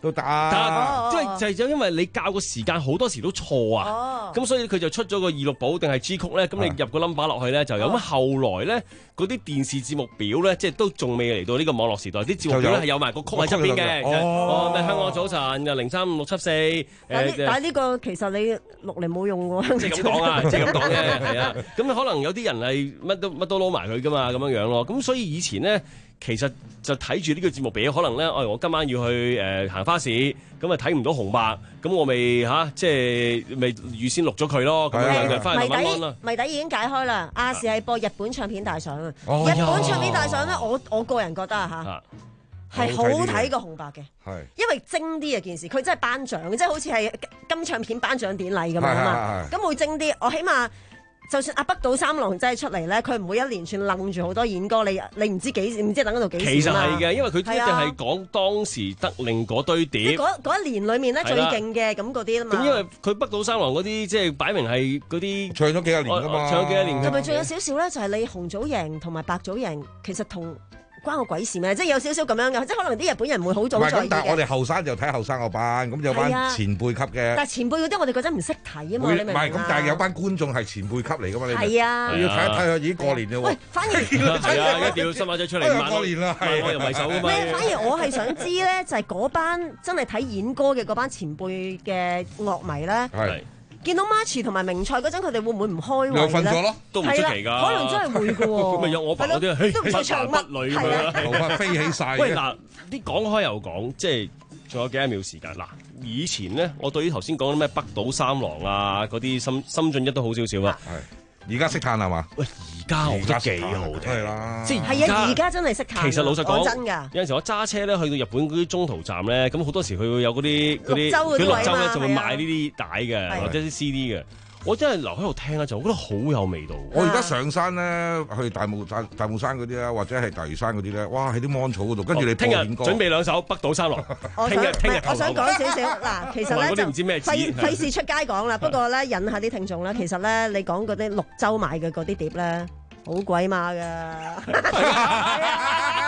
都得， 因為就係因為你校個時間好多時都錯啊，咁所以佢就出咗個二六寶定係 G 曲咧，咁你入個 number 落去咧就有。咁後來咧嗰啲電視節目表咧，即係都仲未嚟到呢個網絡時代，啲節目表咧係有埋個曲喺側邊嘅。哦，咩香港早晨嘅零三五六七四。 但係呢個其實你六年冇用喎。 即係咁講啊，即係咁講嘅，係啊。咁可能有啲人係乜都乜都撈埋佢噶嘛，咁樣樣咯。咁所以以前咧。其實就睇住呢個節目表，可能咧，哎，我今晚要去誒、呃、行花市，咁啊睇唔到紅白，咁我咪嚇、啊、即係咪預先錄咗佢咯？咁樣就翻嚟慢慢安啦。 謎底已經解開啦，亞視係播日本唱片大賞啊！ 哦、 日本唱片大賞咧，我我個人覺得啊嚇，係好睇過紅白嘅， 係因為精啲嘅件事，佢真係頒獎，即係好似係金唱片頒獎典禮咁樣啊嘛，咁會精啲，我起碼。就算阿北島三郎真係出嚟咧，佢唔會一連串愣住好多演歌，你你唔知幾唔知等嗰度幾時。 其實係嘅，因為佢一定係講當時得令嗰堆碟。 嗰一年裡面咧最勁嘅咁嗰啲啊嘛。 咁因為佢北島三郎嗰啲即係擺明係嗰啲唱咗幾廿年㗎嘛， 唱咗幾廿年。 同埋仲有少少咧，就係你紅組贏同埋白組贏，其實同。關我鬼事咩？即係有少少咁樣嘅，即係可能啲日本人會好早在意嘅。唔係咁，但係我哋後生就睇後生嗰班，咁有班前輩級嘅。 但係前輩嗰啲我哋覺得唔識睇啊嘛，你明唔明啊？ 唔係咁，但係有班觀眾係前輩級嚟㗎嘛，你係啊， 要睇一睇佢已經過年啦喎。 喂，反而係啊，一定要新馬仔出嚟過年啦，係我又為首㗎嘛。 反而我係想知咧，就係嗰班真係睇演歌嘅嗰班前輩嘅樂迷咧。 係。 見到 March 同埋明菜嗰陣，佢哋會唔會唔開胃咧？ 又瞓咗咯， 都唔出奇㗎。 可能真係會嘅喎。 咁咪有我爸嗰啲， 都唔識唱乜女咁樣， 頭髮飛起晒。 喂嗱，啲講開又講，即係仲有幾多秒時間嗱？以前咧，我對於頭先講啲咩北島三郎啊，嗰啲深深圳一都好少少啊。 係，而家識嘆係嘛？ 喂，而家我覺得幾好聽係啦。 即係係啊，而家真係識嘆。 其實老實講， 真㗎。 有陣時我揸車咧去到日本嗰啲中途站咧，咁好多時佢會有嗰啲嗰啲佢綠洲咧就會賣呢啲帶嘅，或者啲 C D 嘅。我真係留喺度聽咧，就我覺得好有味道。 我而家上山咧，去大霧大大霧山嗰啲啊，或者係大嶼山嗰啲咧，哇喺啲芒草嗰度，跟住你聽日準備兩首北島三郎。聽日聽日我想講少少嗱，其實咧就費費事出街講啦。不過咧引下啲聽眾啦，其實咧你講嗰啲綠洲買嘅嗰啲碟咧，好鬼馬㗎。